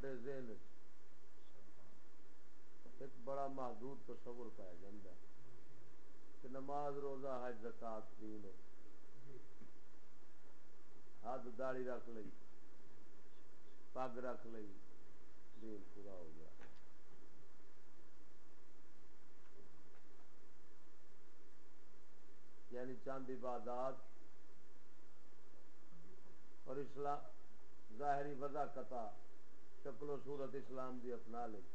ساڈے ذہن ایک بڑا محدود تصور پایا جاتا ہے کہ نماز روزہ حج زکات دین ہے، حد داڑھی رکھ لئی پگ رکھ لئی دین پورا ہو گیا. یعنی چند عبادات اور اسلام ظاہری وضاحت شکل و صورت اسلام دی اپنا لئی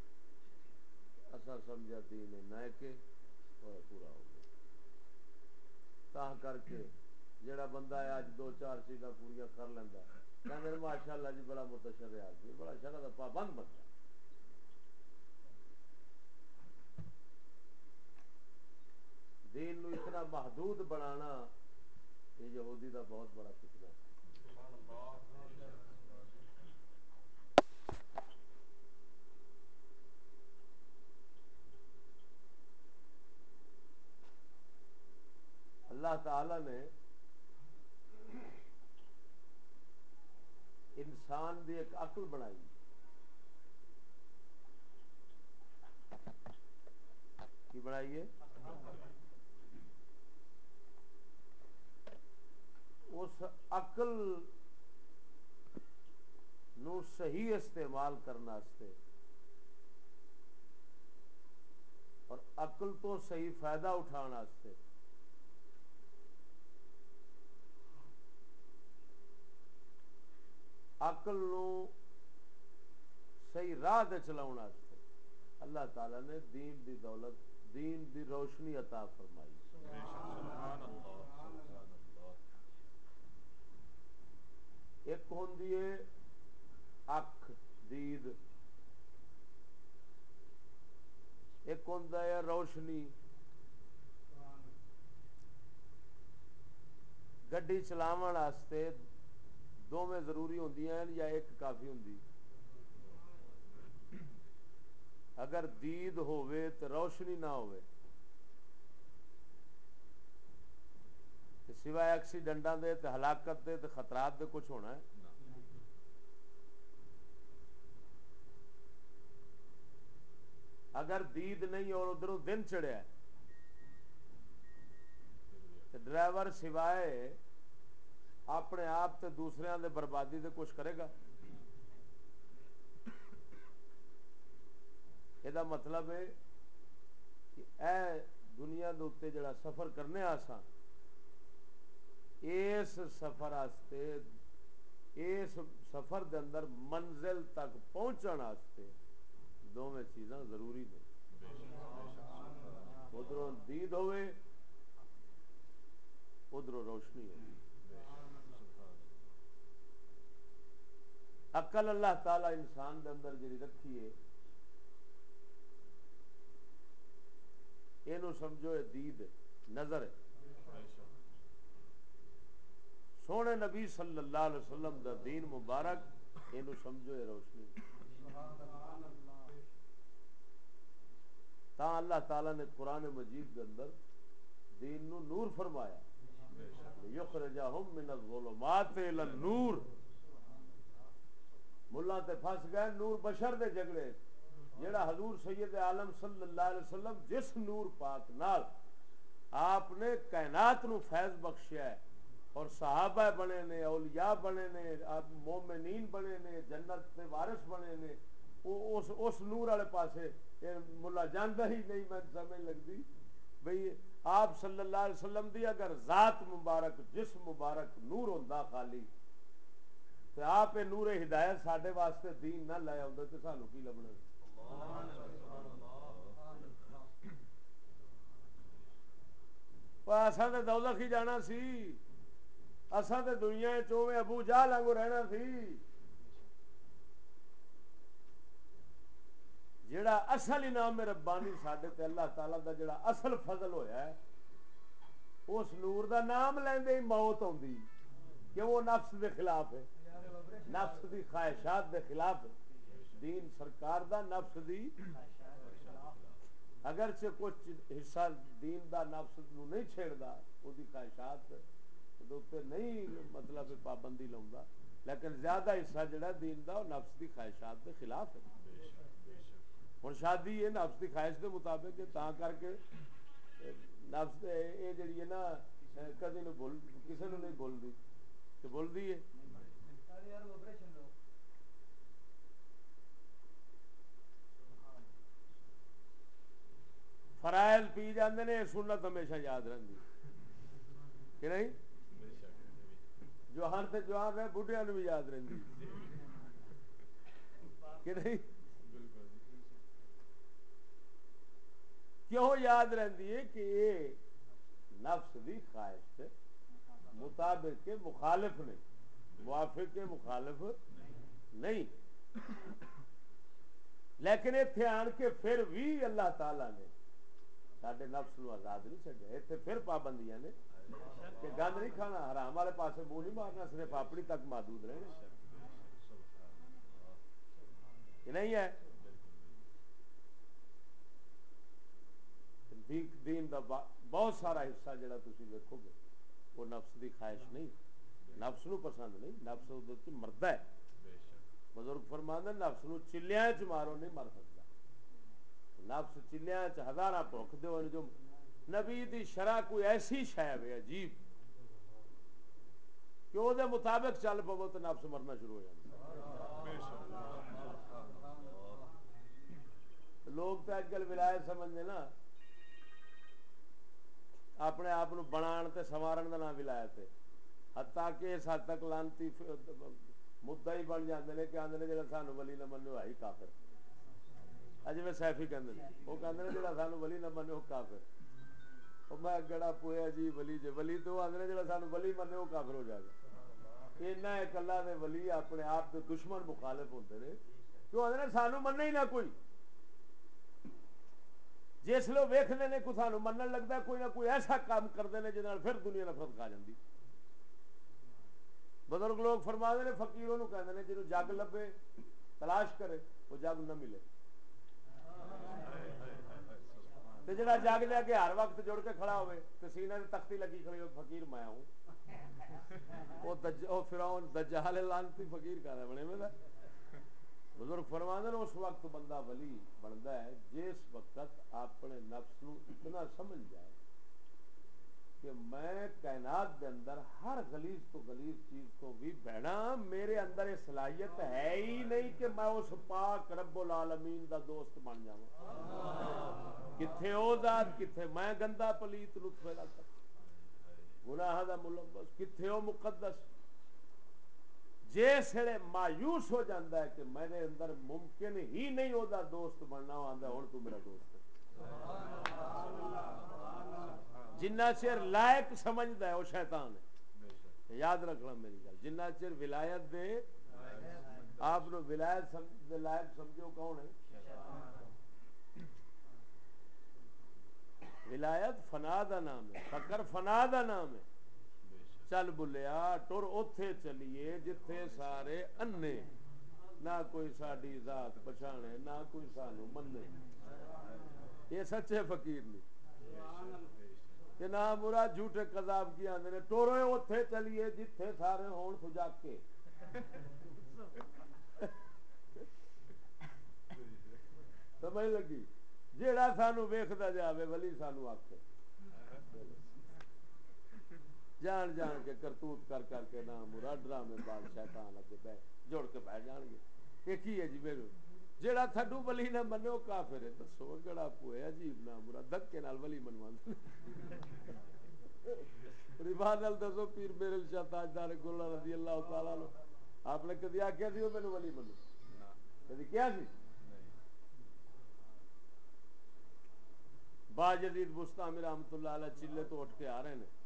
اسا سمجھا دین نہ کہ پورا ہو گیا. تاں کر کے جڑا بندہ ہے اج دو چار چیزاں پوریا کر لیندا ہے کہندے ماشاءاللہ جی بڑا متشرع آدمی بڑا شرع دا پابند بندہ. دین نو اتنا محدود بنانا یہ یہودی دا بہت بڑا فتنہ ہے. اللہ تعالی نے انسان دی ایک عقل بنائی. کی بنائیے؟ اس عقل نو صحیح استعمال کرنا واسطے اور عقل تو صحیح فائدہ اٹھانا واسطے عقل نو صحیح راہ تے چلاؤن واسطے اللہ تعالی نے دین دی دولت دین دی روشنی عطا فرمائی. سبحان اللہ سبحان اللہ. ایک ہوندی ہے اکھ دید، ایک ہوندا ہے روشنی. گڈی چلاون واسطے دوویں ضروری ہوندیاں یا ایک کافی ہوندی؟ اگر دید ہووے تو روشنی نہ ہووے تے سوائے ایکسیڈنٹاں دے تے ہلاکت دے تے خطرات دے کچھ ہونا ہے؟ اگر دید نہیں اور ادھروں دن چڑھیا تو ڈرائیور سوائے اپنے آپ تے دوسریاں دے بربادی دے کچھ کرے گا؟ یہ مطلب ہے کہ اے دنیا دے اوتے جڑا سفر کرنے آساں اس سفر واسطے اس سفر دے اندر منزل تک پہنچن واسطے دونوں چیزاں ضروری نے. ادھروں دید ہوئے ادھروں روشنی ہوئے. عقل اللہ تعالی انسان دے اندر جڑی رکھی ہے اینو سمجھو ہے دید نظر ہے. سونے نبی صلی اللہ علیہ وسلم دا دین مبارک اینو سمجھو ہے روشنی. تاں اللہ تعالی نے قرآن مجید کے اندر دین نو نور فرمایا. یخرجہم من الظلمات الی النور. ملا تے پھنس گئے نور بشر دے جھگڑے جڑا حضور سید عالم صلی اللہ علیہ وسلم جس نور پاک نال آپ نے کائنات نو فیض بخشیا ہے اور صحابہ بنے نے اولیاء بنے نے مومنین بنے نے جنت کے وارث بنے نے اس نور والے پاسے ملا جاندا ہی نہیں. میں سمجھ لگتی بھئی آپ صلی اللہ علیہ وسلم دی اگر ذات مبارک جسم مبارک نور ہوندا خالی تو آپ نور ہدایت ساڈے واسطے دین نہ لے آؤندے تے سانوں کی لبنا؟ اساں تے دوزخ ہی جانا سی. اساں تے دنیا چویں ابو جہل وانگو رہنا سی. جڑا اصل انعام ربانی ساڈے تے اللہ تعالی دا جڑا اصل فضل ہویا ہے اس نور دا نام لیندے ہی موت ہوندی کہ وہ نفس دے خلاف ہے، نفس دی خواہشات دے خلاف ہے. دین سرکار دا نفس دی اگرچہ کچھ حصہ دین دا نفس نو نہیں چھیڑدا وہ دی خواہشات نہیں مطلب پابندی لاؤندا لیکن زیادہ حصہ جڑا دین دا نفس دی خواہشات کے خلاف ہے. ہوں شادی یہ نفس کی خواہش کے مطابق تا کر کے نفس یہ جڑی ہے نا کدی نو بھول کسی نے نہیں بھولتی تو بھولتی ہے. فرائض پی جاندے نے سنت ہمیشہ یاد رہندی کہ نہیں. جوہر تے جوان رہے بڈھیاں نو بھی یاد رہندی کہ نہیں. کیوں یاد رہندی ہے کہ یہ نفس دی خواہش کے مطابق کے مخالف نے موافق کے مخالف نہیں. لیکن اتنے آن کے پھر بھی اللہ تعالی نے ساڈے نفس نو آزاد نہیں چڈیا. اتنے پھر پابندیاں نے کہ گند نہیں کھانا حرام والے پاسے منہ نہیں مارنا صرف اپنی تک محدود رہنا کہ نہیں ہے. دین دا بہت سارا حصہ جڑا تسی ویکھو گے وہ نفس دی خواہش نہیں نفس نو پسند نہیں نفس ادھر مردا ہے. بزرگ فرماندے نفس نو چلیاں چ مارو نہیں مر سکتا. نفس چلیاں چ ہزاراں بھوک دیو جو نبی دی شرع کوئی ایسی شے ہے عجیب کہ او دے مطابق چل پو تو نفس مرنا شروع ہو جاتا. لوگ تو اج کل ولایت سمجھتے نا اپنے آپ بنان تے سوارن کا نام ولایت ہے. حتیٰ کہ اس حد تک لانتی مدعا ہی بن جاتے ہیں کہ آدھے جا سانو ولی نہ منو ہے کافر. اج میں سیفی کہتے ہیں وہ کہتے ہیں جا سانو ولی نہ منو کافر. میں گڑا پویا جی ولی جے ولی تو آدھے جا سانو ولی منے وہ کافر ہو جائے گا. اینا ایک اللہ دے ولی اپنے آپ کے دشمن مخالف ہوتے ہیں تو آدھے سانو مننا ہی نہ کوئی. جس لوگ ویکھتے ہیں کوئی سانو منن لگتا ہے کوئی نہ کوئی ایسا کام کرتے ہیں جہاں پھر دنیا نفرت کھا جاتی. بزرگ لوگ فرماتے ہیں فقیروں کہتے ہیں جنہوں جگ لبے تلاش کرے وہ جگ نہ ملے. تے جڑا جگ لے کے ہر وقت جڑ کے کھڑا ہوئے تے سینے تے تختی لگی کھڑی ہو فقیر میں ہوں وہ فرعون دجال لعنتی فقیر کہنا بنے میں. بزرگ فرماندے اس وقت بندہ ولی بنتا ہے جس وقت اپنے نفس نو اتنا سمجھ جائے کہ میں کائنات دے اندر ہر غلیظ تو غلیظ چیز کو بھی بہنا میرے اندر یہ صلاحیت ہے ہی نہیں کہ میں اس پاک رب العالمین دا دوست بن جاواں. کتھے او ذات کتھے میں گندا پلیت لطفے دا گناہ دا ملوث کتھے او مقدس. جسے مایوس ہو جاتا ہے کہ میرے اندر ممکن ہی نہیں او دا دوست بننا وہ آندا ہن تو میرا دوست ہے. جنہ چر لائق سمجھدا ہے وہ شیطان ہے. یاد رکھنا میری گل جنہ چر ولایت دے آپ ولایت دے لائق سمجھو کون ہے. ولایت فنا دا نام ہے فقر فنا دا نام ہے. چل بلیا ٹر اوتھے چلیے جتھے سارے انے نہ کوئی ساڈی ذات پچھانے نہ کوئی سانو منے. یہ سچے فقیر نہیں کہ نہ مراد جھوٹے قذاب کی آندے نے ٹورے اوتھے چلیے جتھے سارے ہون سجاکے. سمجھ لگی جیڑا سانو ویکھدا جاوے ولی سانو آکھے جان جان کے کرتوت کر کر کے نام مراد ڈرامے باز شیطان اگے بہ جوڑ کے بہ جان گے. یہ کی ہے جی میرے جیڑا تھڈو ولی نہ منے وہ کافر ہے. دسو گڑا پویا عجیب نام مراد دھکے نال ولی منواندے ایمان نال دسو پیر میرے شاہ تاجدار گولڑا رضی اللہ تعالی عنہ آپ نے کدی آکھیا سی مینوں ولی منو کدی کیا سی. باجدید بستامی رحمت اللہ علیہ چلے تو اٹھ کے آ رہے ہیں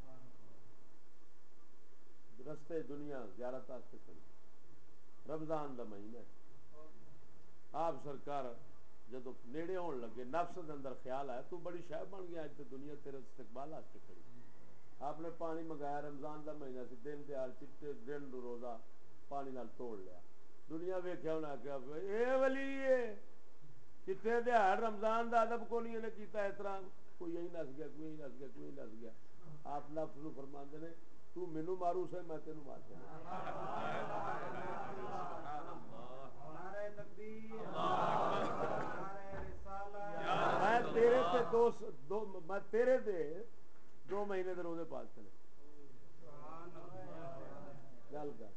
رستے دنیا زیارت واسطے کھڑی رمضان دا مہینہ ہے. آپ سرکار جدو نیڑے ہون لگے نفس دے اندر خیال آیا تو بڑی شے بن گیا اج تے دنیا تیرے استقبال واسطے کھڑی. آپ نے پانی منگایا رمضان دا مہینہ سی دن دیال چٹے دن روزہ پانی نال توڑ لیا. دنیا ویکھیا انہاں آکھیا اے ولی ہے کتنے دیہڑ رمضان دا ادب کو نہیں کیتا احترام کوئی یہی نس گیا کوئی نس گیا کوئی نس گیا. آپ نفس نو فرماندے نے تو مینوں مارو سے میں تینوں مار کے میں تیرے تے میں تیرے دے 2 مہینے دے روزے پالتے ہیں گل کر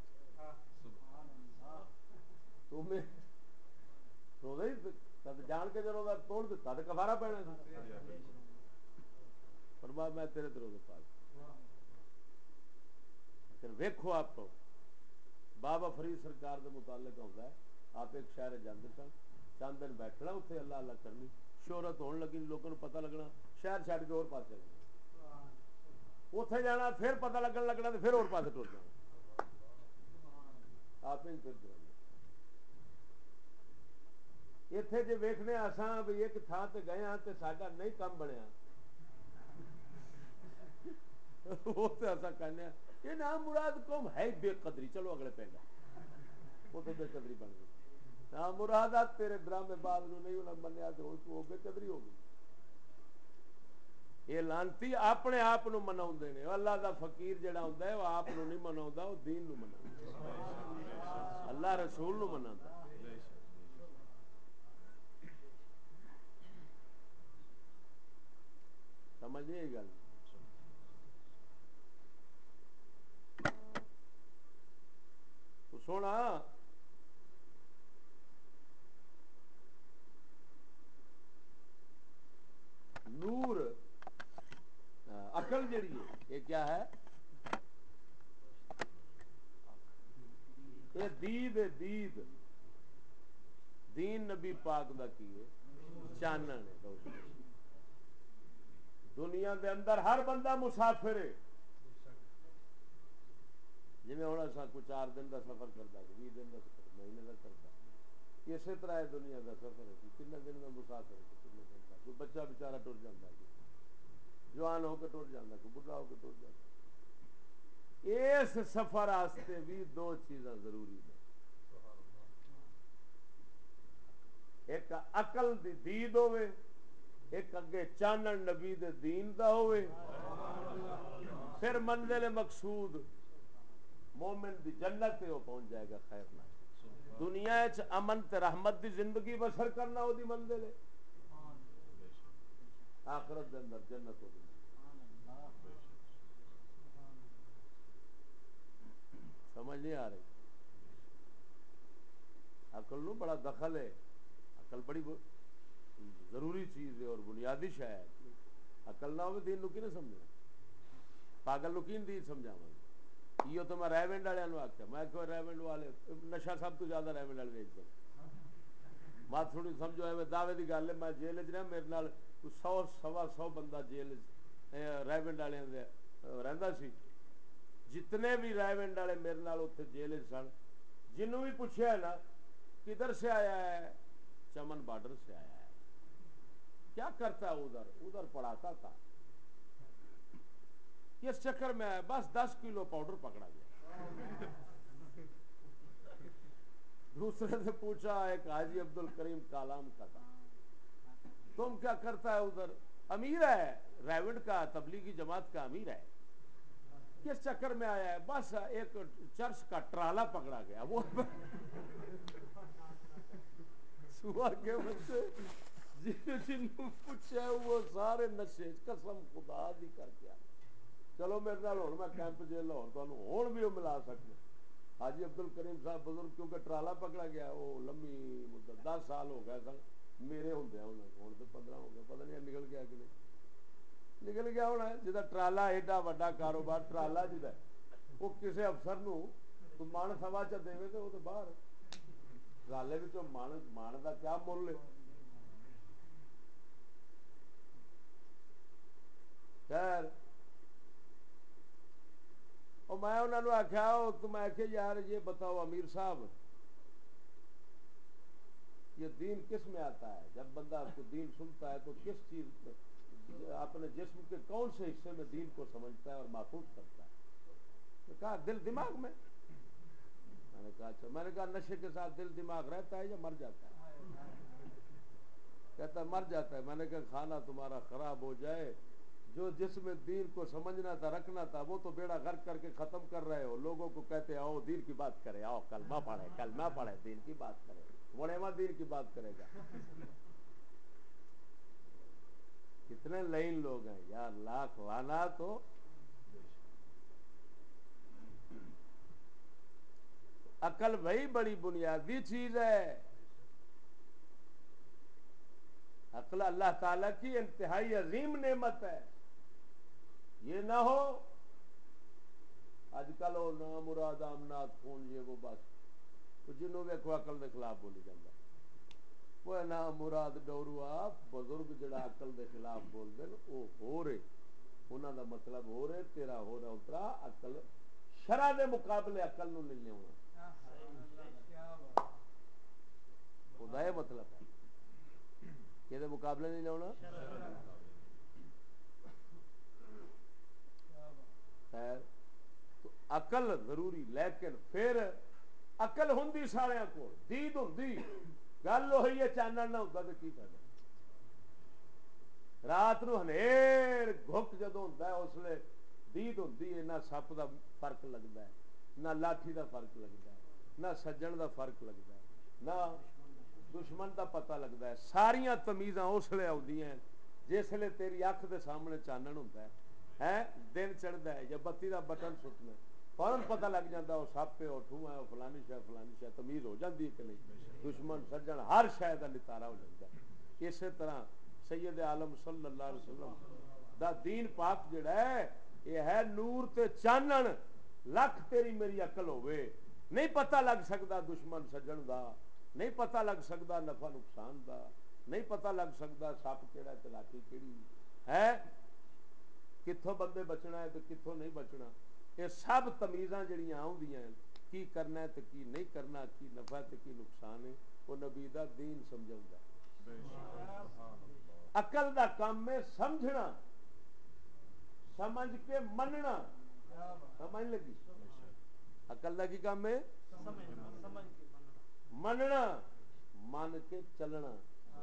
تمہیں روزہ ہی جان کے جو روزہ توڑ دیتا تو کفارہ پینا سی فرما میں تیرے تے روزے پالتے پھر ویکھو آپ کو بابا فرید سرکار دے متعلق ہوتا ہے آپ ایک شہر جاندے سن چند دن بیٹھنا اتنے اللہ اللہ کرنی شہرت ہونے لگی لوگوں کو پتہ لگنا شہر چھڈ کے اور پاس چلے اتنے جانا پھر پتہ لگن لگنا تو پھر اور پاس ٹر جانا آپ ہی پھر اتنے جی ویخنے آسان بھی ایک تھان سے گئے ہاں تو ساڈا نہیں کام بنیا وہ تو ایسا کہنے یہ نام مراد قوم ہے بے قدری چلو اگلے پنڈ وہ تو بے قدری بن گئی نام مراد تیرے ڈرامے بعد نہیں انہیں منیا تو وہ بے قدری ہو گئی یہ لانتی اپنے آپ منا نے اللہ دا فقیر جڑا ہوتا ہے وہ آپ نہیں منا وہ دین نو منا اللہ رسول نو منا سمجھ نہیں گل تو سونا نور عقل جڑی ہے یہ کیا ہے یہ دید دید دین نبی پاک دا کی ہے چانن ہے دنیا دے اندر ہر بندہ مسافر ہے جی میں ہونا سا کوئی 4 دن دا سفر کرتا 20 دن دا سفر مہینے دا کرتا اسی طرح ہے دنیا دا سفر ہے کتنے دن دا مسافر ہے کتنے دن دا کوئی بچہ بیچارہ ٹر جاتا ہے جوان ہو کے ٹر جاتا کوئی بڑھا ہو کے ٹر جاتا اس سفر واسطے بھی 2 چیزاں ضروری ہیں ایک عقل دی دید ہوئے ایک اگے چانن نبی دے دین دا ہوئے پھر منزل مقصود مومن دی جنت تے وہ پہنچ جائے گا خیر نہ دنیا وچ امن تے رحمت دی زندگی بسر کرنا وہ دی منزل ہے آخرت دے اندر جنت ہو گئی سمجھ نہیں آ رہی عقل نو بڑا دخل ہے عقل بڑی ضروری چیز ہے اور بنیادی شے ہے عقل نہ ہو دین نو کی نہ سمجھنا پاگل نو کی دین سمجھاواں یہ تو میں ریونڈ والے آخیا میں کہ ریونڈ والے نشہ سب تو زیادہ ریونڈ والے ویچتے بات تھوڑی سمجھو ہے دعوے کی گل ہے میں جیل چ رہا میرے نال 100-125 بندہ جیل ریونڈ والے رہندا سی جتنے بھی ریونڈ والے میرے نال اتنے جیل سن جنوں بھی پوچھا ہے نا کدھر سے آیا ہے چمن بارڈر سے آیا ہے کیا کرتا ہے ادھر پڑھاتا تھا اس چکر میں بس 10 کلو پاؤڈر پکڑا گیا دوسرے سے پوچھا ایک حاجی عبد الکریم کالام کا تھا تم کیا کرتا ہے ادھر امیر ہے ریونڈ کا تبلیغی جماعت کا امیر ہے کس چکر میں آیا ہے بس ایک چرچ کا ٹرالا پکڑا گیا وہ صبح کے بچے جن پوچھا وہ سارے نشے قسم خدا دی کر کے چلو میرے نال ہوں میں کیمپ جیل لاہور تمہیں ہوں بھی وہ ملا سکتے حاجی عبد الکریم صاحب بزرگ کیونکہ ٹرالا پکڑا گیا وہ لمبی مدت 10 سال ہو گئے سن میرے ہوندے ہوں تو 15 ہو گیا پتہ نہیں نکل گیا کہ نہیں نکل گیا ہونا جہاں ٹرالا ایڈا وڈا کاروبار ٹرالا جہاں وہ کسی افسر نو من سوا چ دے تو وہ تو باہر ٹرالے من کا کیا مل ہے خیر اور میں انہوں نے آخیا تو میں کہ یار یہ بتاؤ امیر صاحب یہ دین کس میں آتا ہے جب بندہ کو دین سنتا ہے تو کس چیز میں اپنے جسم کے کون سے حصے میں دین کو سمجھتا ہے اور محفوظ کرتا ہے کہا دل دماغ میں نے کہا اچھا میں نے کہا نشے کے ساتھ دل دماغ رہتا ہے یا مر جاتا ہے کہتا ہے مر جاتا ہے میں نے کہا کھانا تمہارا خراب ہو جائے جو جس میں دین کو سمجھنا تھا رکھنا تھا وہ تو بیڑا غرق کر کے ختم کر رہے ہو. لوگوں کو کہتے آؤ دین کی بات کرے, آؤ کلمہ پڑھے دین کی بات کرے. بڑے ماں دین کی بات کرے گا. کتنے لائن لوگ ہیں یار, لاکھ لعنات ہو. عقل بھائی بڑی بنیادی چیز ہے. عقل اللہ تعالیٰ کی انتہائی عظیم نعمت ہے. یہ نہ ہو اج کل وہ نام مراد امنات خون یہ وہ بس جنوں ویکھو عقل دے خلاف بولی جاتا. وہ نام مراد ڈورو آپ بزرگ جڑا عقل دے خلاف بولتے ہیں وہ ہو رہے, انہوں دا مطلب ہو رہے, تیرا ہو رہا اترا. عقل شرع دے مقابلے عقل نو نہیں لیاونا. خدا یہ مطلب ہے کہ دے مقابلے نہیں لیاونا. خیر تو عقل ضروری, لیکن پھر عقل ہوندی سارے کو, دید ہوندی, گل ہوئی ہے چانن نہ ہوتا تو کی فائدہ. رات نو ہنیر گھک جدو ہوتا ہے اس لیے دید ہوتی ہے. نہ سپ دا فرق لگتا ہے, نہ لاٹھی دا فرق لگتا ہے, نہ سجن دا فرق لگتا ہے, نہ دشمن دا پتہ لگتا ہے. ساریاں تمیزاں اس لیے آدی ہیں جس لیے تیری اکھ دے سامنے چانن ہوتا ہے, دن چڑھتا ہے یا بتی دا بٹن سٹنا فوراً پتہ لگ جاتا وہ سپ ہے, وہ ٹھو ہے, وہ فلانی شے تمیز ہو جاتی ہے کہ نہیں. دشمن سجن ہر شے دا نتارا ہو جاتا ہے. اسی طرح سید عالم صلی اللہ علیہ وسلم دا دین پاک جڑا ہے یہ ہے نور تے چانن. لکھ تیری میری عقل ہوئے نہیں پتہ لگ سکتا دشمن سجن دا, نہیں پتہ لگ سکتا نفع نقصان دا, نہیں پتہ لگ سکتا سپ کیڑا تے لاٹھی کیڑی ہے, کتوں بندے بچنا ہے تو کتوں نہیں بچنا. یہ سب تمیزاں جڑیاں آؤندیاں ہیں کی کرنا ہے تو کی نہیں کرنا, کی نفع تے کی نقصان ہے, وہ نبی دا دین سمجھاوندا ہے. عقل دا کام ہے سمجھنا, سمجھ کے مننا. سمجھ لگی عقل دا کی کام ہے؟ مننا, من کے چلنا.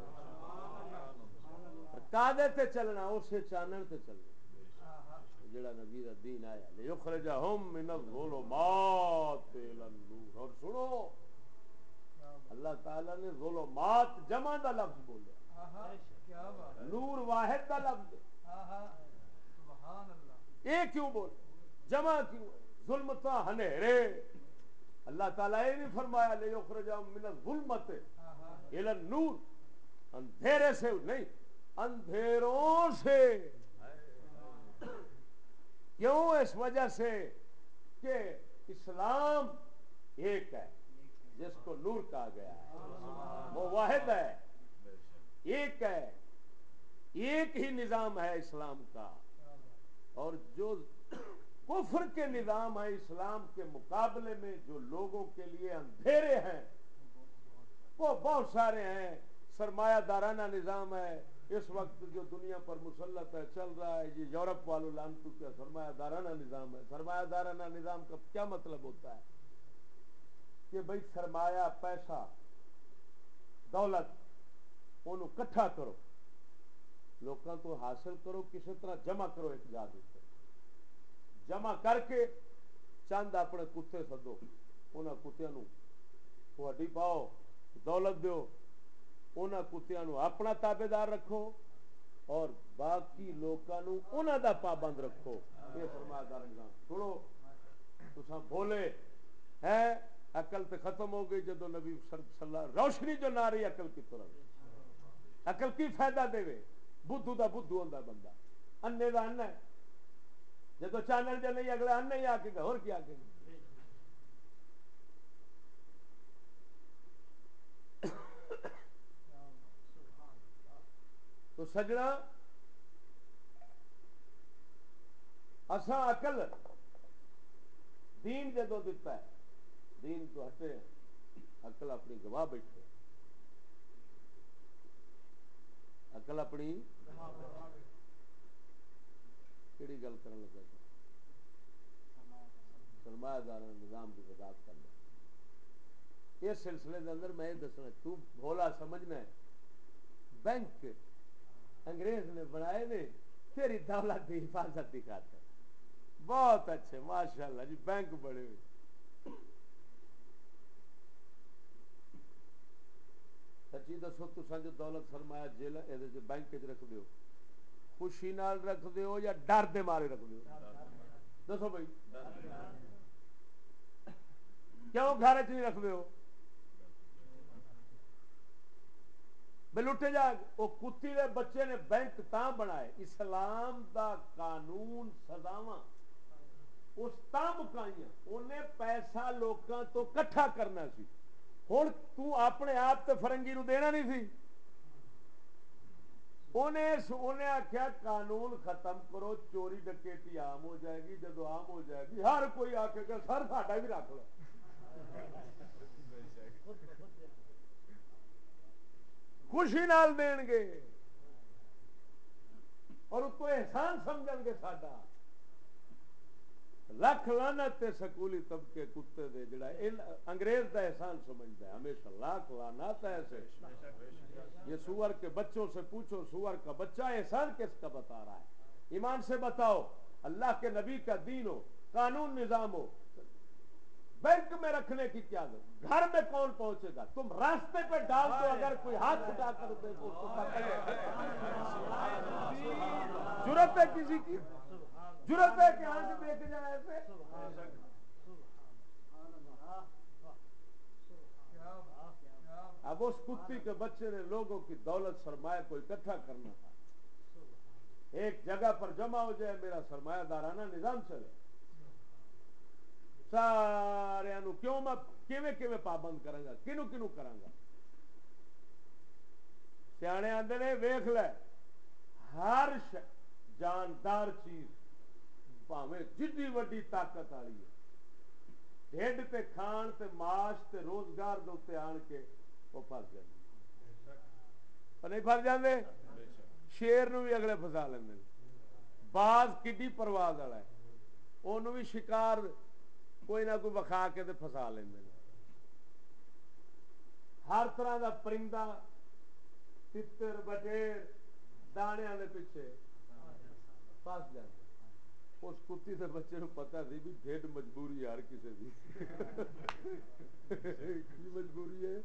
قاعدے تے چلنا, اسے چانن تے چلنا جڑا نبی دا دین آیا. لیخرجہم من الظلمات الی النور. اور سنو اللہ تعالیٰ نے ظلمات جمع دا لفظ بولیا, نور واحد دا لفظ. یہ کیوں بول جمع کیوں ہے؟ ظلمتاں ہنیرے. اللہ تعالیٰ یہ نہیں فرمایا لیخرجہم من الظلمات الی النور, اندھیرے سے نہیں, اندھیروں سے. کیوں؟ اس وجہ سے کہ اسلام ایک ہے جس کو نور کہا گیا ہے, وہ واحد ہے, ایک ہے, ایک ہی نظام ہے اسلام کا. اور جو کفر کے نظام ہے اسلام کے مقابلے میں جو لوگوں کے لیے اندھیرے ہیں وہ بہت سارے ہیں. سرمایہ دارانہ نظام ہے اس وقت جو دنیا پر مسلط ہے, چل رہا ہے, یہ یورپ والوں لانتوں کا سرمایہ دارانہ نظام ہے. سرمایہ دارانہ نظام کا کیا مطلب ہوتا ہے کہ بھئی سرمایہ, پیسہ, دولت انہوں کٹھا کرو, لوکاں تو حاصل کرو, کسی طرح جمع کرو, ایک جا دیتے جمع کر کے چند اپنے کتے سدو, انہاں کتیاں نو ہڈی پاؤ, دولت دیو, انہاں کتیاں نو اپنا تابے دار رکھو اور باقی لوکاں نو انہاں دا پابند رکھو. یہ سرمایہ دار نظام. سنو تساں بولے ہیں عقل تے ختم ہو گئی جدو نبی صلی اللہ, روشنی جو نہ رہی عقل کی طرف. عقل کی فائدہ دے, بدھو دا بدھو ہوندا بندہ, انے دا انا ہے. جدو چانن جو نہیں اگلا انا ہی آ کے گا, اور کیا آ کے گا. تو سجنا اساں عقل دین جدو دیتا ہے, دین تو ہٹے ہیں, عقل اپنی گواہ بیٹھے, عقل اپنی کیڑی گل کرن لگا تھا, سرمایہ دار نظام کی وضاحت کر لیں. اس سلسلے کے اندر میں یہ دسنا, تو بھولا سمجھنا ہے, بینک انگریز نے بنائے نے تیری دولت کی حفاظت کی خاطر. بہت اچھے ماشاءاللہ جی بینک بڑے ہوئے. سچی دسو تساں جو دولت سرمایہ جیل بینک رکھ دیو خوشی نال رکھ دیو یا ڈر دے مارے رکھ دیو؟ دسو بھائی کیوں گھر چ نہیں رکھ دیو؟ بے لٹے جا. وہ کتی دے بچے نے بینک تاں بنائے اسلام دا قانون سزاواں اس تاں مکائیاں انہیں پیسہ لوکاں تو کٹھا کرنا سی. ہن تو اپنے آپ تے فرنگی نو دینا نہیں سی. انہیں آخیا قانون ختم کرو چوری ڈکیٹی عام ہو جائے گی. جدو عام ہو جائے گی ہر کوئی آکے گا سر ساڈا بھی رکھ لو. خوشی نال دین گے اور اس کو احسان سمجھن گے ساڈا. لکھ لعنت تے سکولی طبقے کتے دے جڑا انگریز دا احسان سمجھتا ہے ہمیشہ. لاکھ لعنت ایسے. یہ سور کے بچوں سے پوچھو سور کا بچہ احسان کس کا بتا رہا ہے؟ ایمان سے بتاؤ. اللہ کے نبی کا دین ہو قانون نظام ہو بینک میں رکھنے کی کیا ضرورت؟ گھر میں کون پہنچے گا؟ تم راستے پہ ڈال دو اگر کوئی ہاتھ اٹھا کر دے تو جرت ہے کسی کی؟ جرت ہے کہ آنکھ دیکھ جائے ایسے؟ اب اس کتی کے بچے نے لوگوں کی دولت سرمایہ کو اکٹھا کرنا تھا. ایک جگہ پر جمع ہو جائے میرا سرمایہ دارانہ نظام چلے. سارے کیوں میں کیویں پابند کروں گا کنوں کنوں کراں گا. سیانے آندے نے ویکھ لے ہر جاندار چیز پاویں جڈی وڈی طاقت والی ہے ڈھڈ تے کھان تے معاش تے روزگار دے اوتے آن کے وہ پھس جاندے. نہیں پھس جاندے؟ شیر نو بھی اگلے پھسا لیندے. باز کڈی پرواز والا ہے اونوں بھی شکار کوئی نہ کوئی وکھا کے تے پھسا لیندے. ہر طرح دا پرندہ تتر بٹیر دانے دے پیچھے پھس جاندے. اس کتی دے بچے نو پتہ سی بھی ڈھڈ مجبوری ہر کسے دی. کی مجبوری ہے؟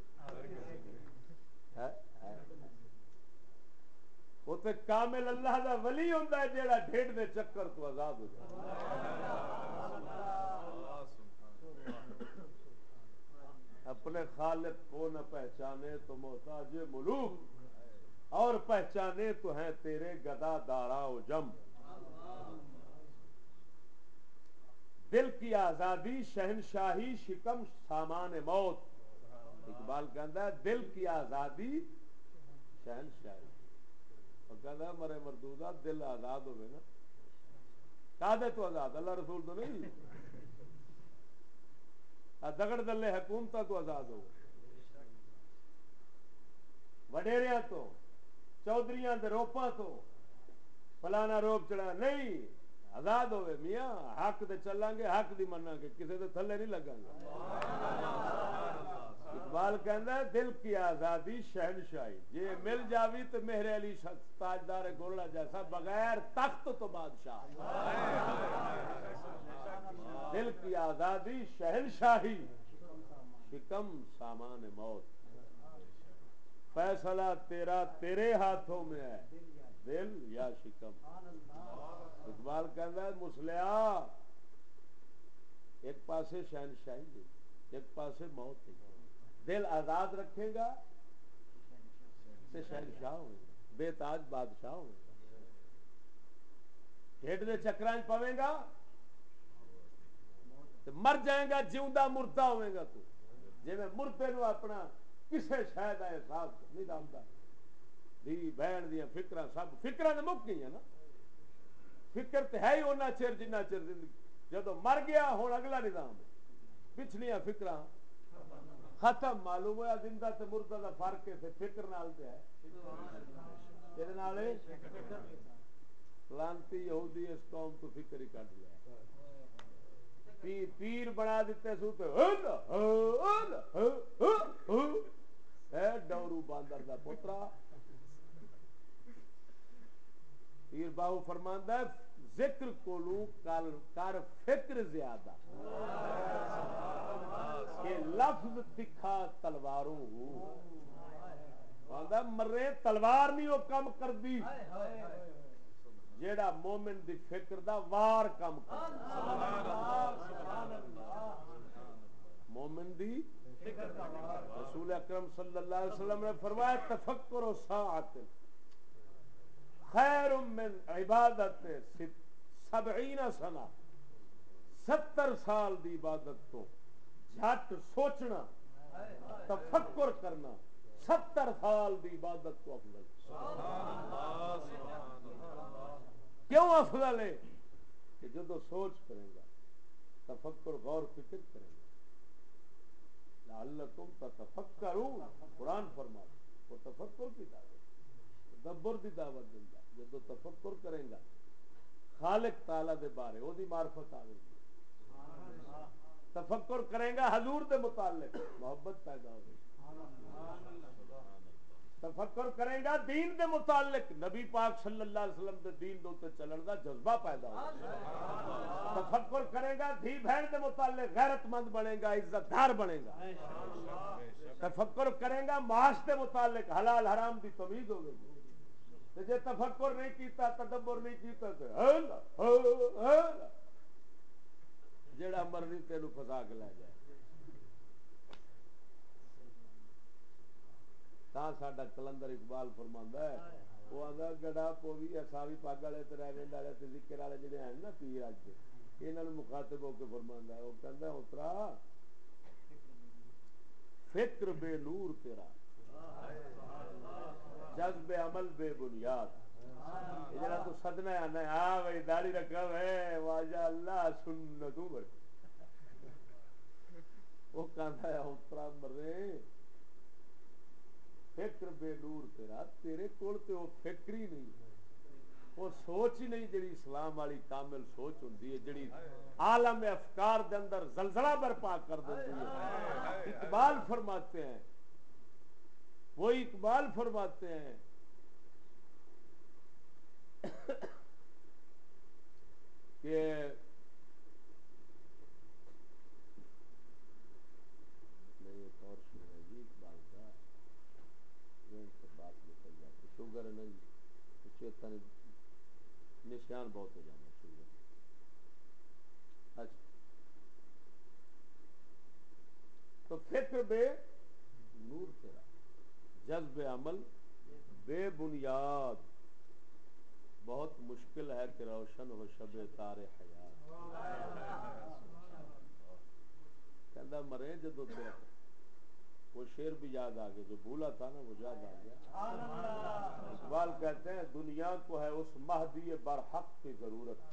وہ تے کامل اللہ دا ولی ہوندا ہے جیڑا ڈھڈ دے چکر تو آزاد ہو جائے. اپنے خالق کو نہ پہچانے تو محتاج ملوک اور پہچانے تو ہیں تیرے گدا دارا و جم. دل کی آزادی شہنشاہی شکم سامان موت. اقبال کہندا ہے دل کی آزادی شہنشاہی. اور کہندا مرے مردودا دل آزاد ہوے نا کادے تو آزاد اللہ رسول تو نہیں دگڑ دلے حکومت تو آزاد ہو وڈیریاں تو چودھریاں دے روپاں تو فلانا روپ چڑھا نہیں آزاد ہوئے میاں حق دے چلیں گے حق دی مننا گے کسی دے تھلے نہیں لگاں گے. اقبال کہندا ہے دل کی آزادی شہنشاہی جے مل جاوی تو مہر علی تاجدار گولڑا جیسا بغیر تخت تو بادشاہ. دل کی آزادی شہنشاہی شکم سامان موت. فیصلہ تیرا تیرے ہاتھوں میں ہے دل یا شکم. اقبال کہندا ہے مسلیا ایک پاسے شہنشاہی ایک پاسے موت ہے. دل آزاد رکھے گا تو شہنشاہ ہوئے گا بے تاج بادشاہ ہوئے گا. ڈھڈ دے چکراں پویں گا تو مر جائے گا جیوندا مردہ ہوئے گا. تو جی میں مردے نو اپنا کسے شے دا احساس نہیں داندا دھی بہن دیا فکراں سب فکراں تے مک گئی نا. فکر تے ہے ہی اُنہ چر جنہ چر زندگی جدو مر گیا ہوں اگلا نظام پچھلیاں فکراں ختم. معلوم ہوا زندہ تے مردہ دا فرق ہے فکر نال تے ہے کدے نال لانتی یہودی اس قوم تو فکر ہی کٹ لیا. پیر بنا دیتے سو ڈورو باندر دا پوترا پیر باہو فرماندا ہے ذکر کولو کر فکر زیادہ کہ لفظ تکھا تلواروں ہو آندا مرے تلوار نہیں وہ کم کردی جیڑا مومن دی فکر دا وار کم کردا مومن دی فکر دا رسول اکرم صلی اللہ علیہ وسلم نے فرمایا تفکر ساعت خیر من عبادت 70 سنہ 70 سال دی عبادت تو جھٹ سوچنا تفکر کرنا 70 سال دی عبادت تو افضل کیوں افضل ہے کہ جدو سوچ کریں گا تفکر غور فکر کریں گا لعلکم تتفکرون قرآن فرماتا وہ تفکر کی دعوت تدبر دی دعوت دیندا جدو تفکر کریں گا خالق تعالی دے بارے او دی معرفت آوے گی تفکر کریں گا حضور دے متعلق محبت پیدا ہوگی تفکر کریں گا دین دے متعلق نبی پاک صلی اللہ علیہ وسلم دے دین دے اوتے چلن دا جذبہ پیدا ہوگا تفکر کرے گا دھی بہن دے متعلق غیرت مند بنے گا عزت دار بنے گا تفکر کرے گا معاش دے متعلق حلال حرام دی تمیز ہوگی جے تفکر نہیں کیتا تدبر نہیں کیتا تو جیڑا مرضی تینوں پھسا کے لے جائے تا ساڈا کلندر اقبال فرماندا ہے وہ آندا گڑا پوی اساوی پاگ والے تے رہویں والے تے ذکر والے جڑے ہیں نا پیر اج دے انہاں نوں مخاطب ہو کے فرماندا ہے وہ کہندا اترا فکر بے نور تیرا جذب عمل بے بنیاد جڑا تو سدنا آنا ہے ہاں بھائی داڑھی رکھا ہے ماشاء اللہ سنتوں بڑی وہ کہندا ہے اترا مرے فکر بے نور تیرا تیرے کول تے وہ فکر ہی نہیں وہ سوچ ہی نہیں جڑی اسلام والی کامل سوچ ہوندی ہے جڑی عالم افکار دے اندر زلزلہ برپا کر دیندی ہے اقبال فرماتے ہیں وہ اقبال فرماتے ہیں کہ نہیں ایک اور شعر ہے جی اقبال کا ذہن سے بات نکل جاتی شوگر نہیں چیتا نشان بہت ہو جانا شوگر اچھا تو فکر بے نور تیرا جذب عمل بے بنیاد بہت مشکل ہے کہ روشن ہو شب تار حیات کہندا مرے جدو تیرا وہ شعر بھی یاد آ گیا جو بھولا تھا نا وہ یاد آ گیا اقبال کہتے ہیں دنیا کو ہے اس مہدی برحق کی ضرورت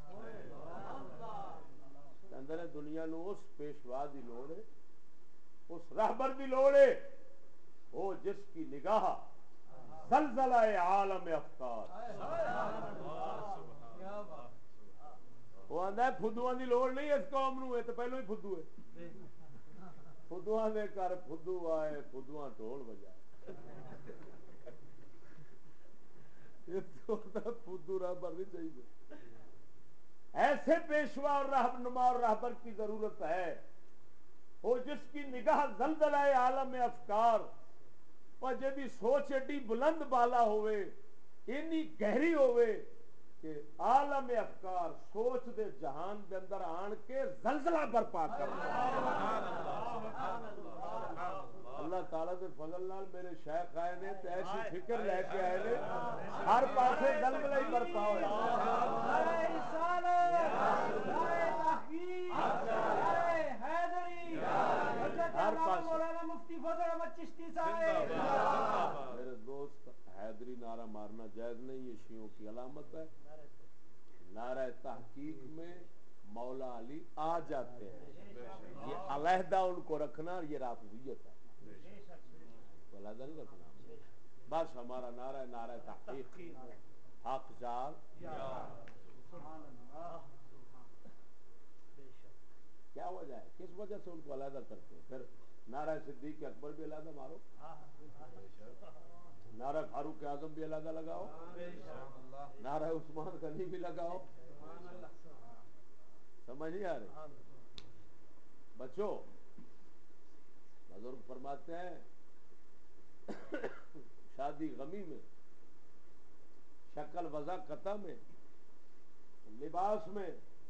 کہندے نے دنیا نو اس پیشوا دی لوڑ ہے اس رہبر دی لوڑ ہے وہ جس کی نگاہ زلزلہ عالم افکار وہ آندا ہے فدوਆਂ دی لوڑ نہیں اس قوم نو اے تے پہلو ہی فدو ہے فدوਆਂ دے کر فدو آئے فدوਆਂ ڈھول بجائے یہ تو فدو رہبر نہیں چاہیے ایسے پیشوا اور رہنما اور رہبر کی ضرورت ہے وہ جس کی نگاہ زلزلہ عالم افکار اور جدی سوچ ایڈی بلند بالا ہوئے اینی گہری ہوئے کہ عالم افکار سوچ دے جہان دے اندر آن کے زلزلہ برپا کر اللہ تعالیٰ دے فضل نال میرے شیخ آئے نے تے ایسی فکر لے کے آئے نے ہر پاسے زلزلہ ہی برپا ہوئے ہر پاس مولانا مفتی فضل احمد چشتی صاحب میرے دوست حیدری نعرہ مارنا جائز نہیں یہ شیعوں کی علامت ہے نعرہ تحقیق میں مولا علی آ جاتے ہیں یہ علیحدہ ان کو رکھنا یہ رافضیت ہے علیحدہ نہیں رکھنا بس ہمارا نعرہ نعرہ تحقیق حق جال کیا وجہ ہے کس وجہ سے ان کو علیحدہ کرتے ہیں پھر نعرہ صدیق اکبر بھی علیحدہ مارو نعرہ فاروق فاروق اعظم بھی علیحدہ لگاؤ، نعرہ عثمان غنی بھی لگاؤ. سمجھ نہیں آ رہی؟ بچو بزرگ فرماتے ہیں شادی غمی میں، شکل وضع قطع میں، لباس میں،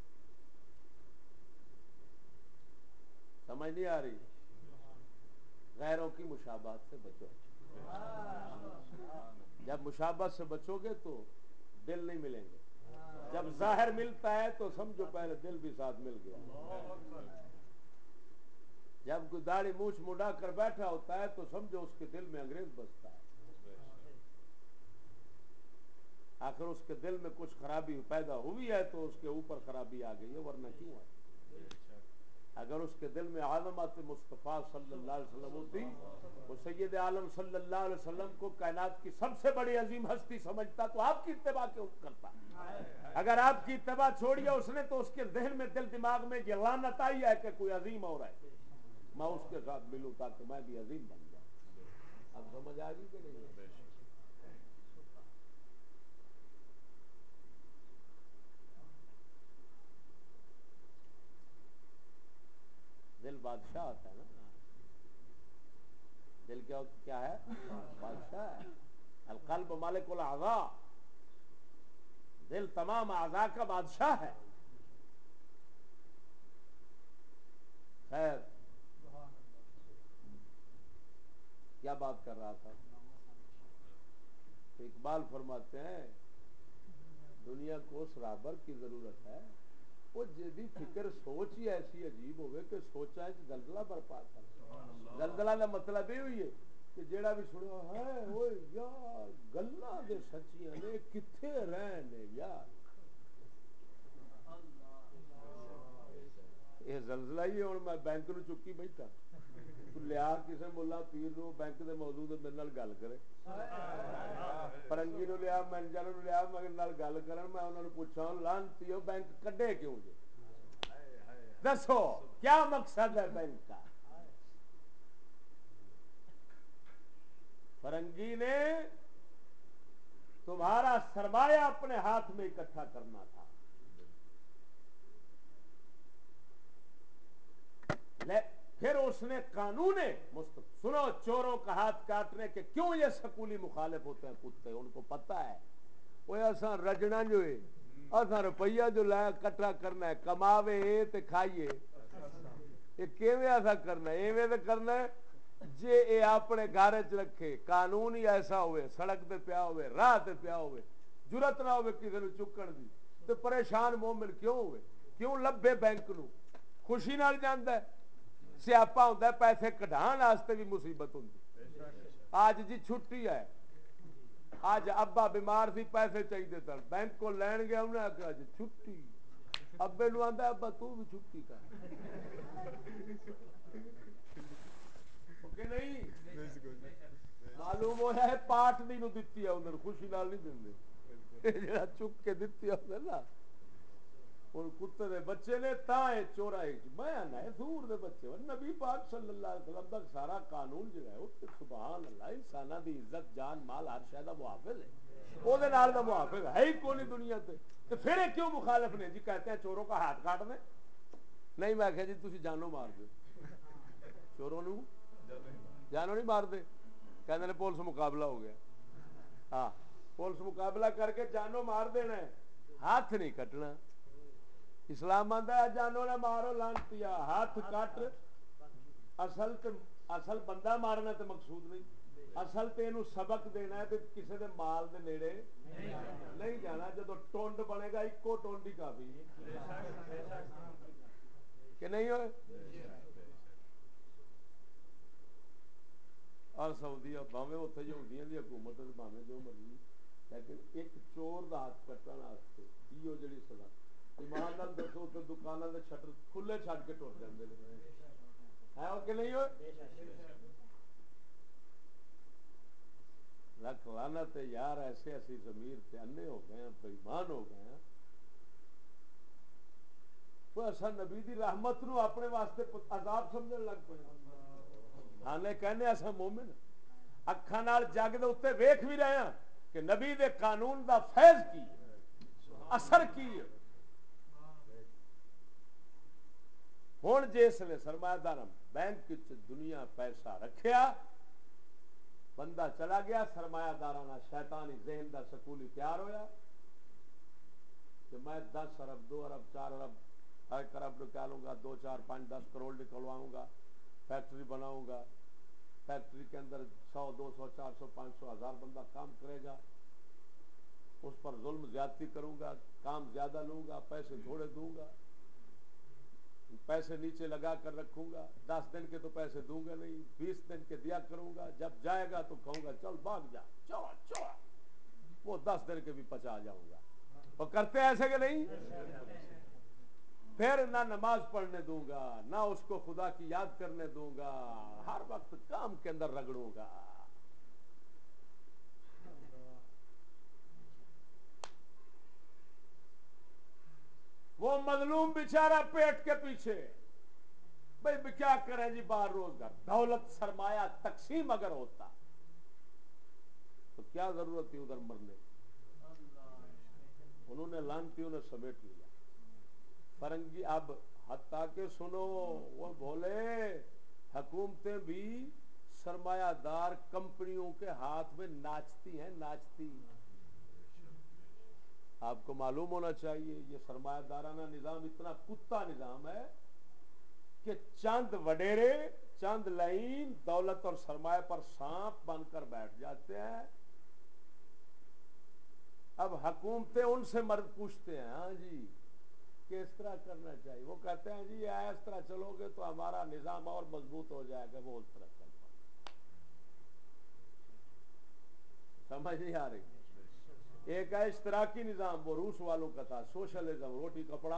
سمجھ نہیں آ رہی، غیروں کی مشابہت سے بچو. جب مشابہت سے بچو گے تو دل نہیں ملیں گے. جب ظاہر ملتا ہے تو سمجھو پہلے دل بھی ساتھ مل گیا. جب کوئی داڑھی مونچھ مڈا کر بیٹھا ہوتا ہے تو سمجھو اس کے دل میں انگریز بستا ہے. آخر اس کے دل میں کچھ خرابی پیدا ہوئی ہے تو اس کے اوپر خرابی آ گئی ہے، ورنہ کیوں ہے؟ اگر اس کے دل میں عظمت مصطفیٰ صلی اللہ علیہ وسلم ہوتی، وہ سید عالم صلی اللہ علیہ وسلم کو کائنات کی سب سے بڑی عظیم ہستی سمجھتا تو آپ کی اتباع کیوں کرتا؟ اگر آپ کی اتباع چھوڑی ہے اس نے تو اس کے ذہن میں دل دماغ میں یہ لعنت آئی ہے کہ کوئی عظیم ہو رہا ہے، میں اس کے ساتھ ملوں تاکہ میں بھی عظیم بن جاؤں. اب سمجھ آ گئی کہ نہیں؟ دل بادشاہ ہوتا ہے نا. دل کیا ہے؟ بادشاہ ہے. القلب مالک الاعضاء، دل تمام اعضاء کا بادشاہ ہے. خیر کیا بات کر رہا تھا؟ تو اقبال فرماتے ہیں دنیا کو اس رہبر کی ضرورت ہے وہ جدی فکر سوچ ہی ایسی عجیب ہوئے کہ سوچا ہے زلزلہ برپا کر. زلزلہ کا مطلب یہ ہوئی ہے کہ جیڑا بھی سنو ہے اوئے یار گلاں دے سچیاں نے کتھے رہنے یار. یہ زلزلہ ہی ہے. ہوں میں بینک نو چکی بیٹھا لیا کسی ملا پیر نو بینک دے موضوع دے میرے نال گل کرے، فرنگی نو لیا مینیجر نو لیا میرے نال گل کرن، میں انہاں نو پوچھاں لعنتیو بینک کڈے کیوں جے؟ دسو کیا مقصد ہے بینک کا؟ فرنگی نے تمہارا سرمایہ اپنے ہاتھ میں اکٹھا کرنا تھا، پھر اس نے قانون سنو چوروں کا ہاتھ کاٹنے کے کیوں یہ سکولی مخالف ہوتے ہیں کتے، ان کو پتہ ہے وہ ایسا رجنا جو ہے ایسا روپیہ جو لایا کٹھا کرنا ہے کماوے تے کھائیے، یہ کیویں ایسا کرنا ہے؟ ایویں تے کرنا ہے جے اے اپنے گھر چ رکھے، قانون ہی ایسا ہوئے، سڑک تے پیا ہوئے، راہ تے پیا ہوئے، جرت نہ ہوئے کسی نو چکن دی، تے پریشان مومن کیوں ہوئے؟ کیوں لبے بینک نو؟ خوشی نال جاندا ہے. سیاپا ہوندا ہے پیسے کڈھان واسطے بھی مصیبت ہوندی. آج جی چھٹی ہے، آج ابا بیمار سی پیسے چاہیے تھے بینک کو لین گیا انہیں آخیا آج چھٹی، ابے نو آندا ابا تو بھی چھٹی کر کہ نہیں. معلوم ہوا ہے پاٹ دی نو دتی ہے انہوں خوشی نال نہیں دے جڑا چک کے دتی ہے نا اور کتے دے بچے نے تاں چورائی میں آنا ہے دور دے بچے نبی پاک صلی اللہ علیہ وسلم دا سارا قانون جو ہے وہ سبحان اللہ انساناں دی عزت جان مال ہر شے دا محافظ ہے، او دے نال دا محافظ ہے ہی کوئی دنیا تے. تو پھر یہ کیوں مخالف نے جی کہتے ہیں چوروں کا ہاتھ کاٹ دیں؟ نہیں میں کہ جی تسی جانو مار دو، چوروں نو جانو نہیں مار دے، کہندے نے پولیس مقابلہ ہو گیا. ہاں پولیس مقابلہ کر کے جانو مار دینا ہے، ہاتھ نہیں کٹنا. اسلام آندا ہے جانو نہ مارو لعنتیا، ہاتھ کٹ اصل بندہ مارنا تے مقصود نہیں، اصل تے اینو سبق دینا ہے تے کسے دے مال دے نیڑے نہیں جانا. جدو ٹونڈ بنے گا اکو ٹونڈ ہی کافی کہ نہیں ہوئے. اور سعودیہ بھاویں اوتھے یہودیاں دی حکومت ہے بھاویں جو مرضی، لیکن ایک چور دا ہاتھ کٹن واسطے ایو جڑی سزا ایمان نال دسو تے دکاناں دے شٹر کھلے چھڈ کے ٹر جاندے نے ہے او کہ نہیں ہوئے. لکھ لعنت ہے یار ایسے اسی ضمیر تے انے ہو گئے ہیں بے ایمان ہو گئے ہیں. تو ایسا نبی دی رحمت نو اپنے واسطے عذاب سمجھن لگ پے. ہاں نے کہنے ایسا مومن اکھاں نال جگ دے اوتے ویکھ بھی رہے ہیں کہ نبی دے قانون دا فیض کی اثر کی ہوں جس نے سرمایہ دار بینک دنیا پیسہ رکھیا بندہ چلا گیا سرمایہ دارانہ شیطانی ذہن دا سکولی تیار ہویا کہ میں 10 ارب 2 ارب 4 ارب 1 ارب نکالوں گا 2 4 5 10 کروڑ نکلواؤں گا فیکٹری بناؤں گا فیکٹری کے اندر 100 200 400 500 1000 بندہ کام کرے گا اس پر ظلم زیادتی کروں گا کام زیادہ لوں گا پیسے تھوڑے دوں گا پیسے نیچے لگا کر رکھوں گا 10 دن کے تو پیسے دوں گا نہیں 20 دن کے دیا کروں گا جب جائے گا تو کہوں گا چل بھاگ جا چلا چلا وہ 10 دن کے بھی پچا جاؤں گا اور کرتے ایسے کہ نہیں پھر نہ نماز پڑھنے دوں گا نہ اس کو خدا کی یاد کرنے دوں گا ہر وقت کام کے اندر رگڑوں گا وہ مظلوم بیچارہ پیٹ کے پیچھے بھائی کیا کریں جی باہر روزگار دولت سرمایہ تقسیم اگر ہوتا تو کیا ضرورت تھی ادھر مرنے انہوں نے لانتیوں نے سمیٹ لیا فرنگی اب حتیٰ کہ سنو وہ بولے حکومتیں بھی سرمایہ دار کمپنیوں کے ہاتھ میں ناچتی ہیں ناچتی آپ کو معلوم ہونا چاہیے یہ سرمایہ دارانہ نظام اتنا کتا نظام ہے کہ چند وڈیرے چند لائن دولت اور سرمایہ پر سانپ بن کر بیٹھ جاتے ہیں اب حکومتیں ان سے مرد پوچھتے ہیں ہاں جی کہ اس طرح کرنا چاہیے وہ کہتے ہیں جی اس طرح چلو گے تو ہمارا نظام اور مضبوط ہو جائے گا وہ اس طرح چلتا سمجھ نہیں آ رہی ایک ہے اشتراکی نظام وہ روس والوں کا تھا سوشلزم روٹی کپڑا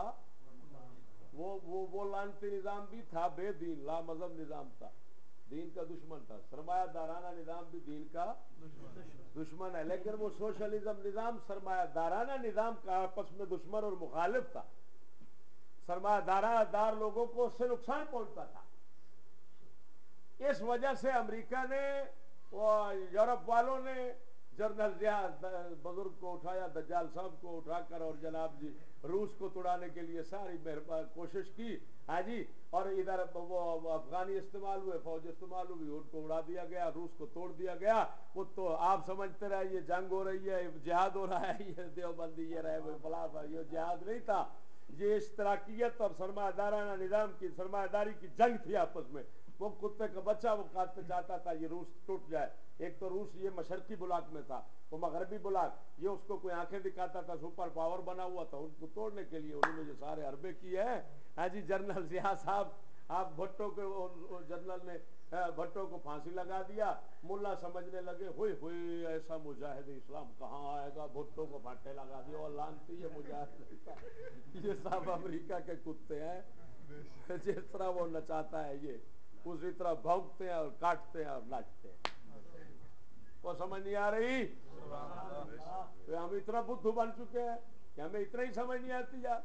وہ لانتی نظام بھی تھا بے دین لا مذہب نظام تھا دین کا دشمن تھا سرمایہ دارانہ نظام بھی دین کا دشمن ہے لیکن وہ سوشلزم نظام سرمایہ دارانہ نظام کا آپس میں دشمن اور مخالف تھا سرمایہ دار لوگوں کو اس سے نقصان پہنچتا تھا اس وجہ سے امریکہ نے یورپ والوں نے جنرل ضیاء بزرگ کو اٹھایا دجال صاحب کو اٹھا کر اور جناب جی روس کو توڑانے کے لیے ساری کوشش کی ہاں جی اور ادھر وہ افغانی استعمال ہوئے فوج استعمال ہوئی ان کو اڑا دیا گیا روس کو توڑ دیا گیا وہ تو آپ سمجھتے رہے یہ جنگ ہو رہی ہے جہاد ہو رہا ہے یہ دیوبندی یہ رہے بلا یہ جہاد نہیں تھا یہ اشتراکیت اور سرمایہ دارانہ نظام کی سرمایہ داری کی جنگ تھی آپس میں وہ کتے کا بچہ وہ کاٹنا چاہتا تھا یہ روس ٹوٹ جائے ایک تو روس یہ مشرقی بلاک میں تھا وہ مغربی بلاک یہ اس کو کوئی آنکھیں دکھاتا تھا سپر پاور بنا ہوا تھا ان کو توڑنے کے لیے انہوں نے یہ سارے حربے کیے ہیں ہاں جی جنرل ضیاء صاحب آپ بھٹو کے جنرل نے بھٹو کو پھانسی لگا دیا ملا سمجھنے لگے ہوئے ہوئے ایسا مجاہد اسلام کہاں آئے گا بھٹو کو پھانٹے لگا دیا اور لانتی یہ مجاہد یہ سب امریکہ کے کتے ہیں جس طرح وہ نچاتا ہے یہ اسی طرح بھونکتے ہیں اور کاٹتے ہیں اور ناچتے ہیں وہ سمجھ نہیں آ رہی ہم اتنا بدھو بن چکے ہیں کہ ہمیں اتنا ہی سمجھ نہیں آتی یار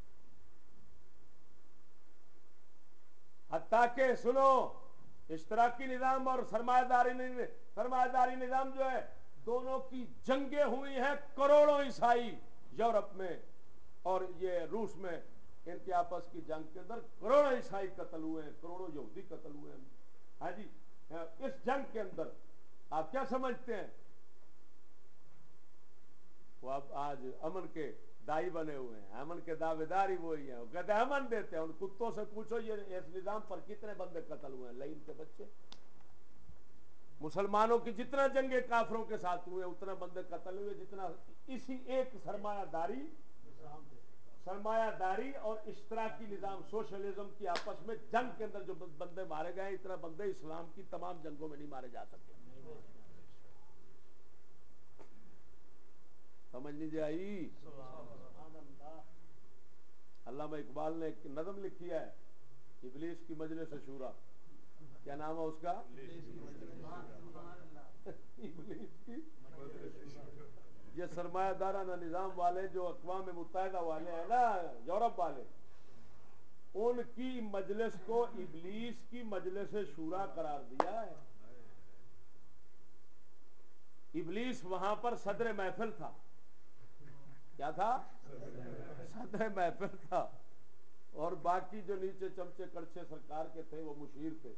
حتیٰ کہ سنو اشتراکی نظام اور سرمایہ داری نظام جو ہے دونوں کی جنگیں ہوئی ہیں کروڑوں عیسائی یورپ میں اور یہ روس میں ان کے آپس کی جنگ کے اندر کروڑوں عیسائی قتل ہوئے ہیں کروڑوں یہودی قتل ہوئے ہیں ہاں جی اس جنگ کے اندر آپ کیا سمجھتے ہیں وہ اب آج امن کے دائی بنے ہوئے ہیں امن کے دعوے دار ہی وہی ہیں وہ کہتے ہیں امن دیتے ہیں ان کتوں سے پوچھو یہ اس نظام پر کتنے بندے قتل ہوئے ہیں لعین کے بچے مسلمانوں کی جتنا جنگیں کافروں کے ساتھ ہوئے اتنا بندے قتل ہوئے جتنا اسی ایک سرمایہ داری اور اشتراکی نظام سوشلزم کی آپس میں جنگ کے اندر جو بندے مارے گئے اتنا بندے اسلام کی تمام جنگوں میں نہیں مارے جا سکتے سمجھ نہیں آئی علامہ اقبال نے ایک نظم لکھی ہے ابلیس کی مجلس شورا کیا نام ہے اس کا ابلیس کی یہ سرمایہ دارانہ نظام والے جو اقوام متحدہ والے ہیں نا یورپ والے ان کی مجلس کو ابلیس کی مجلس شورا قرار دیا ہے ابلیس وہاں پر صدر محفل تھا. کیا تھا؟ صدر محفل تھا. اور باقی جو نیچے چمچے کڑچے سرکار کے تھے وہ مشیر تھے.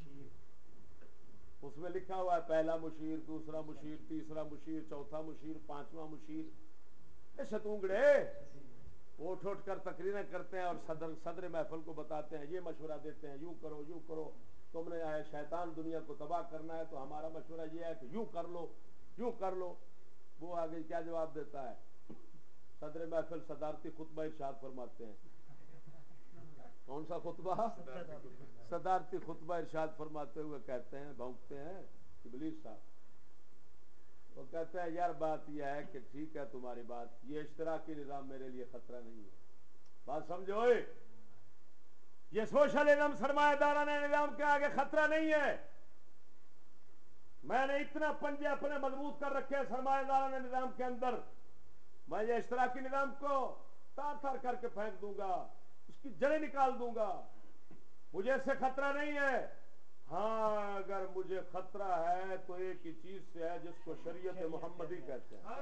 اس میں لکھا ہوا ہے پہلا مشیر، دوسرا مشیر، تیسرا مشیر، چوتھا مشیر، پانچواں مشیر. شتونگڑے اٹھ اٹھ کر تقریریں کرتے ہیں اور صدر محفل کو بتاتے ہیں، یہ مشورہ دیتے ہیں، یوں کرو یوں کرو، تم نے شیطان دنیا کو تباہ کرنا ہے تو ہمارا مشورہ یہ ہے کہ یوں کر لو یوں کر لو. وہ آگے کیا جواب دیتا ہے؟ صدر محفل صدارتی خطبہ ارشاد فرماتے ہیں. کون سا خطبہ؟ صدارتی خطبہ ارشاد فرماتے ہوئے کہتے ہیں، بھونکتے ہیں ابلیس صاحب. وہ کہتے ہیں یار بات یہ ہے کہ ٹھیک ہے تمہاری بات، یہ اشتراکی نظام میرے لیے خطرہ نہیں ہے. بات سمجھو، یہ سوشلزم سرمایہ دارانہ نظام کے آگے خطرہ نہیں ہے. میں نے اتنا پنجے اپنے مضبوط کر رکھے سرمایہ دارانہ نظام کے اندر، میں یہ اشتراکی نظام کو تار تار کر کے پھینک دوں گا، اس کی جڑیں نکال دوں گا. مجھے اس سے خطرہ نہیں ہے. ہاں اگر مجھے خطرہ ہے تو ایک ہی چیز سے ہے جس کو شریعت محمدی کہتے ہیں.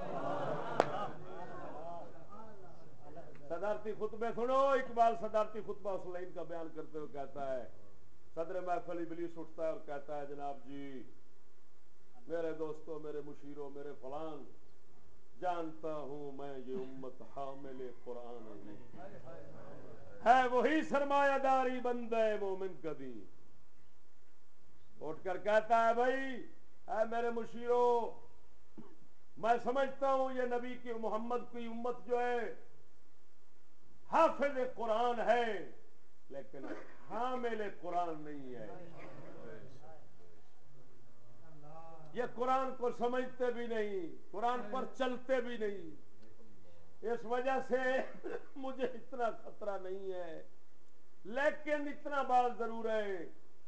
صدارتی خطبے سنو. اقبال صدارتی خطبہ اس لائن کا بیان کرتے ہوئے کہتا ہے، صدر محفل ابلیس اٹھتا ہے اور کہتا ہے جناب جی میرے دوستوں، میرے مشیروں، میرے فلان، جانتا ہوں میں یہ امت حامل قرآن ہے وہی سرمایہ داری بندہ مومن کا دین. اٹھ کر کہتا ہے بھائی اے میرے مشیروں، میں سمجھتا ہوں یہ نبی کی محمد کی امت جو ہے حافظ قرآن ہے لیکن حامل قرآن نہیں ہے. یہ قرآن کو سمجھتے بھی نہیں، قرآن پر چلتے بھی نہیں. اس وجہ سے مجھے اتنا خطرہ نہیں ہے، لیکن اتنا بات ضرور ہے،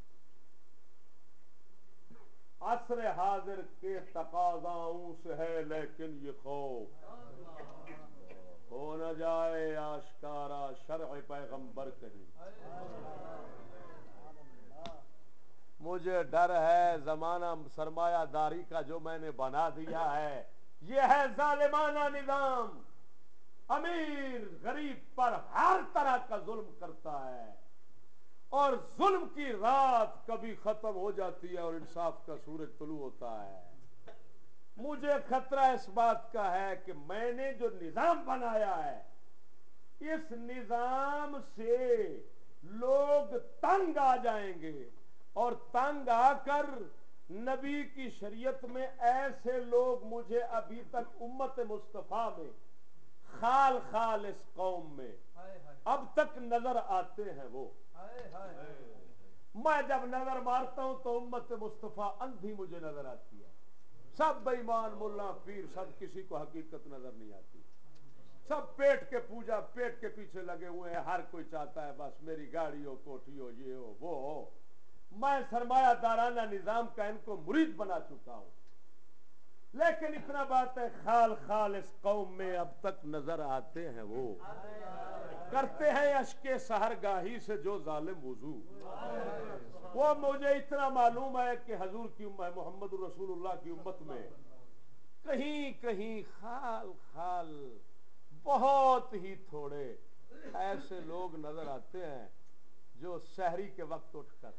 عصر حاضر کے تقاضاؤں سے ہے لیکن یہ خوف ہو نہ جائے آشکارا شرع پیغمبر کہیں. مجھے ڈر ہے زمانہ سرمایہ داری کا جو میں نے بنا دیا ہے، یہ ہے ظالمانہ نظام. امیر غریب پر ہر طرح کا ظلم کرتا ہے اور ظلم کی رات کبھی ختم ہو جاتی ہے اور انصاف کا سورج طلوع ہوتا ہے. مجھے خطرہ اس بات کا ہے کہ میں نے جو نظام بنایا ہے اس نظام سے لوگ تنگ آ جائیں گے اور تنگ آ کر نبی کی شریعت میں ایسے لوگ مجھے ابھی تک امت مصطفیٰ میں خال خال اس قوم میں اب تک نظر آتے ہیں. وہ میں جب نظر مارتا ہوں تو امت مصطفیٰ اندھی مجھے نظر آتی ہے. سب بے ایمان ملا پیر، سب کسی کو حقیقت نظر نہیں آتی. سب پیٹ کے پوجا، پیٹ کے پیچھے لگے ہوئے ہیں. ہر کوئی چاہتا ہے بس میری گاڑی ہو، کوٹھی ہو، یہ ہو وہ ہو. میں سرمایہ دارانہ نظام کا ان کو مرید بنا چکا ہوں. لیکن اتنا بات ہے خال خال اس قوم میں اب تک نظر آتے ہیں. وہ کرتے ہیں اشک سحر گاہی سے جو ظالم وضو. وہ مجھے اتنا معلوم ہے کہ حضور کی محمد رسول اللہ کی امت میں کہیں کہیں خال خال بہت ہی تھوڑے ایسے لوگ نظر آتے ہیں جو سحری کے وقت اٹھ کر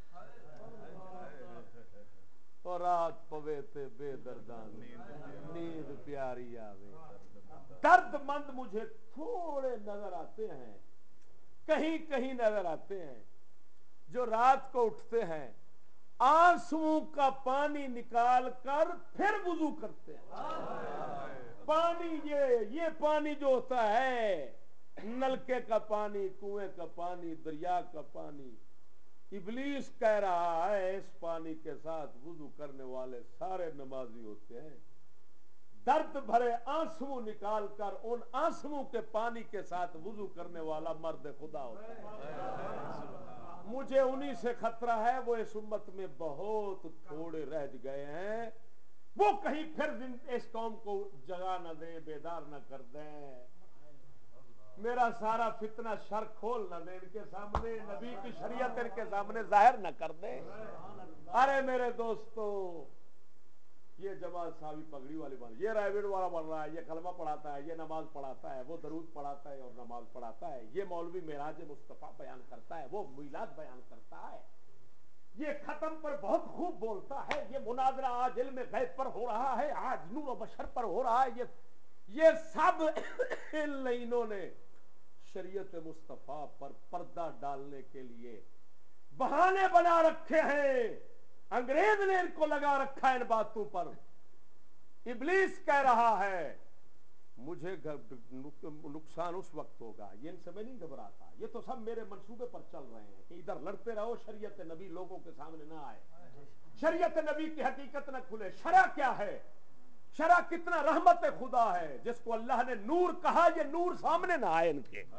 اور رات پوے تے بے دردان نیند پیاری آوے. درد مند مجھے تھوڑے نظر آتے ہیں، کہیں کہیں نظر آتے ہیں جو رات کو اٹھتے ہیں آنسوؤں کا پانی نکال کر پھر وضو کرتے ہیں. پانی یہ پانی جو ہوتا ہے نلکے کا پانی، کنویں کا پانی، دریا کا پانی، ابلیس کہہ رہا ہے اس پانی کے ساتھ وضو کرنے والے سارے نمازی ہوتے ہیں. درد بھرے آنسو نکال کر ان آنسو کے پانی کے ساتھ وضو کرنے والا مرد خدا ہوتا ہے. مجھے انہی سے خطرہ ہے، وہ اس امت میں بہت تھوڑے رہ گئے ہیں. وہ کہیں پھر اس قوم کو جگا نہ دیں، بیدار نہ کر دیں، میرا سارا فتنہ شر کھول نہ دیں، ان کے سامنے نبی کی شریعت ان کے سامنے ظاہر نہ کر دیں. ارے میرے دوستو، یہ جماعت صاحبی پگڑی والی بات، یہ رائبڈ والا بن رہا ہے، یہ کلمہ پڑھاتا ہے، یہ نماز پڑھاتا ہے، وہ درود پڑھاتا ہے اور نماز پڑھاتا ہے، یہ مولوی معراج مصطفیٰ بیان کرتا ہے، وہ میلاد بیان کرتا ہے، یہ ختم پر بہت خوب بولتا ہے، یہ مناظرہ آج علم غیب پر ہو رہا ہے، آج نور و بشر پر ہو رہا ہے، یہ سب ان لائنوں نے شریعت مصطفیٰ پر پردہ ڈالنے کے لیے بہانے بنا رکھے ہیں. انگریز نے ان کو لگا رکھا ہے ان باتوں پر. ابلیس کہہ رہا ہے مجھے نقصان اس وقت ہوگا، یہ ان سے میں نہیں گھبراتا، یہ تو سب میرے منصوبے پر چل رہے ہیں کہ ادھر لڑتے رہو، شریعت نبی لوگوں کے سامنے نہ آئے، شریعت نبی کی حقیقت نہ کھلے. شرع کیا ہے؟ شرع کتنا رحمت خدا ہے، جس کو اللہ نے نور کہا، یہ نور سامنے نہ آئے ان کے.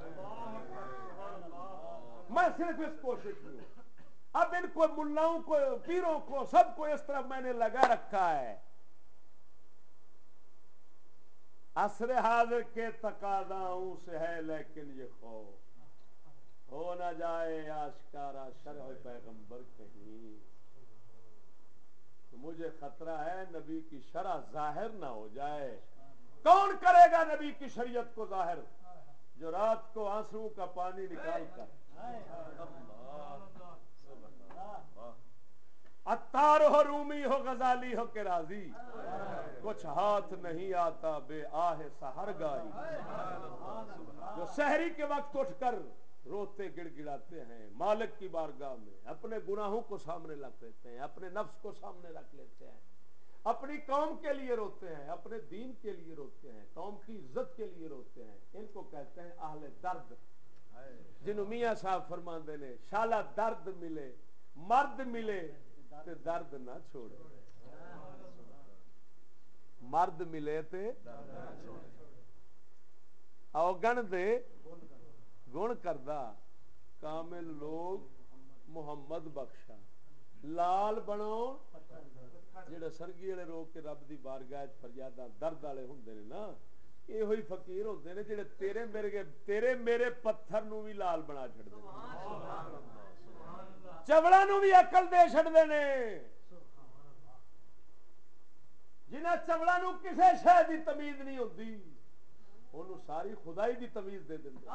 میں صرف اس کوشش میں ہوں. اب ان کو ملاؤں کو پیروں کو سب کو اس طرح میں نے لگا رکھا ہے. عصر حاضر کے تقاضاؤں سے ہے لیکن یہ خوف ہو نہ جائے آشکارا شرع پیغمبر کہیں. مجھے خطرہ ہے نبی کی شرع ظاہر نہ ہو جائے. کون کرے گا نبی کی شریعت کو ظاہر؟ جو رات کو آنسو کا پانی نکال کر عطار ہو، رومی ہو، غزالی ہو کہ راضی، کچھ ہاتھ نہیں آتا بے آہ سحر گائی. جو سحری کے وقت اٹھ کر روتے گڑ گڑاتے ہیں مالک کی بارگاہ میں، اپنے گناہوں کو سامنے رکھ لیتے ہیں، اپنے نفس کو سامنے رکھ لیتے ہیں، اپنی قوم کے لیے روتے ہیں، اپنے دین کے لیے روتے ہیں، قوم کی عزت کے لیے روتے ہیں. ان کو کہتے ہیں اہل درد، جنہوں میاں صاحب فرماندے نے شالا درد ملے مرد ملے تے درد نہ چھوڑے. مرد ملے تے اوگن دے گن کردہ کامل لوگ محمد بخشا لال بنو. جڑے سرگی والے روک کے رب دی بارگاہ فریاداں درد والے ہوندے نے نا، یہ ہوئی فقیر ہوندے نے جڑے تیرے میرے پتھر نو بھی لال بنا چھڑدے نے، چوڑا نو بھی عقل دے چھڑدے نے. جنہاں چوڑا نو کسے شے دی تمیز نہیں ہوندی انہوں ساری خدائی دی تمیز دے دیندے.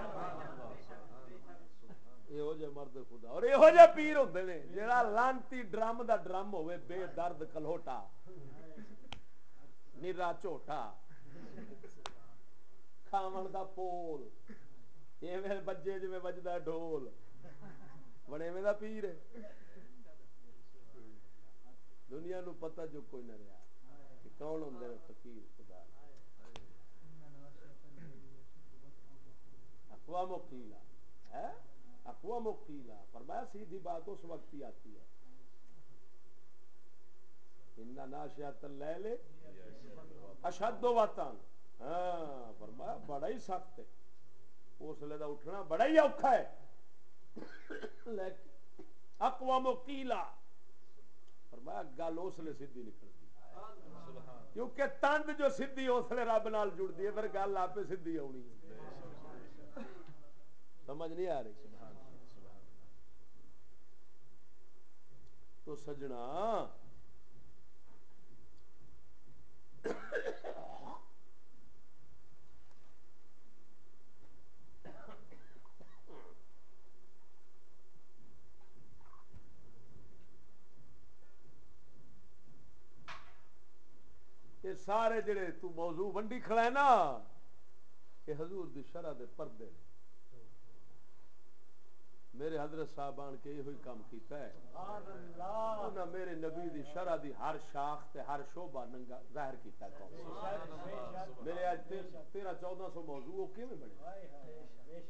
یہو جے مرد خدا اور یہو جے پیر ہوندے نے جیڑا لانتی ڈرم دا ڈرم ہوئے بے درد کلوٹا نیرا جھوٹا کھاون دا پول ایویں بجے جویں بجدا ڈھول بڑے میں دا پیر ہے. دنیا نو پتہ جو کوئی نہ رہا کہ کون ہوندے نے فقیر خدا. اقوام قیلا ہے، اقوام قیلا فرمایا سیدھی بات اس وقت ہی آتی ہے. ان ناشئۃ اللیل اشد وطن، ہاں فرمایا بڑا ہی سخت ہے اس لیے دا اٹھنا بڑا ہی اوکھا ہے. لیکن اقوام قیلا فرمایا گل اس لیے سیدھی نکلتی کیونکہ تند جو سیدھی اس لیے رب نال جڑتی ہے، پھر گل آپ سیدھی آنی. سمجھ نہیں آ رہی؟ تو سجنا یہ سارے جڑے تو موضوع ونڈی کھڑا ہے نا کہ حضور دی شرع دے پردے نے. میرے حضرت صاحبان کے یہ ہوئی کام کیتا ہے، انہاں میرے نبی دی شرع دی ہر شاخ تے ہر شعبہ ننگا ظاہر کیتا ہے. میرے آج 1300-1400 موضوع کیویں بنے؟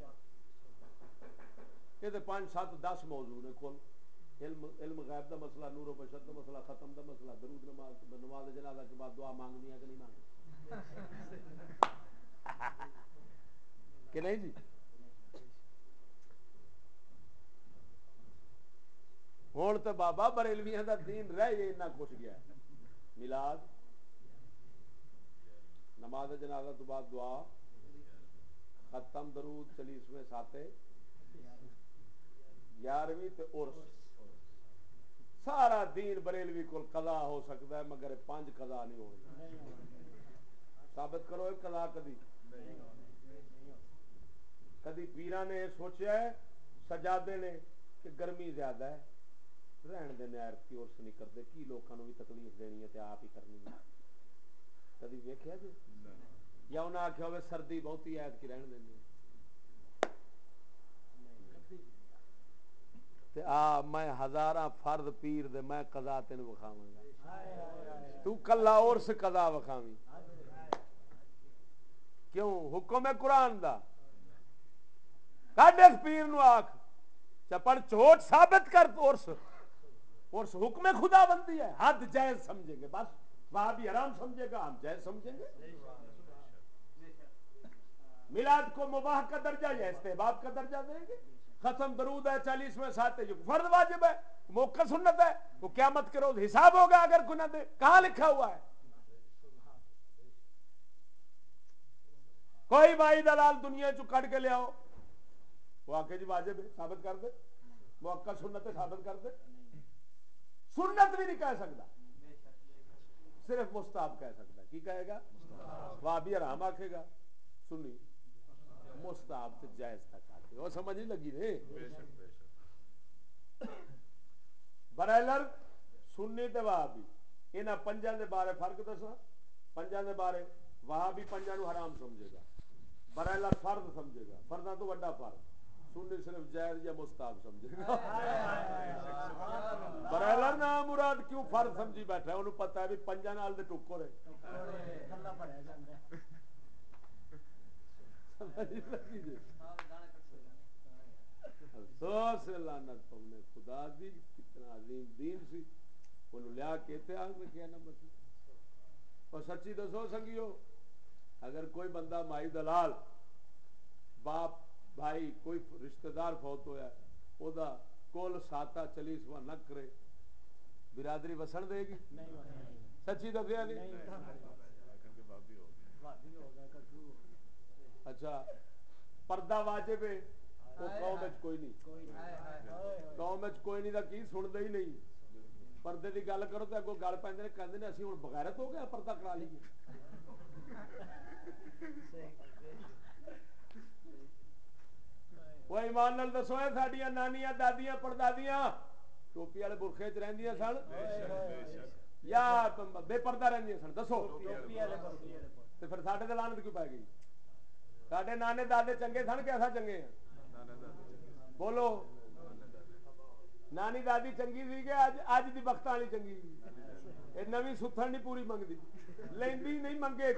یہ تے 5-7-10 موضوع نے کل. علم غیب دا مسئلہ، نور و بشر دا مسئلہ، ختم دا مسئلہ، درود نماز جنازہ کے بعد دعا مانگنی ہے کہ نہیں مانگنی کہ نہیں جی. ہوں تو بابا بریلویاں دا دین رہ ہی اتنا کچھ گیا ہے. میلاد، نماز جنازہ تو بعد دعا، ختم درود 40ویں ساتے 11ویں تے عرس سارا دین بریلوی کو قضا ہو سکتا ہے مگر 5 قضا نہیں ہو ثابت کرو ایک قضا کدی پیران نے سوچیا ہے سجادے نے کہ گرمی زیادہ ہے رہن دے نیار کی عرس نہیں کرتے کی لوگوں بھی تکلیف دینی ہے تے آپ ہی کرنی ہے کدی ویکھیا جی یا انہیں آخیا ہوئے سردی بہتی ہے کی رہن دینی تے آ میں ہزاراں فرد پیر دے میں قضا تین وکھاواں گا تو کلا عرس قضا وکھاویں کیوں حکم ہے قرآن دا کڈ اس پیر نو آکھ چپڑ چوٹ ثابت کر عرس حکم خدا بندی ہے حد جائز سمجھیں گے بس وہاں بھی حرام سمجھے گا ہم جائز سمجھیں گے میلاد کو مباح کا درجہ یا استحباب کا درجہ دیں گے ختم درود ہے 40ویں ساتھ جو فرض واجب ہے موقع سنت ہے وہ قیامت کے روز حساب ہوگا اگر کوئی نہ دے کہاں لکھا ہوا ہے کوئی بھائی دلال دنیا چو کٹ کے لے آؤ وہ آ کے جی واجب ہے ثابت کر دے موقع سنت ہے ثابت کر دے سنت بھی نہیں کہہ سکتا صرف مستحب کہہ سکتا کی کہے گا وہاں بھی حرام آکھے گا سنی مستحب تے جائز تک آکھے گا وہ سمجھ نہیں لگی نے برائلر سنی تے وہابی انہاں پنجاں دے بارے فرق دسا پنجاں دے بارے وہابی پنجاں نو حرام سمجھے گا برائلر فرض سمجھے گا فرضاں تو بڑا فرض سنی صرف جائز یا مستحب سمجھے گا برائلر نا مراد کیوں فرض سمجھی بیٹھا ہے انہوں پتہ ہے بھی پنجاں نال دے ٹکر ہے افسوس لعنت پونے خدا دی کتنا عظیم دین سی انہوں لیا کہتے آگ میں کیا نہ مسئلہ اور سچی دسو سنگیو اگر کوئی بندہ مائی دلال باپ بھائی کوئی رشتہ دار فوت ہویا ہے او دا کول ساتا 40واں نہ کرے برادری وسن دے گی سچی دسیا نہیں اچھا پردہ واجب ہے وہ قوم وچ کوئی نہیں قوم وچ کوئی نہیں دا کی سندا ہی نہیں پردے دی گل کرو تے اگوں گل پیندے نے کہندے نے اسی ہن بغیرت ہو گیا پردہ کرا لئیے وہ ایمان نال دسو اے ساڈیاں نانیاں دادیاں پردادیاں ٹوپی والے برخے چ رہندیاں سن یا بے پردہ رہندیاں سن دسو تے پھر ساڈے تے لعنت کیوں پے گئی ساڈے نانے دادے چنگے سن کہ اساں چنگے ہیں بولو نانی دادی چنگی سی کہ اج دی وقت والی چنگی اے نویں ستھن نہیں پوری منگدی لیندی نہیں منگے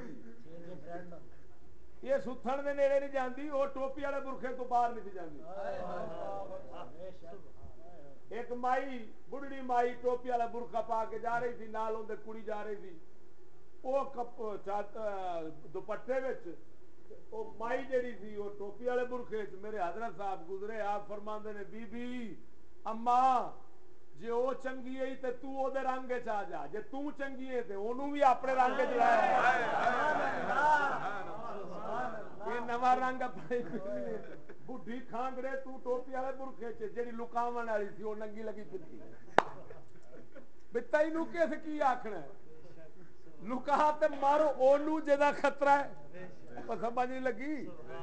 یہ ستھن دے نیڑے نہیں جاندی وہ ٹوپی والے برخے تو باہر نہیں جاندی ایک مائی بڑھڑی مائی ٹوپی والا برخا پا کے جا رہی تھی نال اون دے کڑی جا رہی تھی وہ دوپٹے وچ وہ مائی جڑی تھی وہ ٹوپی والے برخے چ میرے حضرت صاحب گزرے آپ فرماندے نے بی بی اماں جے او چنگی ہے تے تو او دے رنگ وچ آ جا جے تو چنگی ہے تے اونوں بھی اپنے رنگ وچ لے یہ نواں رنگ اپنے بڈھی کھانگڑے تو ٹوپی والے برخے چ جڑی لکاون والی سی او ننگی لگی پھرتی بے تینوں کس کی آکھنا ہے لکا تے مارو اونوں جدا خطرہ ہے او سمجھ نہیں لگی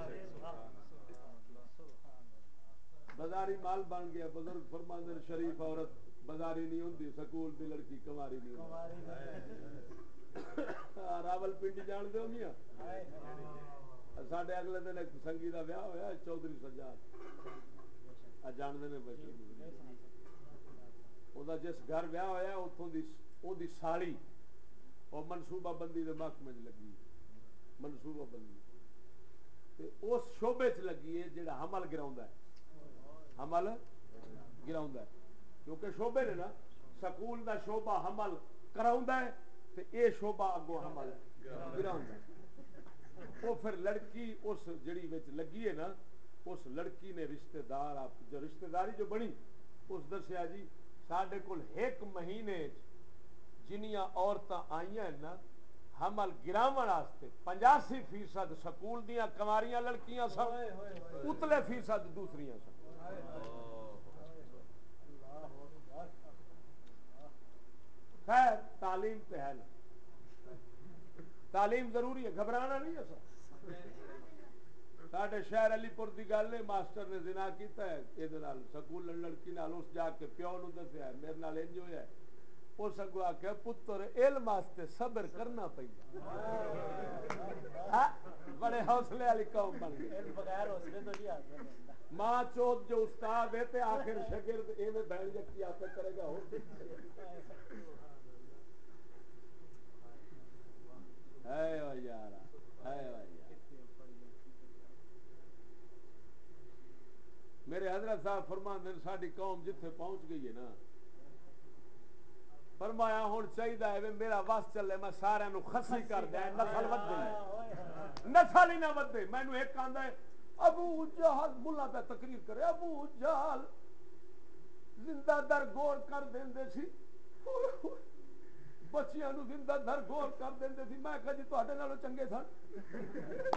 بازاری مال بن گیا بزرگ فرماندے شریف عورت بازاری نہیں ہوندی سکول دی لڑکی کماری نہیں ہوندی راول پنڈی جان دے ہوندیاں ساڈے اگلے دن ایک سنگی دا ویاہ ہویا چودھری سجاد جان دے نے بیٹھے او دا جس گھر ویاہ ہویا اوتھوں دی او دی سالی او منصوبہ بندی دے محکمے وچ لگی منصوبہ بندی تے اس شعبے چ لگی ہے جڑا حمل گراوندا ہے حمل گراوندا ہے کیونکہ شعبے نے نا سکول دا شعبہ حمل کراوندا ہے تے اے شعبہ اگوں حمل گراوندا ہے وہ پھر لڑکی اس جڑی وچ لگی ہے نا اس لڑکی نے رشتہ دار جو رشتہ داری جو بنی اس دسیا جی ساڈے کول ایک مہینے جنیاں عورتاں آئیاں ہیں نا حمل گراون واسطے 85% سکول دیاں کماریاں لڑکیاں سن اتلے فیصد دوسریاں سن خیر تعلیم پہ ہے نا، تعلیم ضروری ہے، گھبرانا نہیں ہے سر. ساڈے شہر علی پور دی گل ہے، ماسٹر نے زنا کیتا ہے یہ سکول لڑکی نال، اس جا کے پیو نو دسیا ہے میرے نال انج ہویا ہے. اس اگوں آخیا پتر علم واسطے صبر کرنا پیندا. بڑے حوصلے والی قوم بن گئی. بغیر حوصلے تو نہیں حاصل ہوتا. ماں چوت جو استاد ہے تے آخر شاگرد ایویں بہن جکی آپ کرے گا. ہے او یار، ہے او یار. میرے حضرت صاحب فرماندے ہیں ساری قوم جتھے پہنچ گئی ہے نا، فرمایا ہن چاہیے میرا وس چلے میں سارے نو خسی کر دیا، نسل ودے، نسل ہی نہ ودے. مینوں ایک آندا ہے ابو جہل، ملا پہ تقریر کرے، ابو جہل زندہ در گور کر دیندے سی، بچیاں نو زندہ در گور کر دیندے سی. میں کہا جی تواڈے نالوں چنگے سن.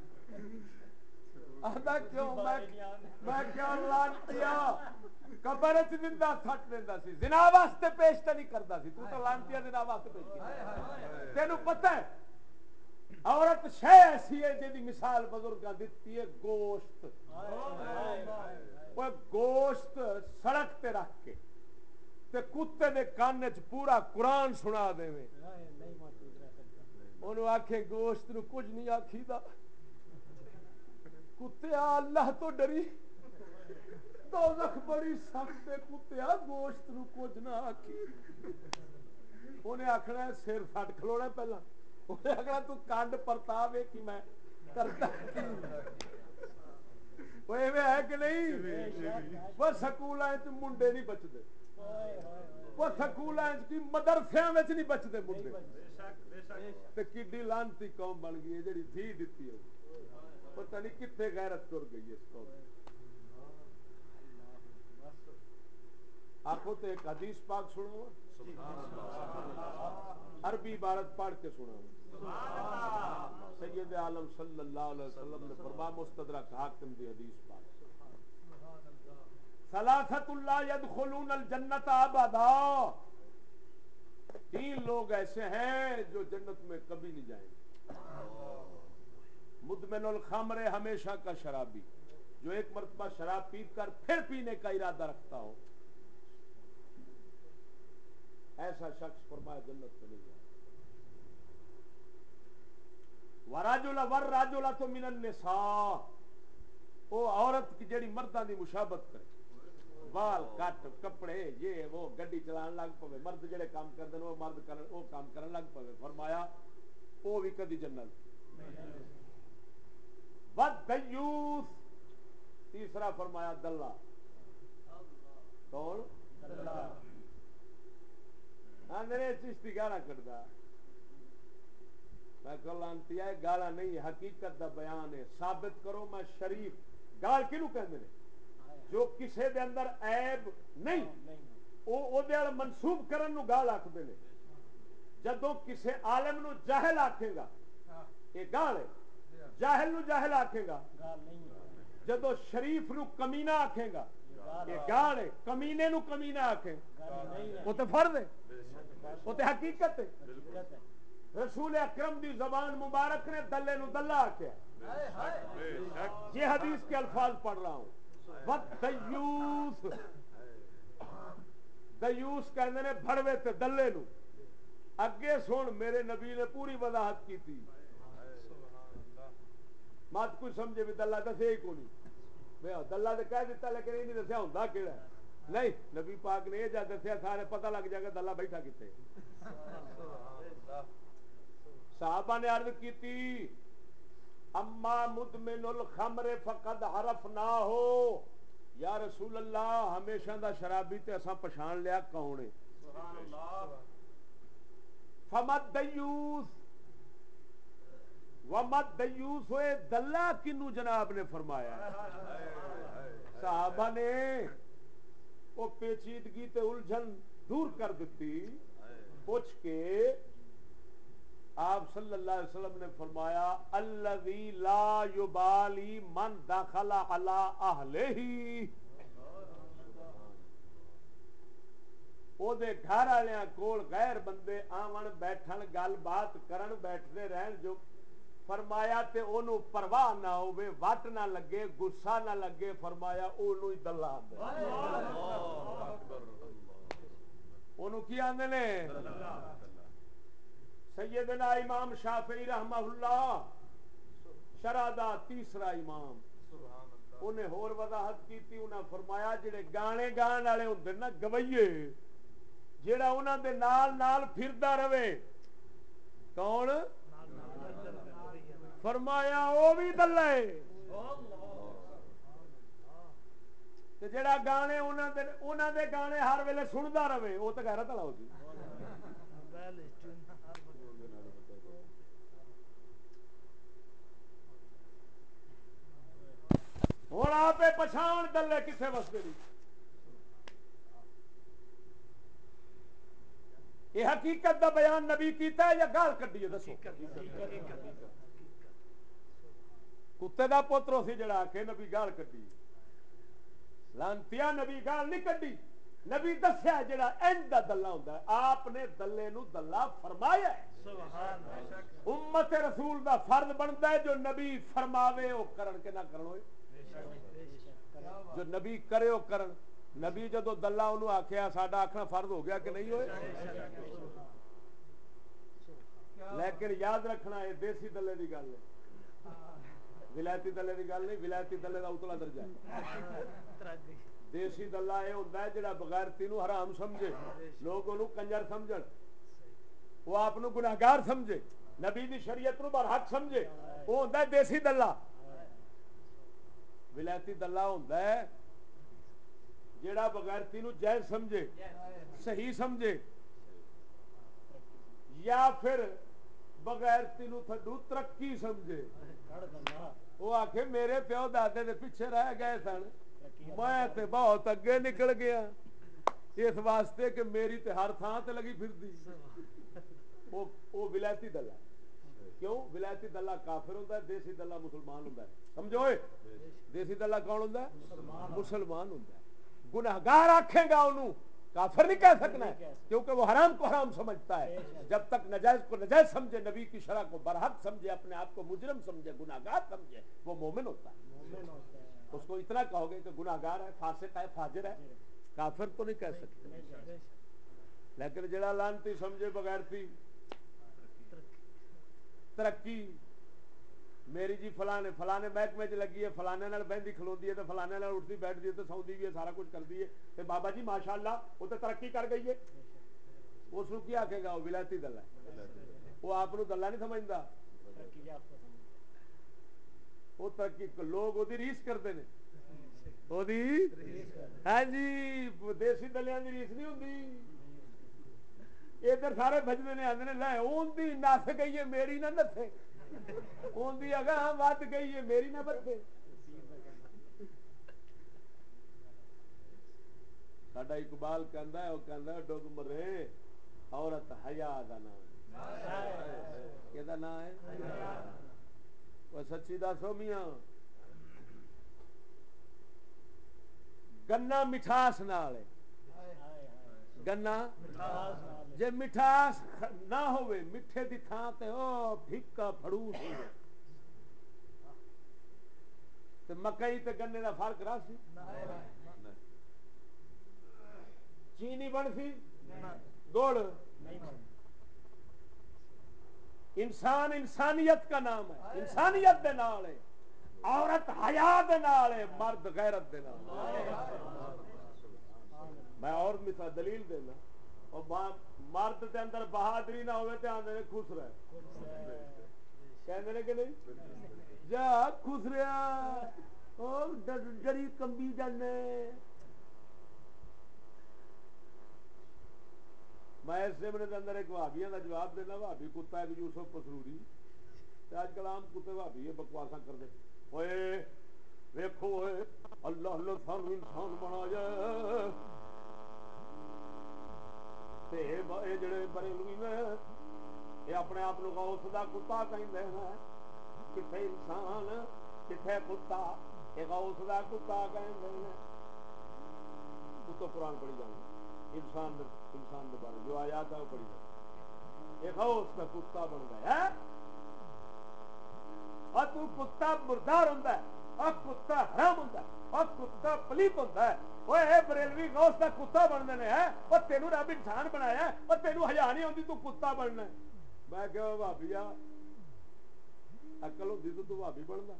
آندا کیوں؟ میں کیا لانتیا قبر وچ زندہ سٹ دیندا سی، زنا واسطے پیش تے نہیں کردا سی. تو لانتیا زنا واسطے پیش کیتا. تینوں پتہ ہے عورت شے ایسی ہے جی مثال بزرگاں دتی ہے، گوشت. وہ گوشت سڑک تے رکھ کے تے کتے دے کان وچ پورا قرآن سنا دیویں، انہوں آکھے گوشت نو کچھ نہیں آکھیدا. کتیا اللہ تو ڈری، دوزخ بڑی سخت ہے، کتیا گوشت نو کچھ نہ آکھی. انہیں آکھنا سر پھٹ کھلونا پہلا، انہیں آکھنا تو کانڈ پرتا ویکھی میں کرتا کی. وہ ایویں ہے کہ نہیں؟ وہ سکولاں وچ منڈے نہیں بچدے، وہ سکولاں وچ کی مدرسیاں وچ نہیں بچدے منڈے. تے کڈی لعنتی قوم بن گئی ہے جڑی دھی دتی ہے. پتہ نہیں کتنے غیرت ٹر گئی اس قوم. آخو تو ایک حدیث پاک سنو، عربی عبارت پڑھ کے سنا. سید عالم صلی اللہ علیہ وسلم نے فرمایا، مستدرک حاکم دی حدیث پاک، ثلاثۃ لا يدخلون الجنۃ ابدا. 3 لوگ ایسے ہیں جو جنت میں کبھی نہیں جائیں گے. مدمن الخمر، ہمیشہ کا شرابی، جو ایک مرتبہ شراب پی کر پھر پینے کا ارادہ رکھتا ہو، ایسا شخص فرمایا جنت میں نہیں جائے. وَالرَّجُلَةُ مِنَ النِّسَاءِ، وہ عورت کی جڑی مرداں دی مشابہت کرے، وال کٹ، کپڑے، یہ وہ، گڈی چلان لگ پوے. مرد جڑے کام کردے وہ مرد کرن، وہ کام کرن لگ پوے. فرمایا وہ بھی کدی جنت. وَالدَّیُّوث، تیسرا فرمایا دلہ. کون؟ دلہ. ہاں میرے چشتی گالا کٹدا. میں کہ لانتیا گالا نہیں، حقیقت دا بیان ہے. ثابت کرو میں شریف. گال کینوں کہندے نے؟ جو کسے دے اندر عیب نہیں او دے ال منسوب کرن نو گال آکھدے نے. جدوں کسے عالم نو جاہل آکھے گا یہ گال ہے، جاہل نو جاہل آکھے گا گال نہیں. جدوں شریف نو کمینہ آکھے گا یہ گال ہے، کمینے نو کمینہ آکھے وہ تے فرض ہے، وہ تے حقیقت ہے. رسول اکرم دی زبان مبارک نے دلے نو دلہ آکھیا. یہ حدیث کے الفاظ پڑھ رہا ہوں. وَالدَّیُّوث، دیوس کہندے نے بھڑوے تے دلے نو. اگے سن میرے نبی نے پوری وضاحت کی تھی. مت کوئی سمجھے بھی دلہ دسے ہی کو نہیں، دلہ تو کہہ دیتا لیکن یہ نہیں دسیا ہوندا کیڑا ہے. نہیں، نبی پاک نے یہ جا دسیا سارے پتہ لگ جائے گا دلہ بیٹھا کتے. صحابہ نے عرض کی تھی اما مدمن الخمر فقد عرفناہ، یا رسول اللہ ہمیشہ دا شرابی تے اساں پہچان لیا کون ہے. فمد دیوس، ومد دیوس ہوئے دلہ کنو جناب نے فرمایا. صحابہ نے وہ پیچیدگی تے الجھن دور کر دیتی، پوچھ کے آپ صلی اللہ علیہ وسلم نے فرمایا الذی لا یبالی من دخل علی اہلہ، او دے گھر والیاں کول غیر بندے آون بیٹھن گل بات کرن بیٹھتے رہن جو فرمایا تے اونوں پرواہ نہ ہوے وٹ نہ لگے غصہ نہ لگے فرمایا اونوں ہی دلہ آندے اللہ اکبر اونوں کی آندے نے سیدنا امام شافعی رحمہ اللہ شرع دا تیسرا امام انہیں ہور وضاحت کیتی انہاں فرمایا جڑے گانے گان والے ہوندے نا گویے جڑا انہاں دے نال نال پھردا رہے کون فرمایا او بھی دلہ ہے تے جڑا گانے انہاں دے گانے ہر ویلے سندا رہے او تے غیرت والا ہو سی ہن آپ پچھان دلے کسے واسطے نہیں یہ حقیقت دا بیان نبی کیتا ہے یا گال کڈی ہے دسو کتے دا پوترو سی جڑا کہ نبی گال کڈی لانتیا نبی گال نہیں کڈی نبی دسیا جڑا این دا دلہ ہوندا ہے آپ نے دلے نو دلہ فرمایا ہے امت رسول دا فرض بنتا ہے جو نبی فرماوے او کرن کے نہ کرن ہوئے جو نبی کرے او کرن نبی جدو دلہ انہوں آکھیا ساڈا آکھنا فرض ہو گیا کہ نہیں ہوئے لیکن یاد رکھنا یہ دیسی دلے دی گل ہے ولایتی دلے دی گل نہیں ولایتی دلے دا اتلا درجہ ہے دیسی دلہ یہ ہوتا ہے جڑا بغیرتی نو حرام سمجھے لوگ انہوں کنجر سمجھن وہ آپ نو گناہگار سمجھے نبی دی شریعت نو برحق سمجھے وہ ہوتا ہے دیسی دلہ ولایتی دلہ ہوتا ہے جیڑا بغیرتی نو جائز سمجھے صحیح سمجھے یا پھر بغیرتی نو تھڈو ترقی سمجھے وہ آکھے میرے پیو دادے دے پیچھے رہ گئے سن میں تے بہت اگے نکل گیا اس واسطے کہ میری تے ہر تھان تے لگی پھر دی وہ ولایتی دلہ کیوں ولایتی دلہ کافر ہوتا ہے دیسی دلہ مسلمان ہوتا ہے سمجھو دیسی دلہ کون ہوتا ہے مسلمان ہوتا ہے گناہگار آکھے گا انہوں کافر نہیں کہہ سکنا ہے کیونکہ وہ حرام کو حرام سمجھتا ہے جب تک نجائز کو نجائز سمجھے نبی کی شرع کو برحق سمجھے اپنے آپ کو مجرم سمجھے گناہگار سمجھے وہ مومن ہوتا ہے اس کو اتنا کہو گے کہ گناہگار ہے فاسق ہے فاجر ہے کافر تو نہیں کہہ سکتے لیکن جڑا لانتی سمجھے بغیرتی ترقی میری جی فلانے محکمے چ لگی ہے فلانے نال بہندی کھلوندی ہے تے فلانے نال اٹھتی بیٹھتی ہے تے سوندی بھی ہے سارا کچھ کردی ہے تے بابا جی ماشاءاللہ وہ تے ترقی کر گئی ہے اس کو کیا آکھے گا وہ ولایتی دلہ ہے وہ آپ نو دلہ نہیں سمجھدا وہ ترقی لوگ وہ ریس کرتے ہیں وہ ہاں جی دیسی دلیاں دی ریس نہیں ہوندی ادھر سارے بجنے نے آدھے لے اون دی نس گئی ہے میری نہ نسے اون دی اگاں ود گئی ہے میری نہ بدے ساڈا اقبال کہندا ہے وہ کہندا ہے ڈگ مرے عورت حیا دا نام ہے کیدا نام ہے وہ سچی دسو میاں گنا مٹھاس نال گنا جے مٹھاس نہ ہوئے میٹھے دی تھان تے او پھیکا پھڑوس ہوئے تے مکئی تے گنے دا فرق رہ سی چینی بن سی گڑ انسان انسانیت کا نام ہے انسانیت دے نال ہے عورت حیا دے نال ہے مرد غیرت دے نال میں اور مثال دلیل دینا اور مرد دے اندر بہادری نہ ہوئے تے آندے نے خسرا ہے کہندے نے کہ نہیں جا خسریا او ڈری کمبی جانے میں اس زمانے کے اندر ایک وہابیاں کا جواب دینا وہابی کتا ایک یوسف پسروری آج کل عام کتے وہابی ہے بکواساں کر دے اوئے ویکھو اوئے اللہ نے سانو انسان بنایا تے اے جڑے بریلوی نے یہ اپنے آپ کو غوث دا کتا کہندے ہیں کتھے انسان کتھے کتا یہ غوث دا کتا کہندے ہیں تو قرآن پڑھی جاندے انسان انسان کے بارے جو آیات ہے وہ پڑھی جائے ایک اس کا کتا بن گیا ہے اور تو کتا مردار ہوتا ہے اور کتا حرام ہوتا ہے اور کتا پلیت ہوتا ہے وہ بریلوی غوث کا کتا بننے نے ہے اور تینوں رب انسان بنایا اور تینوں حیا نہیں ہوتی تو کتا بننا ہے میں کہ بھابی عقل ہوتی تو بھابی بننا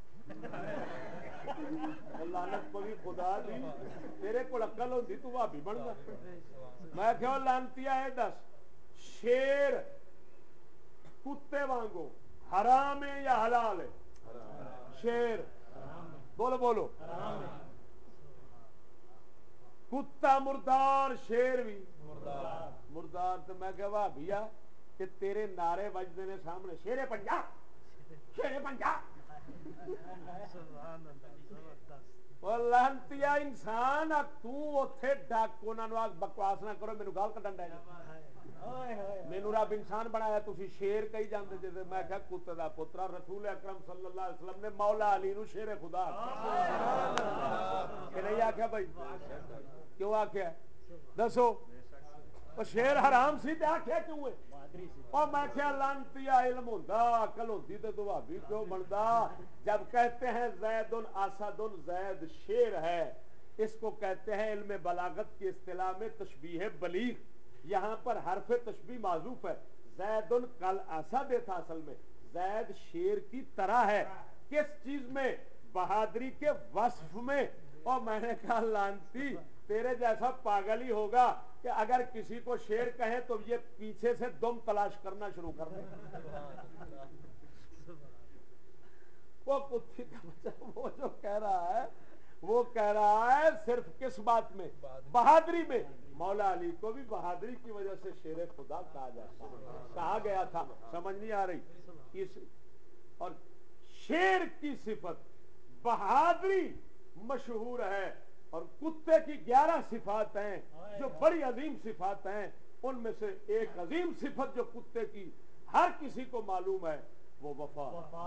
لعنت پوی خدا دی تیرے کو عقل ہوتی تو بھابی بننا میں کہ لعنتی ہے دس شیر کتے وانگو حرام ہے یا حلال ہے شیر بولو بولو کتا مردار شیر بھی مردار تو میں کہ بھابی کہ تیرے نعرے بجتے نے سامنے شیرے پنجا شیرے پنجا لعنتی انسان تو اوتھے ڈاک انہاں نو بکواس نہ کرو مینوں گال کڈن ڈے مینوں رب انسان بنایا تسی شیر کہی جاندے جے میں کہا کتے دا پترا رسول اکرم صلی اللہ علیہ وسلم نے مولا علی نو شیر خدا کہ نہیں آکھیا بھائی کیوں آکھیا دسو وہ شیر حرام سی تے آکھیا کیوں ہے اور میں کیا لعنتی علم ہوندا عقل ہوندی تے تو بھابی کیوں بندا جب کہتے ہیں زید اسد زید شیر ہے اس کو کہتے ہیں علم بلاغت کی اصطلاح میں تشبیہ بلیغ یہاں پر حرف تشبیہ معذوف ہے زید کل اسد تھا اصل میں زید شیر کی طرح ہے کس چیز میں بہادری کے وصف میں اور میں نے کہا لعنتی تیرے جیسا پاگل ہی ہوگا کہ اگر کسی کو شیر کہے تو یہ پیچھے سے دم تلاش کرنا شروع کر دے وہ کتی کا بچہ وہ جو کہہ رہا ہے وہ کہہ رہا ہے صرف کس بات میں بہادری میں مولا علی کو بھی بہادری کی وجہ سے شیر خدا کہا جاتا کہا گیا تھا سمجھ نہیں آ رہی اس اور شیر کی صفت بہادری مشہور ہے اور کتے کی 11 صفات ہیں جو بڑی عظیم صفات ہیں ان میں سے ایک عظیم صفت جو کتے کی ہر کسی کو معلوم ہے وہ وفا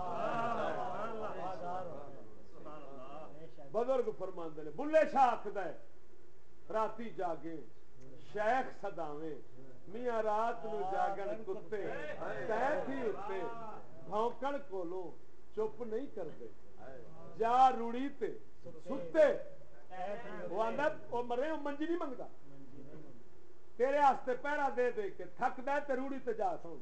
بزرگ فرماندے نے بلے شاہ آکھدا ہے راتی جاگے شیخ صداویں میاں رات نو جاگن کتے تے تھی اتے بھونکن کولو چپ نہیں کردے جا روڑی تے ستے وہ آندا او مرے منجی نہیں منگدا تیرے واسطے پہرا دے دے کے تھک دے تے روڑی تے جا سو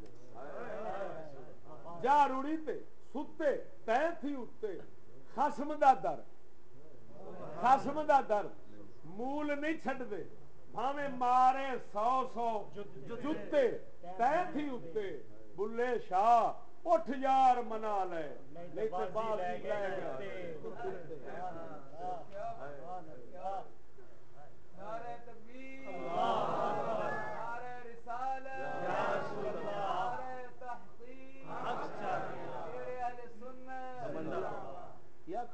جا روڑی تے ستے تے تھی اتے خصم دا در خصم دا در مول نہیں چھڈ دے بھاویں مارے 100 جتے تے تھی اتے بلے شاہ اٹھ یار منا لے نہیں تے بازی لے گئے نعرہ تکبیر نعرہ رسالت نعرہ تحقیق میرے اہل سنت کیا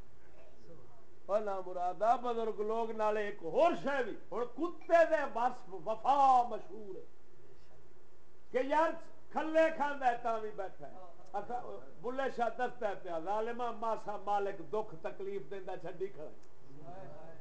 مرادا بزرگ لوگ نالے ایک اور شے بھی ہن کتے دے وصف وفا مشہور ہے کہ یار کھلے کھاندا ہے تاں بھی بیٹھا ہے بلے شاہ دستا ہے پیا ظالما ماسا مالک دکھ تکلیف دیندا چھڈی کھڑا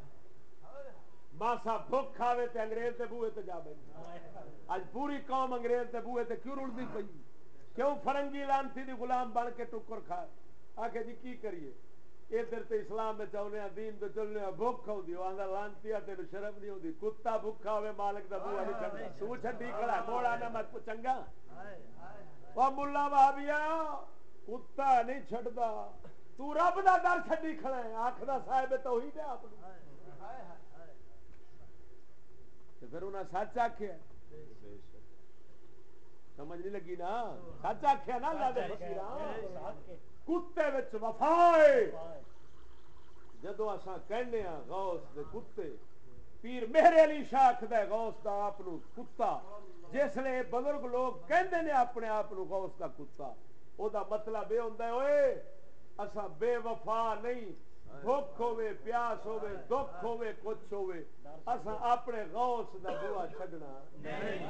ماسا بھوک کھاوے تے انگریز دے بوئے تے جا بیٹھے اج پوری قوم انگریز دے بوئے تے کیوں رڑدی پئی کیوں فرنگی لانتی دی غلام بن کے ٹکر کھا آکھے جی کی کریے ادھر تے اسلام میں چلنے دین تے چلنے بھوک کھاؤندی او آندا لانتی تینوں شرم نہیں ہوندی کتا بھوکا ہوے مالک دا بوئا نہیں چھڈدا تو چھڈی کھڑا موڑا نہ مت چنگا او مولا وہابیا کتا نہیں چھڈدا تو رب دا در چھڈی کھڑا ہے آکھدا صاحب توحید ہے آپ تے پھر انہاں سچ آکھیا سمجھ نہیں لگی نا سچ آکھیا نا اللہ دے فقیراں کتے وچ وفا ہے جدو اساں کہنے ہاں غوث دے کتے پیر مہر علی شاہ آکھدا ہے غوث دا آپ نو کتا جس لے بزرگ لوگ کہندے نے اپنے آپ نو غوث دا کتا او دا مطلب یہ ہوندا ہے اوئے اساں بے وفا نہیں بھوک ہوے پیاس ہوے دکھ ہوے کچھ ہوے اساں اپنے غوث دا بوا چھڈنا نہیں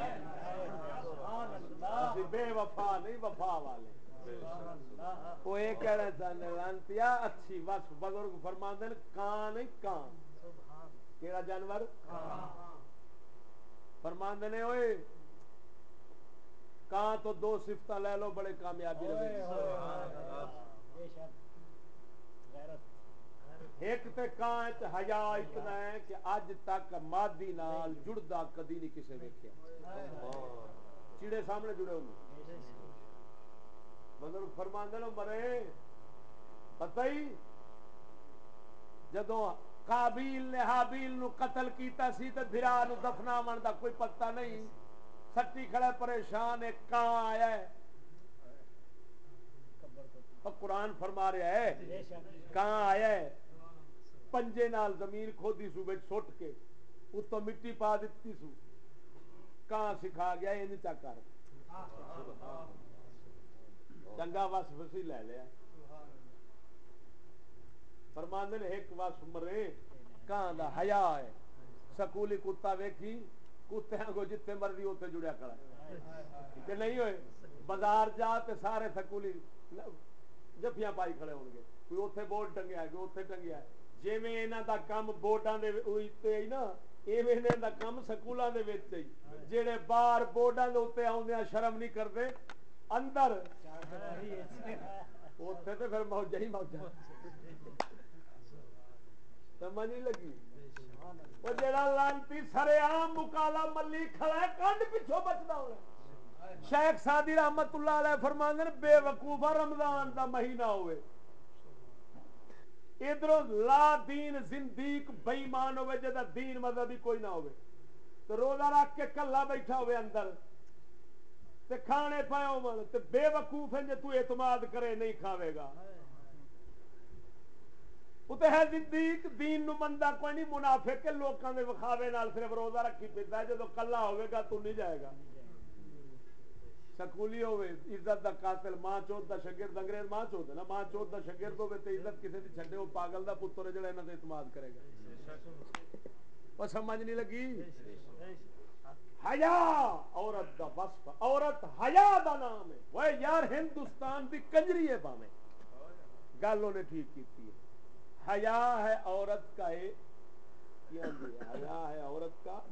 اسی بے وفا نہیں وفا والے وہ یہ کہنا چاہتے لانتیا اچھی وصف بزرگ فرماندے کان نہیں کان کیڑا جانور فرماندے نے اوئے کہاں تو دو صفتہ لے لو بڑے کامیابی رہے ایک تے کہاں تے حیا اتنا ہے کہ اج تک مادی نال جڑدا کدی نہیں کسے ویکھیا چیڑے سامنے جڑے ہوندے مگر فرماندے نے مرے پتہ ہی جدوں قابیل نے حابیل نو قتل کیتا سی تے بھرا نو دفناون دا کوئی پتہ نہیں سٹی کھڑا پریشان ایک کہاں آیا ہے اور قرآن فرما رہا ہے کہاں آیا ہے پنجے نال زمین کھودی سو وچ سٹ کے اتوں مٹی پا دتی سو کہاں سکھا گیا یہ نہیں چا کر چنگا وصف سی لے لیا فرماندے نے ایک وصف مرے کہاں دا حیا ہے سکولی کتا ویکھی کتےاں کو جتنے مرضی اوتے جڑیا کھڑا کہ نہیں ہوئے بازار جا تے سارے سکولی جفیاں پائی کھڑے ہون گے کوئی اوتھے بورڈ ٹنگیا ہے کوئی اوتھے ٹنگیا ہے جویں انہاں دا کم بورڈاں دے اوتے ہی نا ایویں انہاں دا کم سکولاں دے وچ ہی جڑے باہر بورڈاں دے اوتے آوندے شرم نہیں کردے اندر اوتھے تے پھر موجہ ہی موجہ سمجھ نہیں لگی وہ جڑا لانتی سرے عام مکالا ملی کھڑا ہے کنڈ پیچھوں بچدا ہونا شیخ سعدی رحمت اللہ علیہ فرماندے نے بے وقوفا رمضان دا مہینہ ہوئے ادھروں لا دین زندیق بے ایمان ہوئے جدا دین مذہبی کوئی نہ ہوئے تو روزہ رکھ کے کلا بیٹھا ہوئے اندر تے کھانے پائے ہون تے بے وقوف ہیں جے تو اعتماد کرے نہیں کھاوے گا تے ہے صدیق دین نو مندا کوئی نہیں منافق کے لوکاں دے وکھاوے نال صرف روزہ رکھی پھردا ہے جدوں کلا ہوے گا تو نہیں جائے گا سکولی ہوے عزت دا قاتل ماں چوت دا شاگرد انگریز ماں چوت ہے نا ماں چوت دا شاگرد ہوے تے عزت کسے دی چھڈے وہ پاگل دا پتر ہے جڑا انہاں تے اعتماد کرے گا او سمجھ نہیں لگی حیا عورت دا وصف عورت حیا دا نام ہے وہ یار ہندوستان دی کنجری ہے باویں گل انہیں ٹھیک کیتی ہے حیا ہے عورت کا حیا ہے عورت کا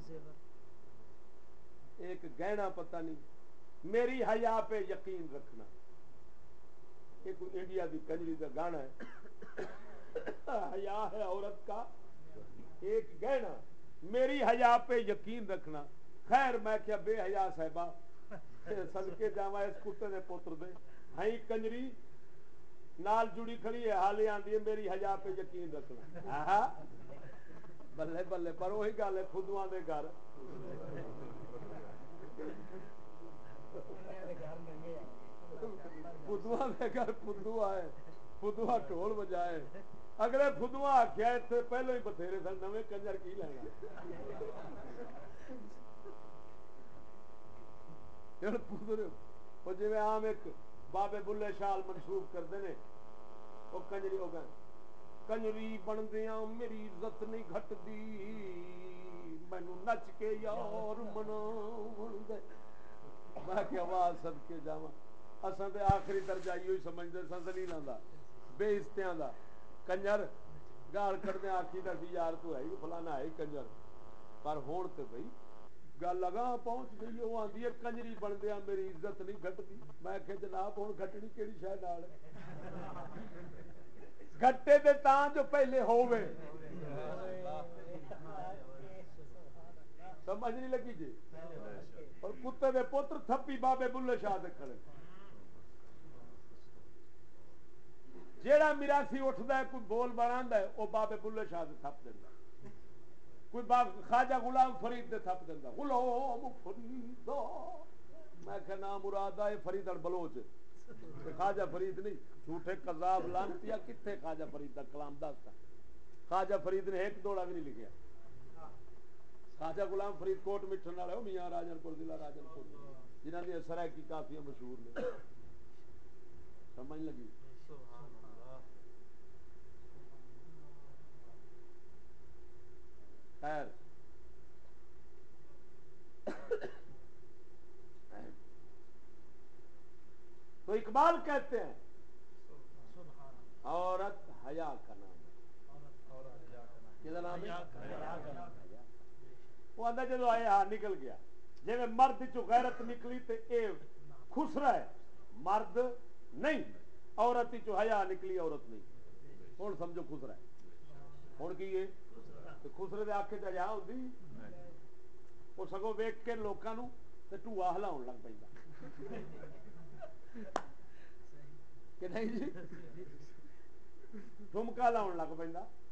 ایک گہنا پتہ نہیں میری حیا پہ یقین رکھنا یہ کوئی انڈیا کی کنجری کا گانا ہے حیا ہے عورت کا ایک گہنا میری حیا پہ یقین رکھنا خیر میں کیا بے حیا صاحبہ صدقے جاواں اس کتے دے پتر دے ہئی کنجری نال جڑی کھڑی ہے حال آندی ہے میری حیا پہ یقین رکھنا بلے بلے پر وہی گل ہے خودواں دے گھر خودواں دے گھر خودو آئے خودوا ٹول بجائے اگلے خودوا آکھیا اتنے پہلو ہی بتھیرے سن نویں کنجر کی لینا وہ جی عام ایک بابے بلے شال منسوخ کرتے ہیں وہ کنجری ہو گئے کنجری بندیاں میری عزت نہیں گھٹدی مینو نچ کے یار مناون دے میں کہ آواز صدقے جاواں اساں تے آخری درجہ ایو ہی سمجھدے ساں ذلیلاں دا بے عزتیاں دا کنجر گال کڈدے آکھیدا سی یار تو ہے ہی فلانا ہے ہی کنجر پر ہون تے بھئی گل لگا پہنچ گئی وہ آندی ہے کنجری بندیاں میری عزت نہیں گھٹدی میں کہ جناب ہن گھٹنی کیڑی شے نال گھٹے تے تاں جو پہلے ہووے سمجھ نہیں لگی جی اور کتے دے پتر تھپی بابے بلے شاہ دے کھڑے جیڑا میراسی اٹھدا ہے کوئی بول بناندا ہے او بابے بلے شاہ دے تھپ دیندا کوئی خواجہ غلام فرید دے تھپ دیندا غلام فرید میں کہ نام مراد ہے فرید بلوچ خواجہ فرید نہیں جھوٹے قذاب لانتیا کتنے خواجہ فرید دا کلام دستا خواجہ فرید نے ایک دوڑا بھی نہیں لکھیا خواجہ غلام فرید کوٹ مٹھن والے میاں راجن پور ضلع راجن پور جنہاں دی سرائکی کافیاں مشہور نے سمجھ لگی خیر تو اقبال کہتے ہیں عورت حیا کا نام ہے کیا نام ہے وہ آدھا جدو آئے ہاں نکل گیا جی میں مرد چو غیرت نکلی تے اے خسرا ہے مرد نہیں عورت چو حیا نکلی عورت نہیں ہوں سمجھو خسرا ہے ہوں کی ہے خسرے دے آنکھے چ جا ہوتی وہ سگوں ویک کے لوگوں تے ٹوआ ہلاؤ لگ پہ کہ نہیں جی ٹھمکا لاؤ لگ پہ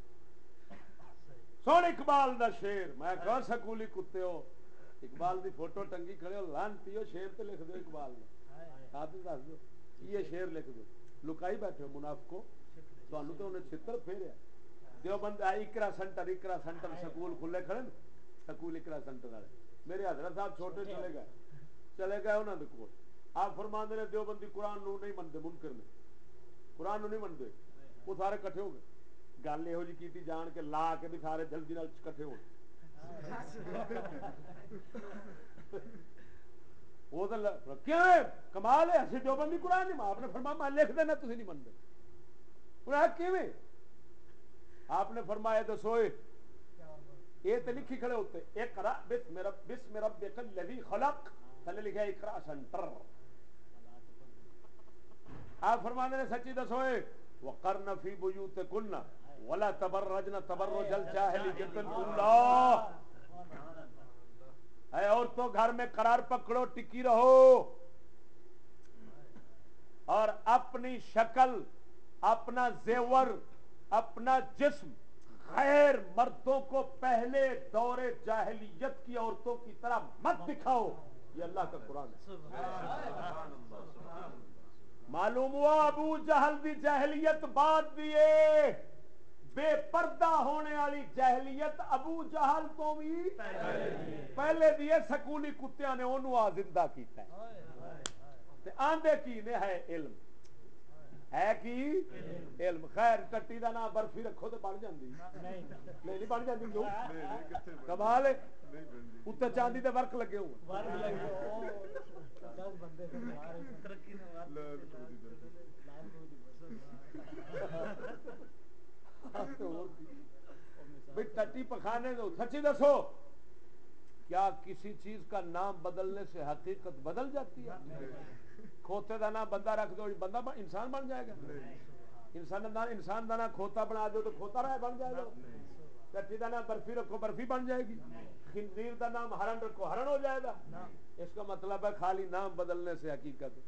سن اقبال دا شیر میں کہا سکولی کتے ہو اقبال دی فوٹو ٹنگی کھڑے ہو لانتی ہو شیر تے لکھ دو اقبال دا آدمی دس دو یہ شیر لکھ دو لکائی بیٹھے ہو منافقو تانوں تے انہیں چھتر پھیریا دیوبند اقرا سینٹر سکول کھلے کھڑے سکول اقرا سینٹر والے میرے حضرت صاحب چھوٹے چلے گئے انہوں نے کول آپ فرماندے نے دیوبندی قرآن نو نہیں منتے منکر نے قرآن نو نہیں منتے وہ سارے کٹھے ہو گئے گل یہو جی کیتی جان کے لا کے بھی سارے جلدی نال کٹھے ہو وہ تو کیوں کمال ہے اسی دیوبندی قرآن نہیں آپ نے فرمایا میں لکھ دینا تسی نہیں منتے انہیں کیوں آپ نے فرمایا دسوئے یہ تو لکھی کھڑے ہوتے اقرا بسم ربک الذی خلق تھلے لکھا اقرا سینٹر آپ فرمانے نے سچی دسوئے وقرن فی بیوتکن ولا تبرجن تبرج الجاہلیۃ الاولی اے عورتوں گھر میں قرار پکڑو ٹکی رہو اور اپنی شکل اپنا زیور اپنا جسم غیر مردوں کو پہلے دور جاہلیت کی عورتوں کی طرح مت دکھاؤ یہ اللہ کا قرآن ہے معلوم ہوا ابو جہل دی جاہلیت بعد دیے بے پردہ ہونے والی جاہلیت ابو جہل تو بھی پہلے دیے سکولی کتیاں نے انہوں زندہ کیتا ہے آندے کی نے ہے علم ہے کی علم خیر ٹٹی دا نام برفی رکھو تو بن جاندی نہیں بن جاندی کیوں کمال ہے اتنے چاندی دے ورک لگے ہو ٹٹی پخانے دو سچی دسو کیا کسی چیز کا نام بدلنے سے حقیقت بدل جاتی ہے کھوتے دا نام بندہ رکھ دو بندہ انسان بن جائے گا انسان دا نام کھوتا بنا دو تو کھوتا رہے بن جائے گا ٹٹی دا نام برفی رکھو برفی بن جائے گی خنزیر دا نام ہرن رکھو ہرن ہو جائے گا اس کا مطلب ہے خالی نام بدلنے سے حقیقت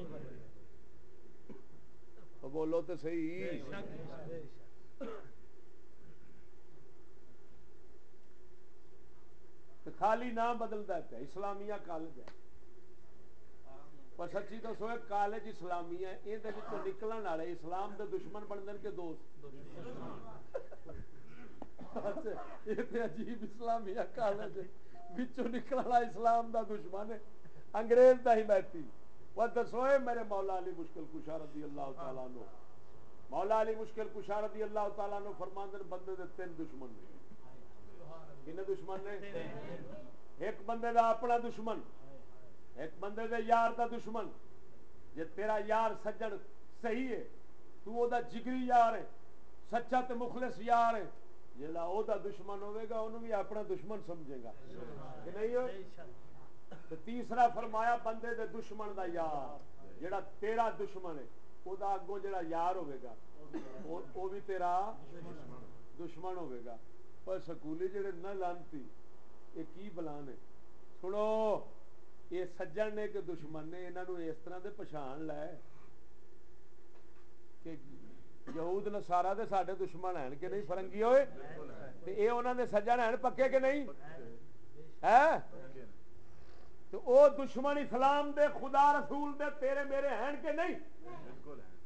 تو بولو تو صحیح خالی نام بدلتا ہے اسلامیہ کالج ہے پر سچی دسو کالج اسلامیہ یہ نکلن والے اسلام دے دشمن بن کے دوست یہ عجیب اسلامیہ کالج بچوں نکلن والا اسلام دا دشمن ہے انگریز دا حمایتی وہ دسوئے میرے مولا علی مشکل کشا رضی اللہ تعالیٰ عنہ مولا علی مشکل کشا رضی اللہ تعالیٰ عنہ فرماندے بندے دے تین دشمن نے کنے دشمن نے ایک بندے دا اپنا دشمن ایک بندے دے یار دا دشمن جے تیرا یار سجن صحیح ہے تو او دا جگری یار ہے سچا تے مخلص یار ہے جیڑا او دا دشمن ہوے گا انہوں بھی اپنا دشمن سمجھے گا کہ نہیں ہو تے تیسرا فرمایا بندے دے دشمن دا یار جیڑا تیرا دشمن ہے او دا اگوں جیڑا یار ہوے گا او بھی تیرا دشمن ہوے گا پر سکولی جڑے نہ لانتی یہ کی بلانے سنو یہ سجن نے کہ دشمن نے انہوں نے اس طرح دے پچھان لائے کہ یہود نصارا دے ساڈے دشمن ہیں کہ نہیں فرنگی ہوئے تے اے انہوں نے سجن ہیں پکے کہ نہیں ہے تو او دشمن اسلام دے خدا رسول دے تیرے میرے ہیں کہ نہیں بالکل ہیں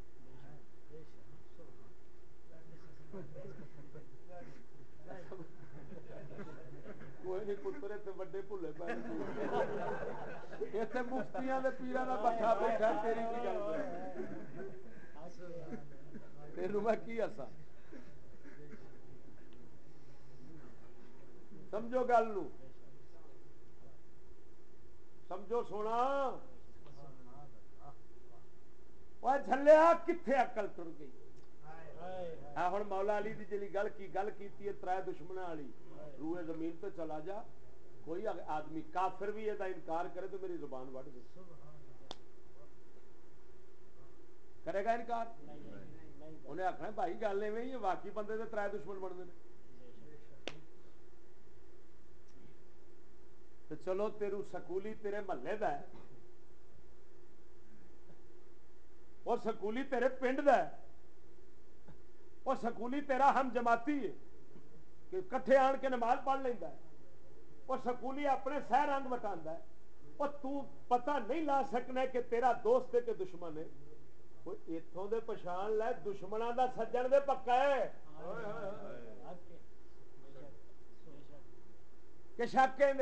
کوئی نہیں پتر تے بڑے بھلے پے اتنے مفتیاں دے پیراں دا بٹھا بیٹھا تیری کی گل تینوں میں کی ہسا سمجھو گل نو سمجھو سونا وہ جھلیا کتھے عقل ٹر گئی ہن مولا علی دی جڑی گل کی ترے دشمناں والی روئے زمین تے چلا جا کوئی آدمی کافر بھی یہ انکار کرے تو میری زبان وڑ دے کرے گا انکار انہیں آخنا بھائی گل ایویں ہی واقعی بندے دے ترے دشمن بنتے ہیں تو چلو تیرو سکولی تیرے محلے دا ہے اور سکولی تیرے پنڈ دا ہے اور سکولی تیرا ہم جماعتی ہے کہ کٹھے آن کے نماز پڑھ لینا ہے اور سکولی اپنے سہ رنگ وٹاندا ہے اور تو پتہ نہیں لا سکنا کہ تیرا دوست ہے کہ دشمن ہے کوئی اتوں دے پچھان لے دشمناں دا سجن دے پکا ہے کہ شک ہے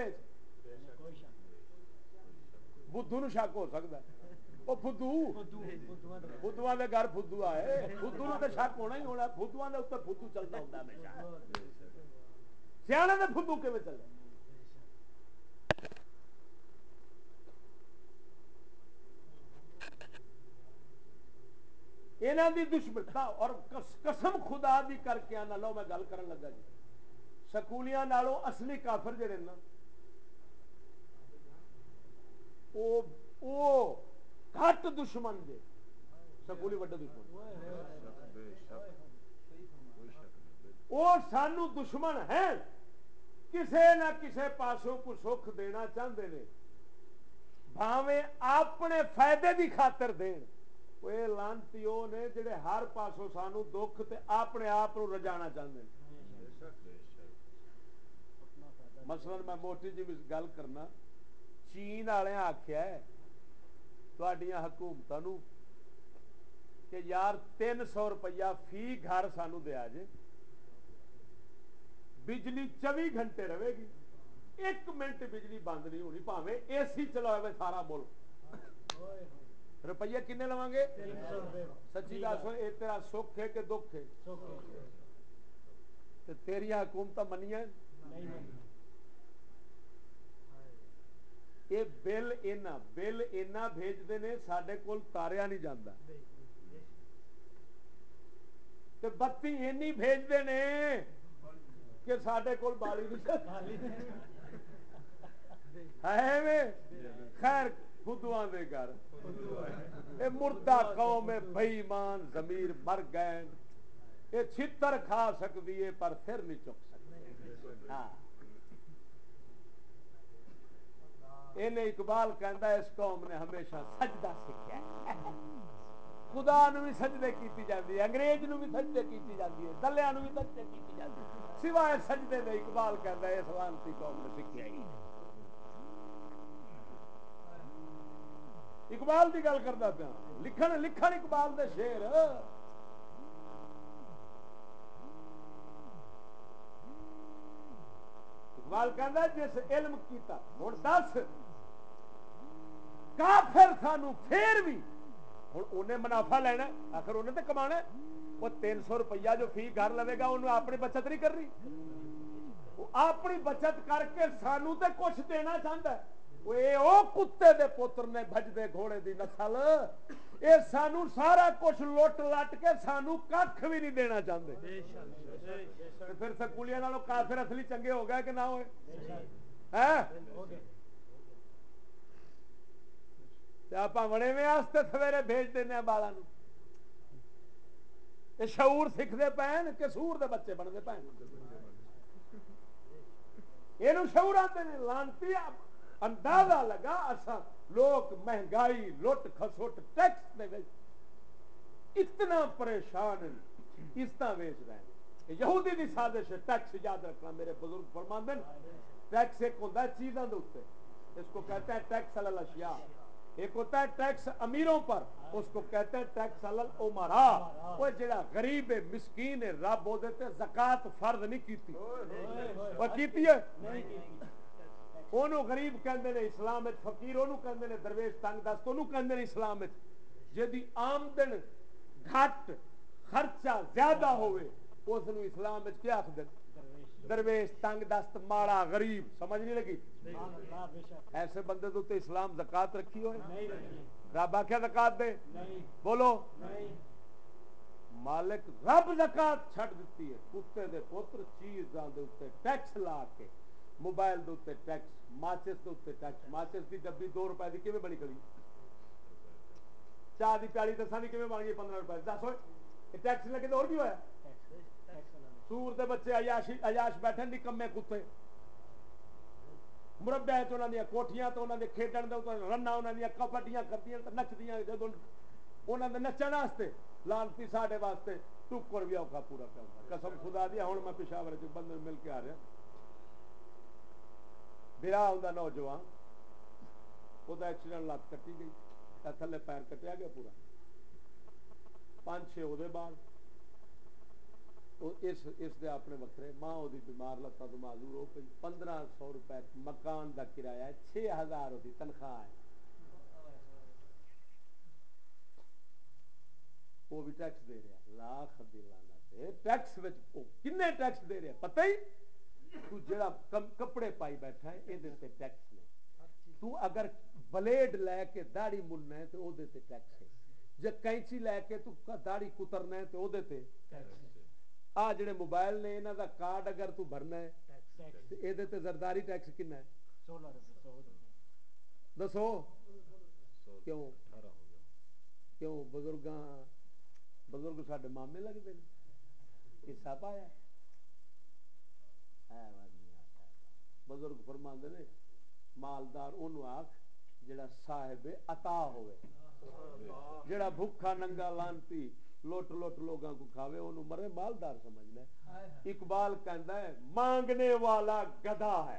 بدھو نو شک ہو سکتا ہے وہ فدو دے گھر فدو آئے فدو نو تو شک ہونا ہی ہونا فدو دے اوپر فدو چلتا ہوتا ہمیشہ سیانے دے فدو کیویں چلے انہاں دی دشمن اور قسم خدا دی کر کے آنا لو میں گل کرن لگا جی سکولیاں نالوں اصلی کافر جڑے نا او گھٹ دشمن جے سکولی وڈے دشمن وہ سانو دشمن ہیں کسے نہ کسے پاسوں کو سکھ دینا چاہتے ہیں بھاویں اپنے فائدے دی خاطر دین وہ لانتی وہ نے جڑے ہر پاسوں سانو دکھ تے اپنے آپ کو رجانا چاہتے ہیں مثلا میں موٹی جی گل کرنا چین والے آخیا ہے تہاڈیاں حکومتاں نو کہ یار 300 روپیہ فی گھر سانو دیا جے بجلی 24 گھنٹے رہے گی 1 منٹ بجلی بند نہیں ہونی پاویں اے سی چلا ہوئے سارا ملک روپیے کنے لواں گے 300 روپے سچی دس اے تیرا سکھ ہے کہ دکھ ہے تے تیری حکومت منیاں نہیں یہ بل اینا بھیجتے ہیں سڈے کول تاریا نہیں جاتا تے بتی اینی بھیجتے ہیں کہ سڈے کول بالی نہیں ہے خیر خدواں دے گھر اے مردہ قوم بے ایمان ضمیر مر گئے یہ چھتر کھا سکتی ہے پر پھر نہیں چک سکتی ہاں انہیں اقبال کہندا ہے اس قوم نے ہمیشہ سجدہ سکھیا ہے خدا نو بھی سجدے کیتی جاندی ہے انگریز نو بھی سجدے کیتی جاندی ہے دلیاں نو بھی سجدے کیتی جاندی ہے سوائے سجدے دے اقبال کہندا ہے اس لعنتی قوم نے سکھیا ہی اقبال دی گل کردا پیا لکھن اقبال دے شعر اقبال کہندا جس علم کیتا ہن دس کافر سانو پھر بھی ہن انہیں منافع لینا آخر انہیں تے کمانا وہ 300 روپیہ جو فی گھر لوے گا انہوں اپنی بچت نہیں کرنی وہ اپنی بچت کر کے سانو تے کچھ دینا چاہتا ہے وہ کتے دے پتر نے بھجدے گھوڑے دی نسل اے سانو سارا کچھ لٹ لٹ کے سانو کھ بھی نہیں دینا چاہتے پھر سکولیاں نالوں کافر اصلی چنگے ہو گئے کہ نہ ہوئے آپ بڑے میں سویرے بھیج دینا بالا نو شعور سکھتے پین کہ سور دے بچے بنتے پین یہ شعور آتے ہیں لانتی اندازہ لگا اسا لوگ مہنگائی لٹ کھسٹ ٹیکس دے اتنا پریشان اس طرح ویچ رہے ہیں یہودی دی سازش ہے ٹیکس یاد رکھنا میرے بزرگ فرماندے ٹیکس ایک ہوتا ہے چیزاں دے اوپر اس کو کہتے ہیں ٹیکس علی الاشیاء ایک ہوتا ہے ٹیکس امیروں پر اس کو کہتے ہیں ٹیکس علی الامراء وہ جڑا غریب ہے مسکین ہے رب وہ دیتے زکات فرض نہیں کیتی وہ کیتی ہے انہوں غریب کہندے نے اسلام وچ فقیر انہوں کہندے نے درویش تنگ دست انہوں کہندے نے اسلام وچ جدی آمدن گھٹ خرچہ زیادہ ہوئے اس نو اسلام وچ کیا آکھدے درویش تنگ دست ماڑا غریب سمجھ نہیں لگی ایسے بندے تو تے اسلام زکات رکھی ہوئے رب آکھیا زکات دے بولو مالک رب زکات چھڈ دیتی ہے کتے دے پتر چیزاں دے اوتے ٹیکس لا کے موبائل دے اوتے ٹیکس، ماچس دے اوتے ٹیکس، ماچس دی ڈبی 2 روپے دی کیویں بنی کھڑی، چاہ دی پیالی دساں دی کیویں بن گئی 15 روپے، دس ہوئے یہ ٹیکس لگے تو اور کی ہویا؟ سور دے بچے عیاش بیٹھے نکمے کتے، مربع تو انہاں دی کوٹھیاں تو انہاں دے کھیڈن دے رنا انہاں دی کبڈیاں کردیاں تے نچدیاں، جدوں انہاں دے نچن واسطے لانتی ساڈے واسطے ٹکر بھی اوکھا پورا پیا ہوندا۔ قسم خدا دی ہن میں پشاور وچ بندے مل کے آ رہا، بیاہ ہوندا نوجوان، وہ ایکسیڈنٹ لت کٹی گئی، تھلے پیر کٹیا گیا پورا، 5-6 وہ بعد اس دے اپنے وکھرے، ماں وہ بیمار لتاں تو معذور ہو گئی، 1500 روپے مکان دا کرایہ ہے، 6000 وہ تنخواہ ہے، وہ بھی ٹیکس دے رہا، لاکھ دی لعنت، ٹیکس کنے ٹیکس دے رہا پتہ ہی، تو جڑا کپڑے پائی بیٹھا ہے یہ ٹیکس نے، تو اگر بلیڈ لے کے داڑھی مننا ہے تو وہ ٹیکس ہے، جے کینچی لے کے تو داڑھی کترنا ہے تو وہ آ جڑے موبائل نے انہاں دا کارڈ اگر تو بھرنا ہے تے اے دے تے زرداری ٹیکس کنا ہے 16 روپے، دسو کیوں؟ کیوں؟ بزرگ ساڈے مامے لگتے ہیں، حصہ پایا بزرگ فرماندے نے مالدار اونوں آکھ جڑا صاحب عطا ہوئے، جڑا بھوکا ننگا لانتی لوٹ لوٹ لوگاں کو کھاوے انہوں مرے مالدار سمجھ لے۔ اقبال کہندا ہے مانگنے والا گدھا ہے،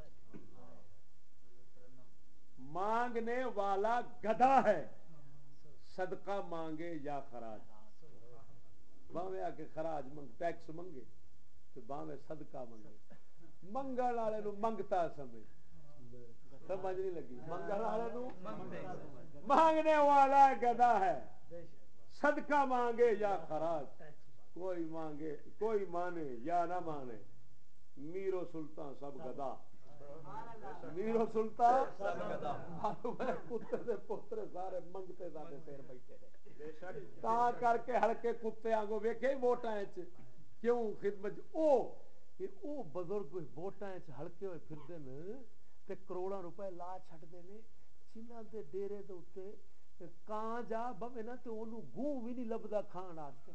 مانگنے والا گدھا ہے، صدقہ مانگے یا خراج، باویں آ کے خراج منگ ٹیکس منگے تو باویں صدقہ منگے، منگن والے نو منگتا سمجھ نہیں لگی، منگن والے نو مانگنے والا گدھا ہے، صدقہ مانگے یا خراج، کوئی مانگے کوئی مانے یا نہ مانے، میر و سلطان سب گدھا، میر و سلطان سب گدھا، کتے دے پتر سارے منگتے سارے سیر بیٹھے نے، تا کر کے ہلکے کتے آنگو ویکھے ووٹاں وچ کیوں خدمت او بزرگ ووٹاں وچ ہلکے ہوئے پھردے نے تے کروڑاں روپے لا چھڈدے نے، جنہاں دے ڈیرے دے اوتے کان جا بوے نا تے اونوں گوں وی نہیں لبدا کھان واسطے،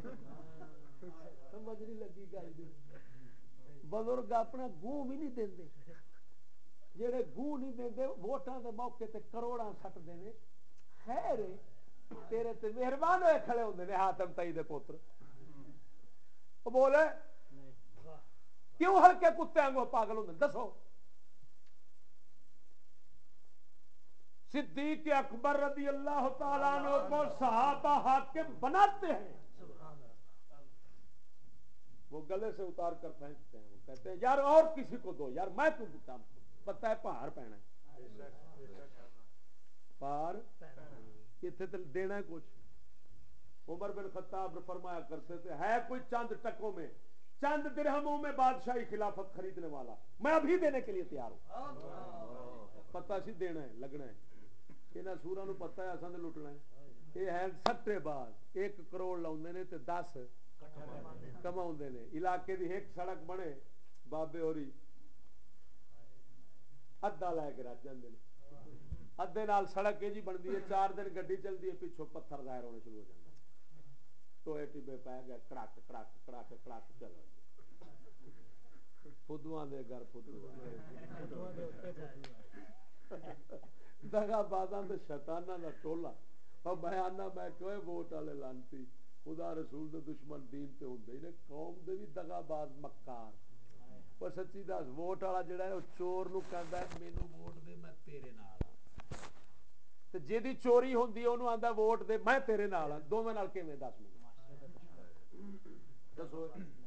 سمجھ نہیں لگی گل دی، بزرگ اپنا گوں بھی نہیں دیندے، جڑے گوں نہیں دیندے ووٹاں دے موقع تے کروڑاں سٹدے نے، خیر تیرے تے مہربان ہوئے کھڑے ہوندے نے حاتم تائی دے پتر، او بولے کیوں ہلکے کتے آنگو پاگل ہوندے دسو؟ صدیق اکبر رضی اللہ تعالیٰ عنہ کو صحابہ حاکم بناتے ہیں، وہ گلے سے اتار کر پھینکتے ہیں، وہ کہتے ہیں یار اور کسی کو دو یار، میں کیوں دیتا ہوں، پتہ ہے پہاڑ پینا ہے، پہاڑ اتنے تو دینا ہے کچھ۔ عمر بن خطاب فرمایا کرتے تھے ہے کوئی چند ٹکوں میں چند درہموں میں بادشاہی خلافت خریدنے والا، میں ابھی دینے کے لیے تیار ہوں، پتہ سی دینا ہے لگنا ہے، انہاں سوراں نو پتہ ہے اساں نے لٹنا ہے، یہ ہے سٹے باز، 1 کروڑ لاؤندے نے تے 10 کماؤندے نے، علاقے دی ایک سڑک بنے بابے ہوری ادھا لے کے رج جاندے نے، ادھے نال سڑک جی بندی ہے، 4 دن گڈی چلدی ہے پچھوں پتھر ظاہر ہونے شروع ہو جاندے ٹوئے ٹبے پہ گئے کڑک کڑک کڑک کڑک چلو فدواں دے گھر فدوا دغا بازاں تے شیطاناں دا ٹولا، اور میں آنا میں کوئی ووٹ والے لانتی خدا رسول دے دشمن دین تے ہوندے نے، قوم دے بھی دغا باز مکار، پر سچی دس ووٹ والا جڑا ہے وہ چور نو کہندا ہے مینوں ووٹ دے میں تیرے نال ہاں، تے جیدی چوری ہوندی ہے اونوں آندا ووٹ دے میں تیرے نال ہاں، دوویں نال کیویں دس مینوں دسو؟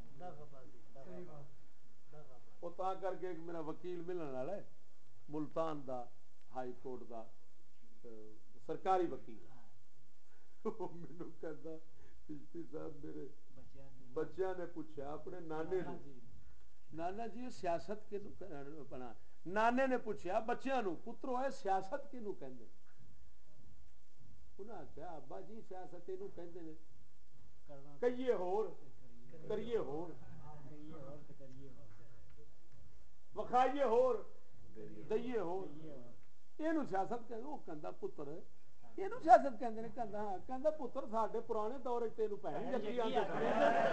وہ تا کر کے ایک میرا وکیل ملن والا ہے ملتان دا ہائی کورٹ دا سرکاری وکیل، مینوں کہندا چشتی صاحب میرے بچیاں نے پوچھا اپنے نانے نے، نانا جی سیاست کینوں بنا، نانے نے پوچھا بچیاں نو پترو ہے سیاست کینوں کہندے، انہاں آکھیا ابا جی سیاست اینوں کہندے نے کئیے ہور کریے ہور، وکھائیے ہور دئیے ہور یہ سیاست کہ وہ کہندا پتر یہ سیاست کہندے نے کہندا ہاں کہندا پتر ساڈے پرانے دور وچ تینوں بہن یقین آندے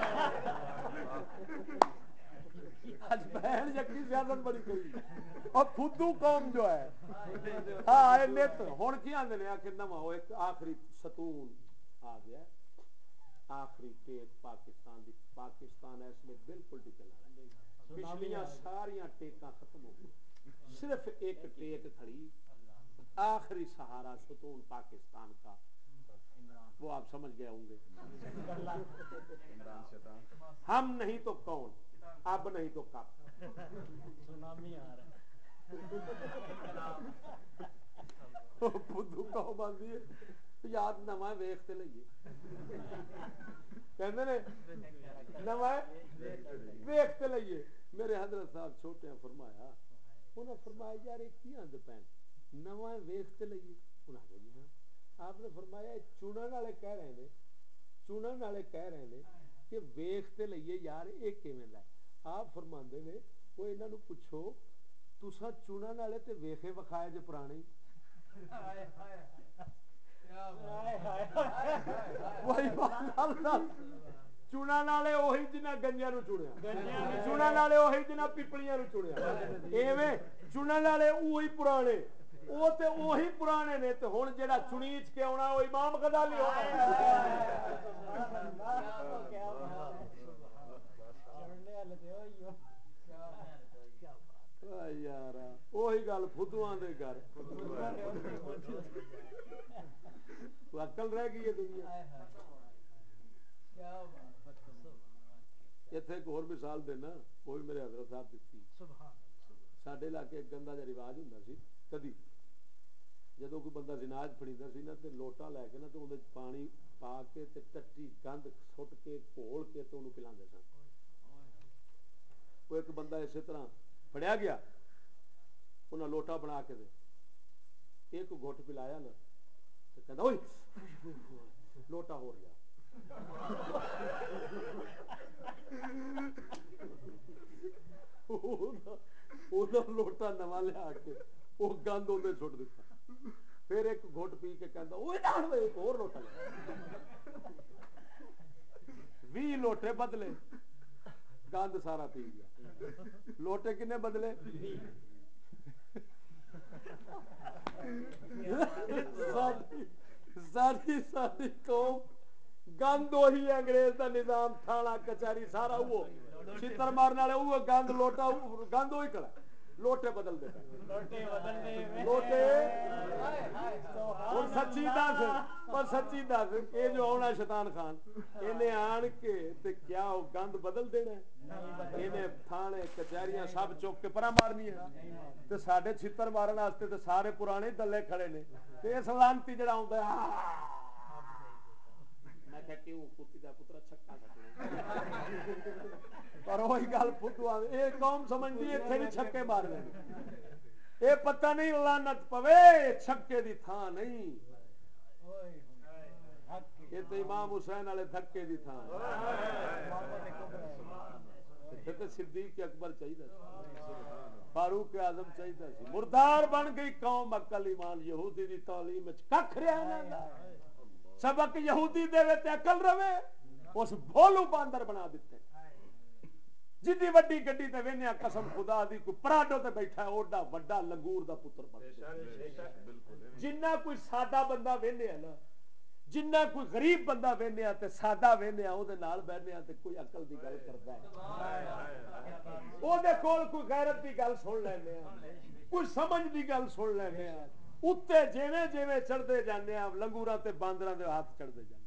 اج بہن یقین سیاست بڑی کری اور فدو قوم جو ہے ہاں اے نت ہن کی آندے نے کہ نواں او ایک آخری ستون آ گیا آخری ٹیک پاکستان دی پاکستان اس میں بالکل ڈگن والا پچھلیاں ساریاں ٹیکاں ختم ہو گئی صرف ایک ٹیک کھڑی آخری سہارا ستون پاکستان کا وہ آپ سمجھ گئے ہوں گے ہم نہیں تو کون اب نہیں تو کب سونامی آ رہا بدھو قوم آندی ہے یاد نواں ویکھ تے لئیے کہندے نے نواں ویکھ تے لئیے میرے حضرت صاحب چھوٹے ہیں فرمایا انہاں فرمایا یار یہ کی آندے پین نواں ویکھ تے لئیے انہاں کہ جی ہاں آپ نے فرمایا چنن والے کہہ رہے ہیں چنن والے کہہ رہے ہیں کہ ویکھ تے لئیے یار یہ کیویں دا آپ فرماندے نے وہ انہاں نو پوچھو تساں چنن والے تے ویکھے وکھائے جے پرانے چنن والے وہی جنہاں گنجیاں نو چنیا چنن والے وہی جنہاں پیپلیاں نو چنیا ایویں چنن والے وہی پرانے وہ تے وہی پرانے نے تے ہن جیڑا چنیچ کے آنا وہ امام غزالی ہونا یار وہی گل فدواں دے گھر عقل رہ گئی ہے دنیا اتنے ایک اور مثال دینا وہ بھی میرے حضرت صاحب دیتی ساڈے علاقے ایک گندا جا رواج ہوندا سی کدی جدوں کوئی بندہ زناج پھڑیندا سی نا تے لوٹا لے کے نا تے اودے وچ پانی پا کے تے ٹٹی گند سٹ کے گھول کے تے اونوں پلاندے سن کوئی ایک بندہ اسی طرح پھڑیا گیا انہاں لوٹا بنا کے دے ایک گھٹ پلایا نا تے کہندا اوئے لوٹا ہو گیا لوٹا نواں لیا کے وہ گند اندر سٹ دیتا پھر ایک گھٹ پی کے کہندا اوئے نہ ایک اور لوٹا لیا 20 لوٹے بدلے گند سارا پی گیا لوٹے کنے بدلے ساری قوم گند وہی انگریز دا نظام تھانہ کچہری سارا وہ چھتر مارن والے وہ گند لوٹا گند وہی کھڑا لوٹے بدل دے لوٹے اور سچی دس پر سچی دس یہ جو آنا شیطان خان انہیں آن کے تے کیا وہ گند بدل دینا انہیں تھانے کچہریاں سب چوک کے پرا مارنی ہے تے ساڈے چھتر مارن واسطے تے سارے پرانے دلے کھڑے نے تے اس لانتی جڑا ہوندا ہے میں کہ کیوں کتی دا پتر چھکا سٹنا پر وہی گل پھدوا اے قوم سمجھدی ہے ایتھے نہیں چھکے مارنے اے پتہ نہیں لعنت پوے چھکے دی تھاں نہیں یہ تو امام حسین والے دھکے دی تھاں تے صدیق اکبر چاہیے فاروق اعظم چاہیے سی مردار بن گئی قوم عقل ایمان یہودی دی تعلیم وچ ککھ رہیا نہ سبق یہودی دے تے عقل رہے اس بھولو باندر بنا دیتے جدی وڈی گڈی تے وینیا قسم خدا دی کوئی پراڈو تے بیٹھا ہے اوڈا وڈا لنگور دا پتر بن جنہ کوئی سادہ بندہ وینیا نا جنہ کوئی غریب بندہ وینیا تے سادہ وینیا او دے نال بیٹھیا تے کوئی عقل دی گل کردا ہے او دے کول کوئی غیرت دی گل سن لیندے ہیں کوئی سمجھ دی گل سن لیندے ہیں اُتے جویں جویں چڑھدے جاندے ہیں لنگوراں تے باندراں دے ہاتھ چڑھدے جاندے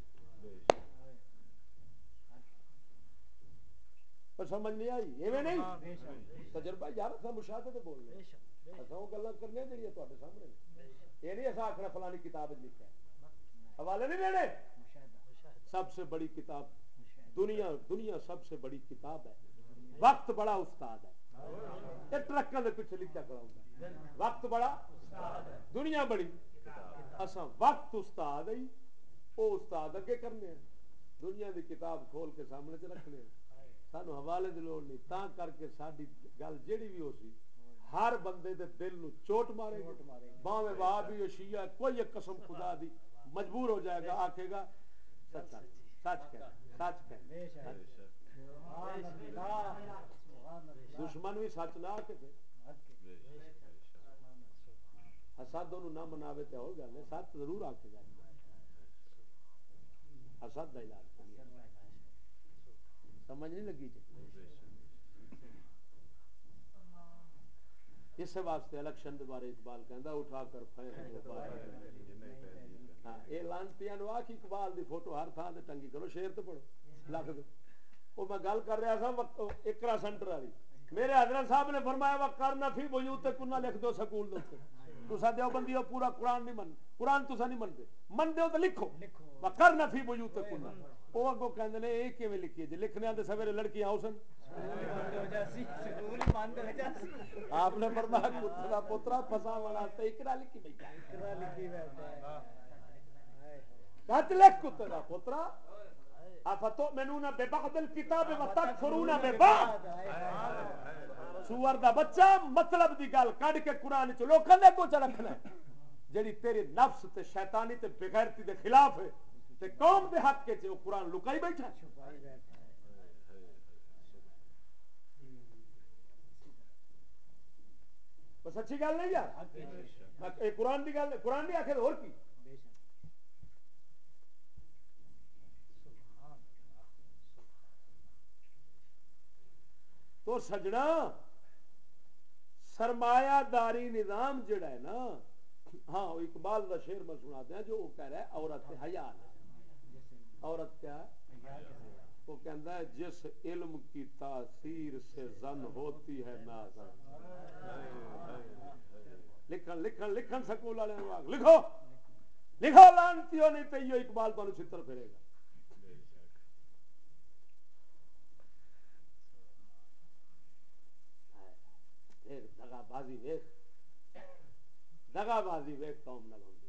پر سمجھ نہیں آئی ایویں نہیں تجربہ یار اساں مشاہدے تے بول رہے ہیں اساں او گلاں کرنے جڑیاں تواڈے سامنے یہ نہیں اساں آکھنا فلانی کتاب وچ لکھا ہے حوالے نہیں دینے سب سے بڑی کتاب دنیا سب سے بڑی کتاب ہے وقت بڑا استاد ہے یہ ٹرکاں دے پیچھے لکھا کھڑا ہوندا ہے وقت بڑا دنیا بڑی اساں وقت استاد ہے او استاد اگے کرنے ہیں دنیا دی کتاب کھول کے سامنے چ رکھنے ہیں سانو حوالے دی لوڑ نہیں تاں کر کے ساڈی گل جیڑی بھی ہو سی ہر بندے دے دل نو چوٹ مارے گی باویں وہابی شیعہ کوئی ایک قسم خدا دی مجبور ہو جائے گا آکھے گا سچ سچ کہہ سچ کہہ دشمن بھی سچ نہ آکھے حسد انہوں نہ مناوے تے اور گل ہے سچ ضرور آکھے گا حسد دا علاج سمجھ نہیں لگی جی اس واسطے الیکشن دے بارے اقبال کہندا اٹھا کر پھینک ہاں اے لانتیاں نو آکھ اقبال دی فوٹو ہر تھاں تے ٹنگی کرو شعر تے پڑھو لکھ دو او میں گل کر رہا تھا اقرا سینٹر والی میرے حضرت صاحب نے فرمایا وقرن فی بیوتکن لکھ دو سکول دے اوپر تساں دیوبندیو پورا قرآن نہیں من قرآن تساں نہیں منتے من دیو تے لکھو وقرن فی بیوتکن او اگوں کہندے نے اے کیویں لکھیے جے لکھنے آندے سویرے لڑکیاں اوسن آپ نے فرمایا کتنا پترا پھساون واسطے اقرا لکھی بیٹھا اقرا لکھی بیٹھا کت لکھ کتے دا پترا افتؤمنون ببعض الكتاب وتكفرون ببعض سور دا بچہ مطلب دی گل کڈ کے قرآن چ لوکاں دے اگوں چ رکھنا جیڑی تیرے نفس تے شیطانی تے بغیرتی دے خلاف ہے تے قوم دے حق کے او قرآن لکائی بیٹھا بس اچھی گل نہیں یار اے قرآن دی گل قرآن دی آخر اور کی تو سجنا سرمایہ داری نظام جڑا ہے نا ہاں اقبال دا شعر میں سنا دیا جو وہ کہہ رہا ہے عورت حیا عورت کیا وہ کہندا ہے جس علم کی تاثیر سے زن ہوتی ہے نازن لکھن لکھن لکھن سکول والے لکھو لکھو لانتیو نہیں تے یہ اقبال تانوں چھتر پھرے گا دغا بازی ویکھ قوم نال ہوندی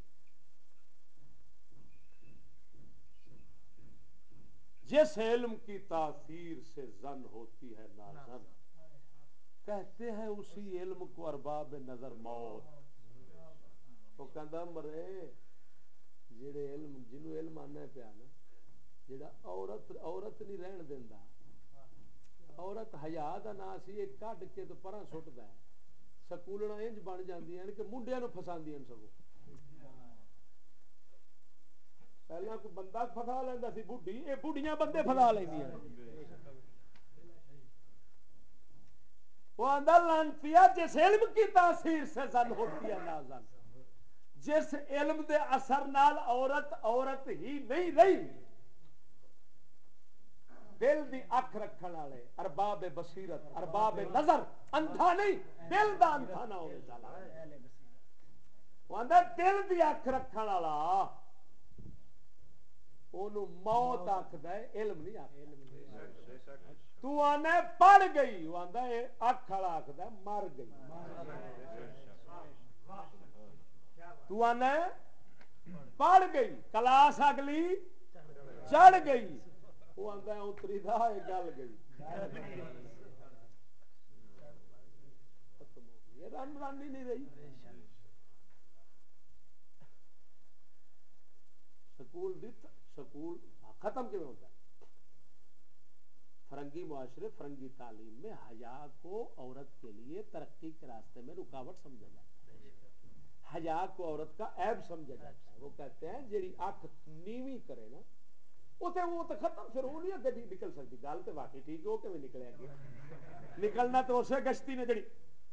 جس علم کی تاثیر سے زن ہوتی ہے نازن کہتے ہیں اسی علم کو ارباب نظر موت وہ کہندا مرے جڑے علم جنوں علم آنا پیا نا جڑا عورت نہیں رہن دیندا عورت حیا دا نا سی ایک کڈ کے تو پراں سٹدا ہے سکولنا انج بن جاندیاں کہ منڈیاں نو پھساندیاں سگوں پہلا کوئی بندہ پھسا لیندا سی بڈھی اے بڈھیاں بندے پھسا لیندیاں وہ آندا لانتیا جس علم کی تاثیر سے زن ہوتی ہے نازن جس علم دے اثر نال عورت ہی نہیں رہی دل دی اکھ رکھن والے ارباب بصیرت ارباب نظر اندھا نہیں دل دا اندھا نہ ہوے سالا وہ آندا دل دی اکھ رکھن والا اونوں موت آکھدا ہے علم نہیں آکھدا تو آنا پڑھ گئی وہ آندا اے اکھ والا آکھدا ہے مر گئی تو آنا پڑھ گئی کلاس اگلی چڑھ گئی وہ آندا ہے اتری دا اے گل گئی ختم ہو گئی یہ رن ہی نہیں رہی سکول ختم کیوں ہوتا ہے فرنگی معاشرے فرنگی تعلیم میں حیا کو عورت کے لیے ترقی کے راستے میں رکاوٹ سمجھا جاتا ہے حیا کو عورت کا عیب سمجھا جاتا ہے وہ کہتے ہیں جیڑی اکھ نیوی کرے نا وہ تو ختم پھر وہ نہیں اگے نکل سکتی گل تو واقعی ٹھیک ہے وہ کیوں نکلے گی نکلنا تو اسے گشتی نے جڑی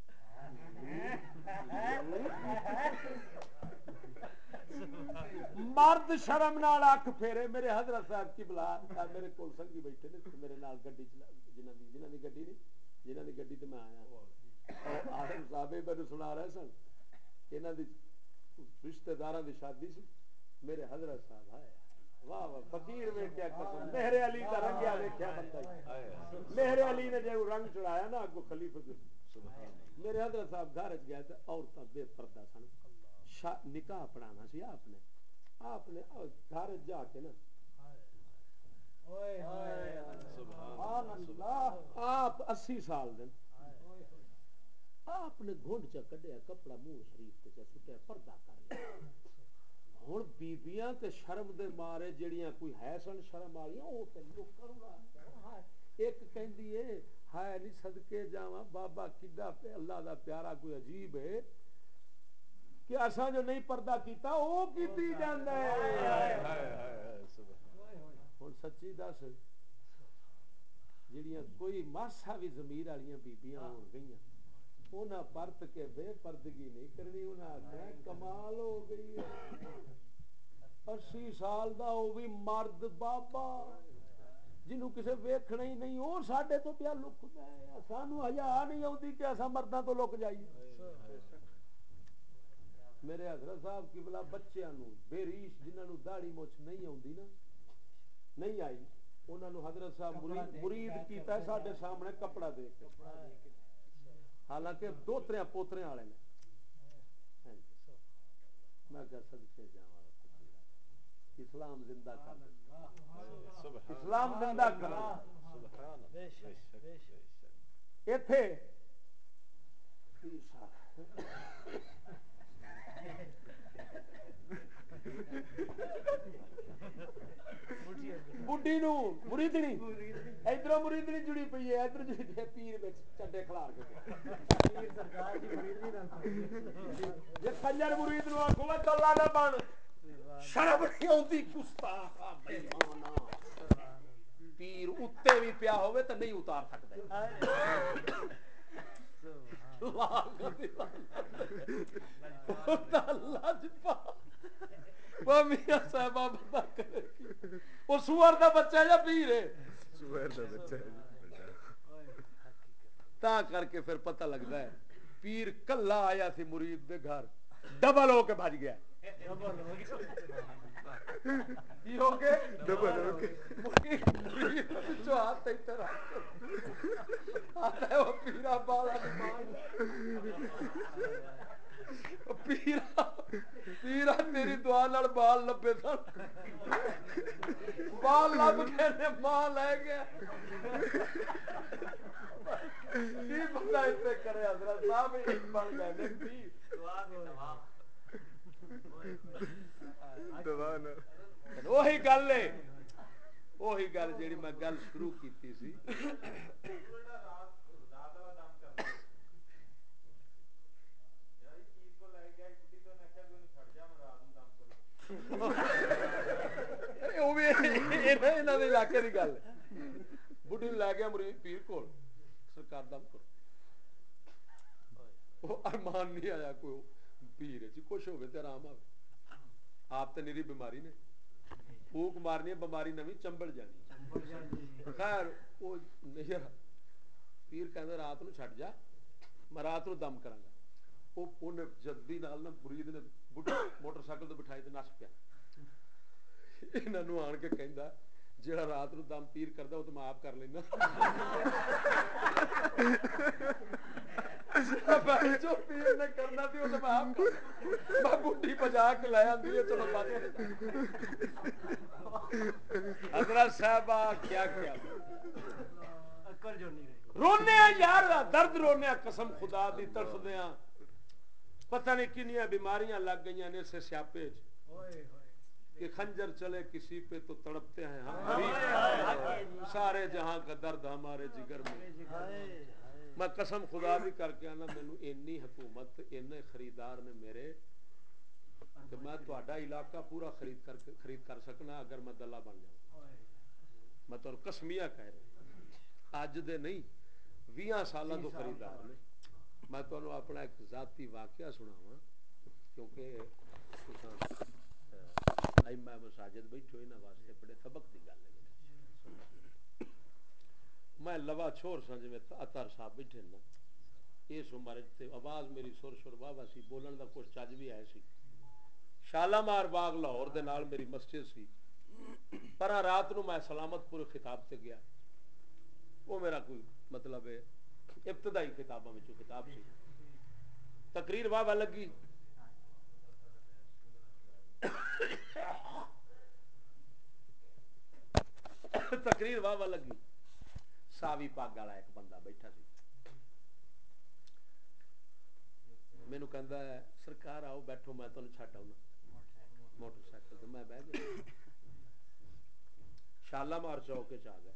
مرد شرم نال اکھ پھیرے میرے حضرت صاحب کی بلا میرے کول سنگی بیٹھے نے میرے نال گڈی جنہاں دی گڈی نہیں جنہاں دی گڈی تے میں آیا عالم صاحب میرے سنا رہے سن انہاں دی رشتہ داراں دی شادی سی میرے حضرت صاحب آئے واہ واہ فقیر ویکھیا قسم مہر علی دا رنگیا ویکھیا بندہ مہر علی نے جو رنگ چڑھایا نا اگو خلیفہ میرے حضرت صاحب گھر چ گئے تے عورتاں بے پردہ سن نکاح پڑھانا سی آپ نے گھر جا کے نا سبحان اللہ آپ 80 سال دن آپ اپنے گھونڈ چ کڈیا کپڑا منہ شریف تے سٹیا پردہ کر لیا ہن بیبییاں تے شرم دے مارے جڑیاں کوئی ہے سن شرم والیاں او تے لوکاں نوں ایک کہندی ہے ہائے نہیں صدکے جاواں بابا کڈا اللہ دا پیارا کوئی عجیب ہے کہ اساں جو نہیں پردہ کیتا او کیتی جاندا ہے ہن سچی دس جڑیاں کوئی ماسا بھی ضمیر والیاں بیبییاں ہو گئیاں انہاں پرت کے بے پردگی نہیں کرنی انہاں آکھنا کمال ہو گئی ہے 80 سال دا او بھی مرد بابا جنوں کسے ویکھنا ہی نہیں او ساڈے تو پیا لکدا ہے سانو حیا نہیں آندی کہ اساں مرداں تو لک جائیے میرے حضرت صاحب قبلہ بچیاں نو بے ریش جنہاں نو داڑھی مچھ نہیں آندی نا نہیں آئی انہاں نو حضرت صاحب مرید کیتا ہے ساڈے سامنے کپڑا دے کے حالانکہ دوتریاں پوتریاں والے نے میں کہ صدقے جاواں اسلام زندہ کر اسلام زندہ کر ایتھے بڈھی نو مریدنی ادھر مریدنی جڑی پئی ہے ادھر جڑی پئی پیر وچ چڈے کھلار کے پیر سرکار دی مریدنی نال یہ کنجر مرید نو آکھو میں اللہ نہ بن شرم نہیں آندی گستاخ بے ایمانا پیر اتے بھی پیا ہوے تے نہیں اتار سکدا اللہ جپا وہ میاں صاحبہ بتا کرے وہ سور دا بچہ ہے یا پیر ہے سور دا بچہ ہے تا کر کے پھر پتہ لگتا ہے پیر کلا آیا سی مرید دے گھر ڈبل ہو کے بھج گیا کی ہو کے ڈبل ہو کے مرید جو ہاتھ تے رکھ آتا ہے وہ پیرا بالا پیرا تیری دعا نال بال لبے سن بال لب کے ماں لے گیا کی بندہ اتنے کرے حضرت صاحب ایک بن گئے نے پیر وہی گل ہے وہی گل جیڑی میں گل شروع کیتی سی علاقے کی گل بڈھی لے گیا مرید پیر کول سرکار دم کرو وہ ارمان نہیں آیا کوئی پیر جی کچھ ہوگی تو آرام آئے آپ تو نیری بیماری نے پھوک مارنی ہے بیماری نویں چمبڑ جانی خیر وہ نہیں پیر کہندے رات نو چھڈ جا میں رات نو دم کراں گا وہ جلدی نال مرید نے موٹر سائیکل تے بٹھائی تے نس پیا انہاں آن کے کہندا جہاں رات نو دم پیر کردا وہ تو میں آپ کر لینا جو پیر نے کرنا سی وہ تو میں آپ میں بڈھی بجا کے لے آندی ہے چلو بات حضرت صاحبہ کیا رونے یار درد رونے قسم خدا دی تڑفدیاں پتہ نہیں کنیاں بیماریاں لگ گئیاں نے اسے سیاپے کہ خنجر چلے کسی پہ تو تڑپتے ہیں ہم سارے جہاں کا درد ہمارے جگر میں میں قسم خدا بھی کر کے آنا مینوں اینی حکومت اینے خریدار نے میرے کہ میں تہاڈا علاقہ پورا خرید کر سکنا اگر میں دلہ بن جاؤں میں تو قسمیہ کہہ رہا اج دے نہیں 20 سالاں تو خریدار نے میں تمہیں اپنا ایک ذاتی واقعہ سناواں کیونکہ میں مساجد بیٹھو انہاں واسطے بڑے سبق دی گل ہے میں لوا چھوڑ سا جی اطہر صاحب بیٹھے نا اس عمر تے آواز میری سر سر واہ سی بولن دا کچھ چج بھی ہے سی شالامار باغ لاہور دے نال میری مسجد سی پر رات نو میں سلامت پور خطاب تے گیا وہ میرا کوئی مطلب ہے ابتدائی کتاباں وچوں کتاب سی تقریر واہ واہ لگی تقریر واہ واہ لگی ساوی پگ والا ایک بندہ بیٹھا سی مینوں کہندا ہے سرکار آؤ بیٹھو میں تانوں چھڈ آؤں موٹر سائیکل تے میں بیٹھ گیا شالامار چوک چ آ گیا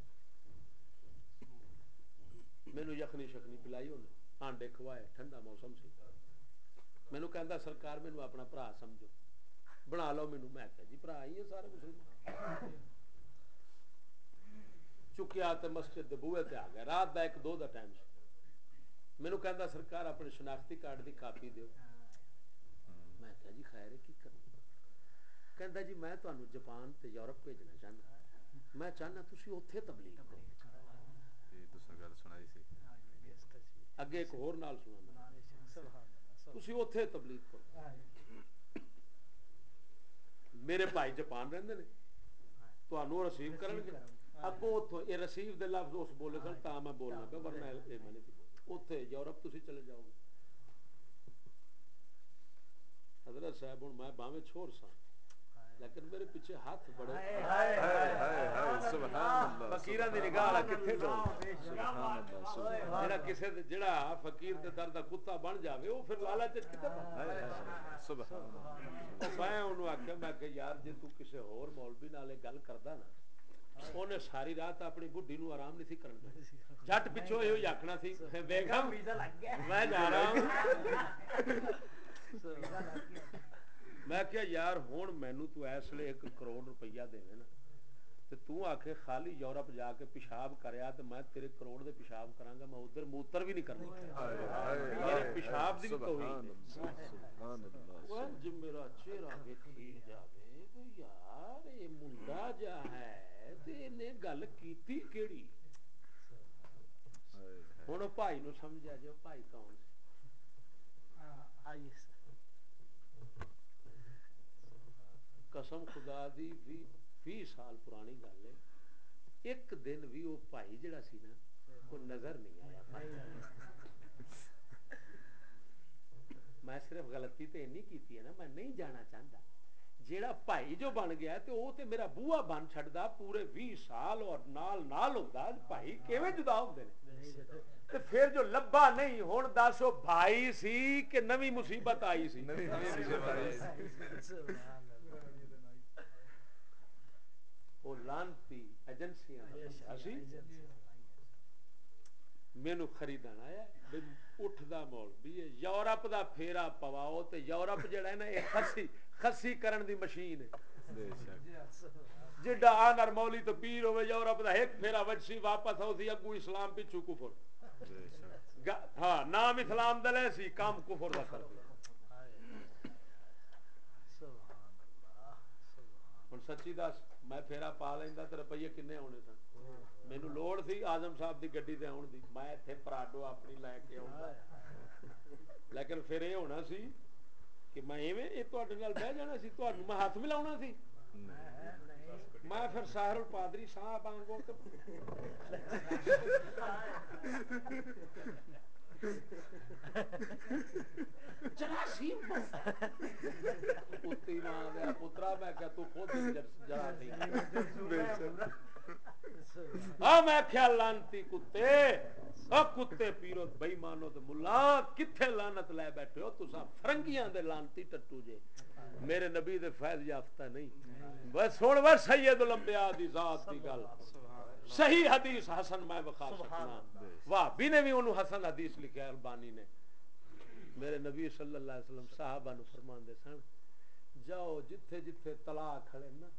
مینوں یخنی شخنی پلائی انہیں آنڈے کھوائے ٹھنڈا موسم سی مینوں کہندا سرکار مینوں اپنا بھرا سمجھو بنا لو مینوں میں کہا جی بھرا ہی ہے سارے مسلمان چکیا تے مسجد دے بوئے تے آ گیا رات دا 1-2 دا ٹائم سی مینوں کہندا سرکار اپنے شناختی کارڈ دی کاپی دیو میں کہا جی خیر ہے کی کروں کہندا جی میں تانوں جاپان تے یورپ بھیجنا چاہنا میں چاہنا تسی اوتھے تبلیغ کرو یہ تساں گل سنائی سی اگے ایک ہور نال سنانا تسی اوتھے تبلیغ کرو میرے بھائی جاپان رہندے نے تانوں ریسیو کرن گے اگوں اوتھوں اے ریسیو دے لفظ اس بولے سن تا میں بولنا پیا ورنہ اے میں نہیں اوتھے یورپ تسی چلے جاؤ گے حضرت صاحب ہوں میں باویں چھوڑ سا لیکن میرے پیچھے ہاتھ بڑے فقیراں دی نگاہ والا کتھے جڑا کسے جڑا فقیر دے در دا کتا بن جاوے او پھر لالچ کتے سبحان اللہ میں انہوں آکھیا میں کہ یار جے تو کسے اور مولوی نال گل کردا نا اونے ساری رات اپنی بڈھی نو آرام نہیں تھی کرن دے جٹ پچھو ایہی آکھنا سی بیگم میں جا رہا ہوں میں کہیا یار ہون مینوں تو اس لیے 1 کروڑ روپیہ دیوے نا تے تو آکھے خالی یورپ جا کے پیشاب کریا تے میں تیرے کروڑ دے پیشاب کراں گا میں ادھر موتر بھی نہیں کرنا میرے پیشاب دی توہین سبحان اللہ وہ میرا چہرہ ویکھی جاوے تے یار اے منڈا جا ہے تے نے گل کیتی کیڑی ہن بھائی نو سمجھا جو بھائی کون قسم خدا دی 20 سال پرانی گل ہے ایک دن بھی وہ بھائی جڑا سی نا وہ نظر نہیں آیا میں صرف غلطی تے اینی کیتی ہے نا میں نہیں جانا چاہتا جیڑا بھائی جو بن گیا تے او تے میرا بوا بن چھڑدا پورے 20 سال اور نال ہوندا بھائی کیویں جدا ہوندے نے تے پھر جو لبا نہیں ہن دسو بھائی سی کہ نویں مصیبت آئی سی نویں مصیبت آئی سبحان اللہ او لانتی ایجنسیاں اسی مینوں خریدن آیا اٹھدا مولوی ہے یورپ دا پھیرا پواؤ تے یورپ جڑا ہے نا اے خسی کرن دی مشین ہے جڈا آنر مولی تو پیر ہوے یورپ دا ایک پھیرا وجسی واپس آو سی اگو اسلام پچھو کفر ہاں نام اسلام دا لے سی کام کفر دا کر ہن سچی دس میں پھیرا پا لیندا تے روپیے کنے ہونے سن مینوں لوڑ سی اعظم صاحب دی گڈی تے آن دی میں ایتھے پراڈو اپنی لے کے آوندا لیکن پھر یہ ہونا سی کہ میں ایویں یہ تواڈے نال بیٹھ جانا سی تواڈوں میں ہاتھ ملاونا سی میں پھر ساحر الپادری صاحب وانگو جراثیم کتی ماں دیا پترا میں کیا تو خود جراثیم ہاں میں کیا لانتی کتے کتے پیرو بئی مانو تو ملا کتھے لانت لے بیٹھے ہو تساں فرنگیاں دے لانتی ٹٹو جے میرے نبی دے فیض یافتہ نہیں بس سن بس سید الانبیاء دی ذات دی گل صحیح حدیث حسن میں بخا سکنا واہ بھی نے بھی انہوں حسن حدیث لکھا البانی نے میرے نبی صلی اللہ علیہ وسلم صحابہ نو فرماندے سن جاؤ جتھے جتھے تلا کھڑے نا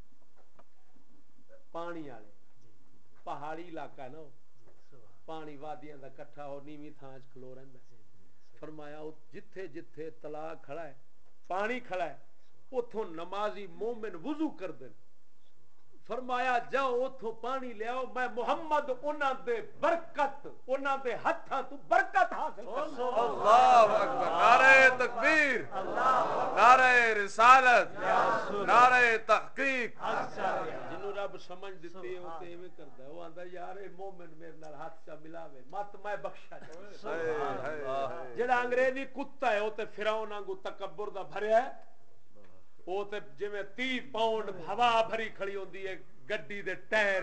پانی والے پہاڑی علاقہ نا پانی وادیاں دا کٹھا ہو نیویں تھاں وچ کھلو رہندا فرمایا جتھے جتھے تلا کھڑا ہے پانی کھڑا ہے اتھوں نمازی مومن وضو کر دیں فرمایا جاؤ اتھوں پانی لیاؤ میں محمد انہاں دے برکت انہاں دے ہتھاں تو برکت حاصل کرنا اللہ اکبر نعرہ تکبیر نعرہ رسالت نعرہ تحقیق جنوں رب سمجھ دتی ہے او تے ایویں کردا ہے او آندا یار اے مومن میرے نال ہاتھ چا ملاوے مت میں بخشا سبحان اللہ جڑا انگریزی کتا ہے او تے فرعون وانگو تکبر دا بھریا ہے وہ تے جویں 30 پاؤنڈ ہوا بھری کھڑی ہوندی ہے گڈی دے ٹائر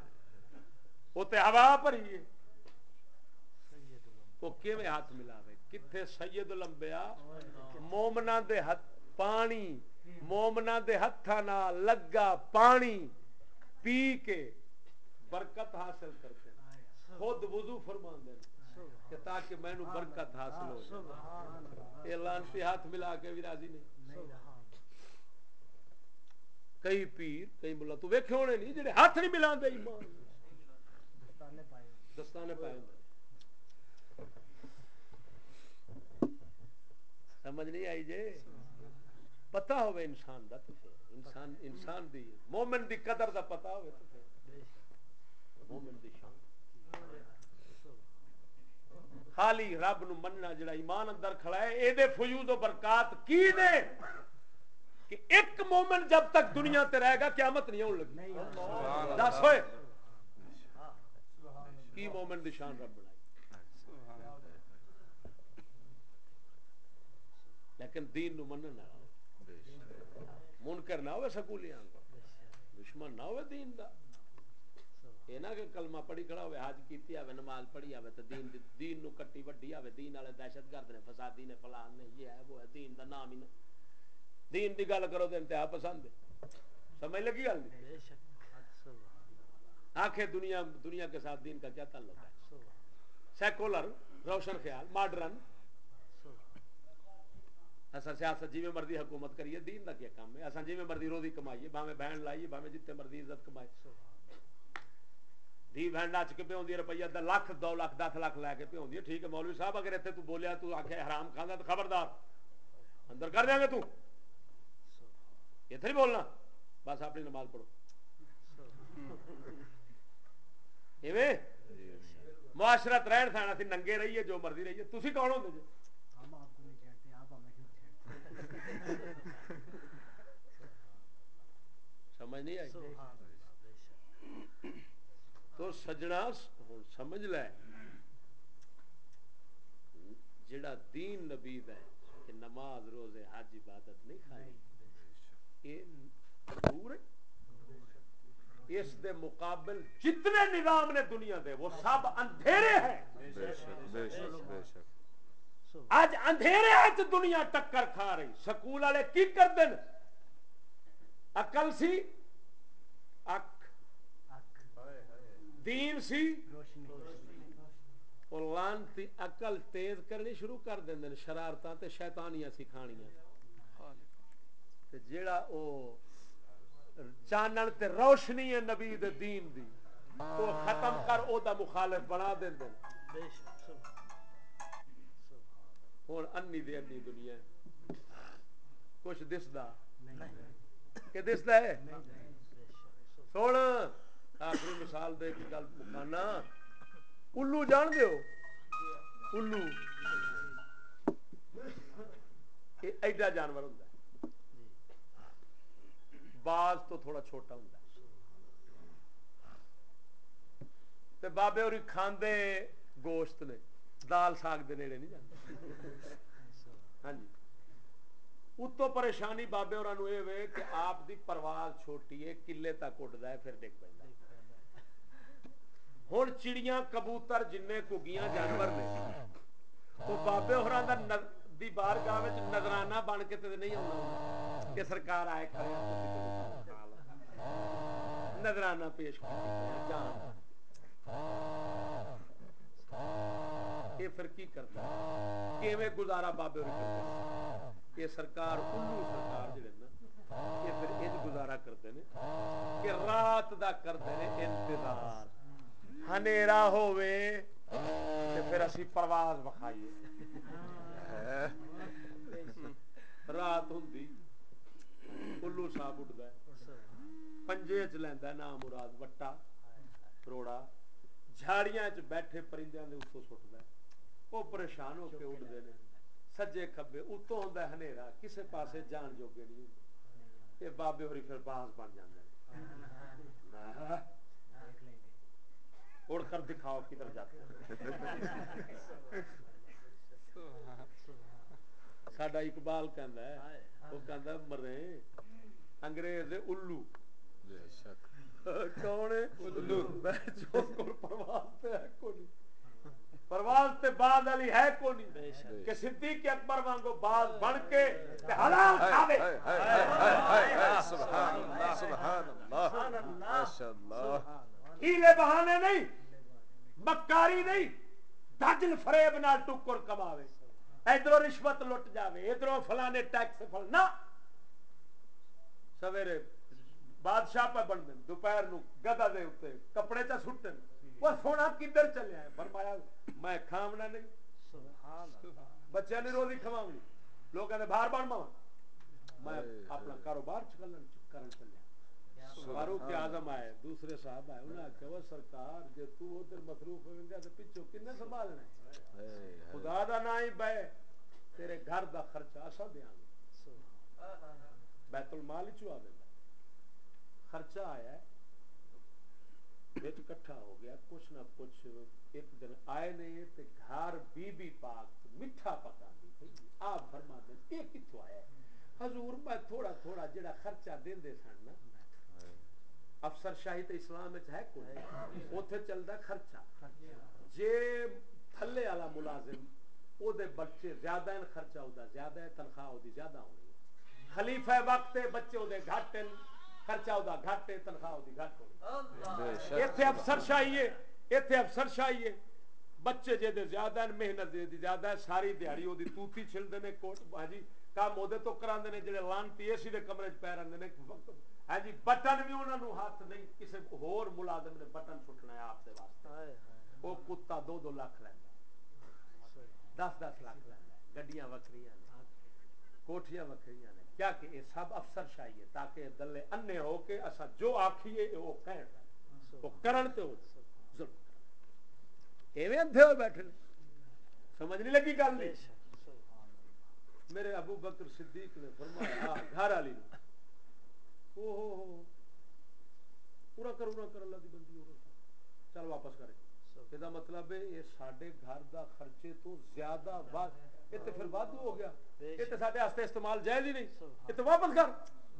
وہ تے ہوا بھری ہے وہ کیویں ہاتھ ملاوے کتھے سید الانبیاء مومناں دے ہاتھ پانی مومناں دے ہتھاں نال لگا پانی پی کے برکت حاصل کرتے ہیں خود وضو فرماندے ہیں کہ تاکہ مینوں برکت حاصل ہو جائے یہ لعنتی ہاتھ ملا کے بھی راضی نہیں کئی پیر کئی ملا تو ویکھے ہونے نہیں جڑے ہاتھ نہیں ملاندے ایمان دستانے پائے ہوندے سمجھ نہیں آئی جے پتہ ہوئے انسان دا تو پھر انسان دی مومن دی قدر دا پتہ ہوئے تو پھر مومن دی شان خالی رب نو مننا جڑا ایمان اندر کھڑا ہے اے دے فیوض و برکات کی نے کہ ایک مومن جب تک دنیا تے رہے گا قیامت نہیں ہون لگی دس ہوئے کی مومن دی شان رب بنائی لیکن دین نو منن نہ منکر نہ ہوئے سکولیاں دشمن نہ ہوئے دین دا یہ نہ کہ کلمہ پڑھی کھڑا ہوئے حج کیتی آوے نماز پڑھی آوے تو دین نو کٹی وڈی آوے دین والے دہشت گرد نے فسادی نے فلان نے یہ ہے وہ ہے دین دا نام ہی نہ دین دی گل کرو تے انتہا پسند ہے سمجھ لگی گل آنکھیں دنیا کے ساتھ دین کا کیا تعلق ہے سیکولر روشن خیال ماڈرن اصل سیاست جی میں مرضی حکومت کریے دین دا کیا کام ہے اصل جی میں مرضی روزی کمائیے بھاویں بہن لائیے بھاویں جتنے مرضی عزت کمائے دھی بہن نچ کے پیوندی روپیہ 2 لاکھ 10 لاکھ لے کے پیوندی ہے ٹھیک ہے مولوی صاحب اگر اتنے تو بولیا تو آکھے حرام کھاندا تو خبردار اندر کر دیں گے تو اتنے ہی بولنا بس اپنی نماز پڑھو ایویں معاشرت رہن سہنا سی ننگے رہیے جو مرضی رہیے تسی کون ہوندے جی ہم آپ کو نہیں چھیڑتے آپ ہمیں کیوں چھیڑتے سمجھ نہیں آئی تو سجنا سمجھ لے جڑا دین نبی دا ہے کہ نماز روزے حج عبادت نہیں کھانی یہ نور ہے اس دے مقابل جتنے نظام نے دنیا دے وہ سب اندھیرے ہیں بے شک آج اندھیرے آج دنیا ٹکر کھا رہی سکول والے کی کر دن عقل سی اک دین سی اور لانتی عقل تیز کرنی شروع کر دیں شرارتاں تے شیطانیاں سکھانیاں تے جیڑا او چانن تے روشنی ہے نبی دے دین دی او ختم کر او دا مخالف بنا دیں ہوں انی دے انی دنیا کچھ دسدا کہ دسدا ہے سن آخری مثال دے کے گل مکانا الو جان دیو الو یہ ایڈا جانور ہوتا ہے باز تو تھوڑا چھوٹا ہوتا ہے تے بابے ہوری کھاندے گوشت نے دال ساگ دے نیڑے نہیں جاندے ہاں جی اتو پریشانی بابے ہوراں نوں اے وے کہ آپ دی پرواز چھوٹی ہے قلے تک اڑدا ہے پھر ڈگ پیندا ہن چڑیاں کبوتر جننے کگیاں جانور نے وہ بابے ہوراں دا دی بارگاہ وچ نذرانہ بن کے تے نہیں آوندا کہ سرکار آئے کھڑے ہیں نذرانہ پیش کیتے جان یہ پھر کی کرتا ہے کیویں گزارا بابے ہوری کرتے یہ سرکار الو سرکار جڑے نا یہ پھر انج گزارا کرتے ہیں کہ رات دا کرتے ہیں انتظار ہنیرا ہووے تے پھر اسی پرواز وکھائیے رات ہوندی الو صاحب اٹھدا ہے پنجے چ لیندا ہے نام مراد وٹا روڑا جھاڑیاں چ بیٹھے پرندیاں دے اوپر سٹدا ہے وہ پریشان ہو کے اٹھدے نے سجے کھبے اتوں ہوندا ہے ہنیرا کسے پاسے جان جوگے نہیں ہوندے یہ بابے ہوری پھر باز بن جاندے نے اڑ کر دکھاؤ کدھر جاتے ہیں ساڈا اقبال کہندا ہے وہ کہندا مرے انگریز الو بے شک کون ہے الو میں جو کو پرواز تے ہے کوئی پرواز باز تے باز علی ہے کو نہیں کہ صدیق اکبر وانگو باز بن کے تے حلال کھاوے. سبحان اللہ سبحان اللہ ماشاءاللہ. ہیلے بہانے نہیں, مکاری نہیں, دجل فریب نال ٹکر کماوے, ادھروں رشوت لٹ جاوے, ادھروں فلانے ٹیکس فلنا. سویرے بادشاہ پہ بن دیں, دوپہر نو گدا دے اوتے کپڑے چا سٹن, وہ سونا کدھر چلیا ہے؟ فرمایا میں کھاونا نہیں, بچیاں نے روزی کھواونی, لوگوں نے باہر بن ماں, میں اپنا کاروبار کرن چلیا. فاروق اعظم آئے, دوسرے صاحب آئے, انہوں نے کہا وہ سرکار جے تو ادھر مصروف ہو گیا تو پیچھے کنے سنبھالنا ہے؟ خدا دا نہ ہی بے تیرے گھر دا خرچہ اسا دیاں گے, بیت المال چوں آوے گا, خرچہ آیا ہے وچ اکٹھا ہو گیا, کچھ نہ کچھ. ایک دن آئے نے تے گھر بی بی پاک میٹھا پکاندی تھی. آپ فرما دیں یہ کتھوں آیا ہے؟ حضور میں تھوڑا تھوڑا جڑا خرچہ دیندے سن نا, افسر شاہی تے اسلام وچ ہے کوئی, اوتھے چلدا خرچہ. جے تھلے والا ملازم او دے بچے زیادہ ہیں, خرچہ ہوتا زیادہ ہے, تنخواہ ہوتی زیادہ ہونی ہے. خلیفہ وقت بچے او دے گھٹ ہیں, خرچہ ہوتا گھٹ ہے, تنخواہ ہوتی گھٹ ہونی. ایتھے افسر شاہی ہے, ایتھے افسر شاہی ہے, بچے جے دے زیادہ ہیں, محنت دے دی زیادہ ہے, ساری دیہڑی او دی توتی چھلدے نے, کوٹ ہاں جی کام اودے تو کراندے نے جڑے لانتی اے سی دے کمرے وچ پے رہندے نے. ہاں جی بٹن بھی انہاں نو ہاتھ نہیں, کسے ہور ملازم نے بٹن سٹنا ہے آپ دے واسطے, او کتا 2-2 لاکھ لیندا, 10-10 لاکھ لیندا, گڈیاں وکھریاں نے, کوٹھیاں وکھریاں نے. کیا کہ یہ سب افسر شاہی ہے تاکہ دلے انے ہو کے اسا جو آکھیے وہ کہن, وہ کرن تے ظلم کرن. ایویں اندھے ہو بیٹھے, سمجھ نہیں لگی گل دی. میرے ابو بکر صدیق نے فرمایا گھر والی نو او ہو پورا کر اللہ دی بندی ہو چل واپس کرے. یہ مطلب ہے یہ ساڈے گھر دا خرچے تو زیادہ یہ تو پھر وادو ہو گیا, یہ تو ساڈے واسطے استعمال جائز ہی نہیں, یہ تو واپس کر.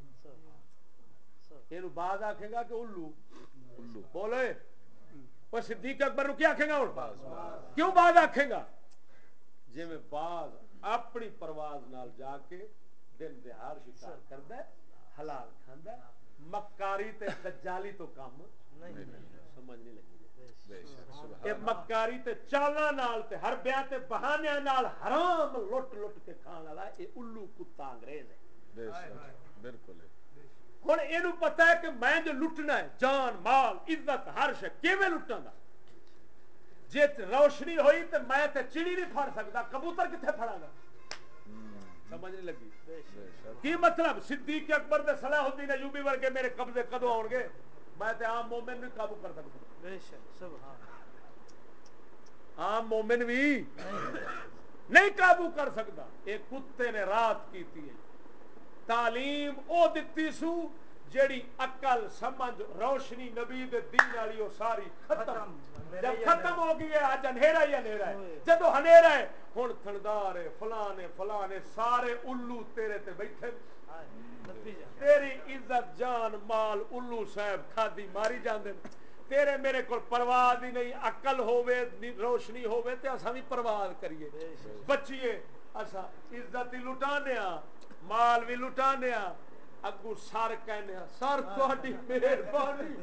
یہ بعد آکھے گا کہ الو بولے وہ صدیق اکبر نو کیا آکھے گا ہوں, کیوں بعد آکھے گا؟ جی میں بعض اپنی پرواز نال جا کے دن دہاڑ شکار کردا ہے, حلال کھاندا ہے, مکاری تے دجالی تو کم سمجھ نہیں لگی. یہ مکاری تے چالاں نال تے ہر بیاں تے بہانیاں نال حرام لٹ لٹ کے کھان والا اے الو کتا انگریز ہے. بے شک بالکل. ہن اینو پتہ ہے کہ میں جو لٹنا ہے جان مال عزت ہر شے کیویں لٹاں گا. جے روشنی ہوئی تے میں تے چڑی نہیں پھڑ سکدا, کبوتر کتھے پھڑاں گا؟ سمجھ نہیں لگی. کی مطلب صدیق اکبر تے صلاح الدین ایوبی ورگے میرے قبضے کدوں آؤ گے؟ میں تے عام مومن نہیں قابو کر سکتا. بے شک سبحان عام مومن بھی نہیں قابو کر سکتا. ایک کتے نے رات کیتی ہے, تعلیم او دتی سو جیڑی عقل سمجھ روشنی نبی دے دین والی او ساری ختم. جب ختم ہو گئی ہے اج اندھیرا ہی اندھیرا ہے. جدو اندھیرا ہے ہن تھندار ہے فلانے سارے الو تیرے تے بیٹھے, تیری عزت جان مال الو صاحب کھادی ماری جاندے. تیرے میرے کو پرواز ہی نہیں, عقل ہوے روشنی ہوے تے اساں بھی پرواز کریے بچیے. اساں عزت ہی لٹانے ہاں, مال بھی لٹانے ہاں, اگو سر کہنے سر تہاڈی مہربانی.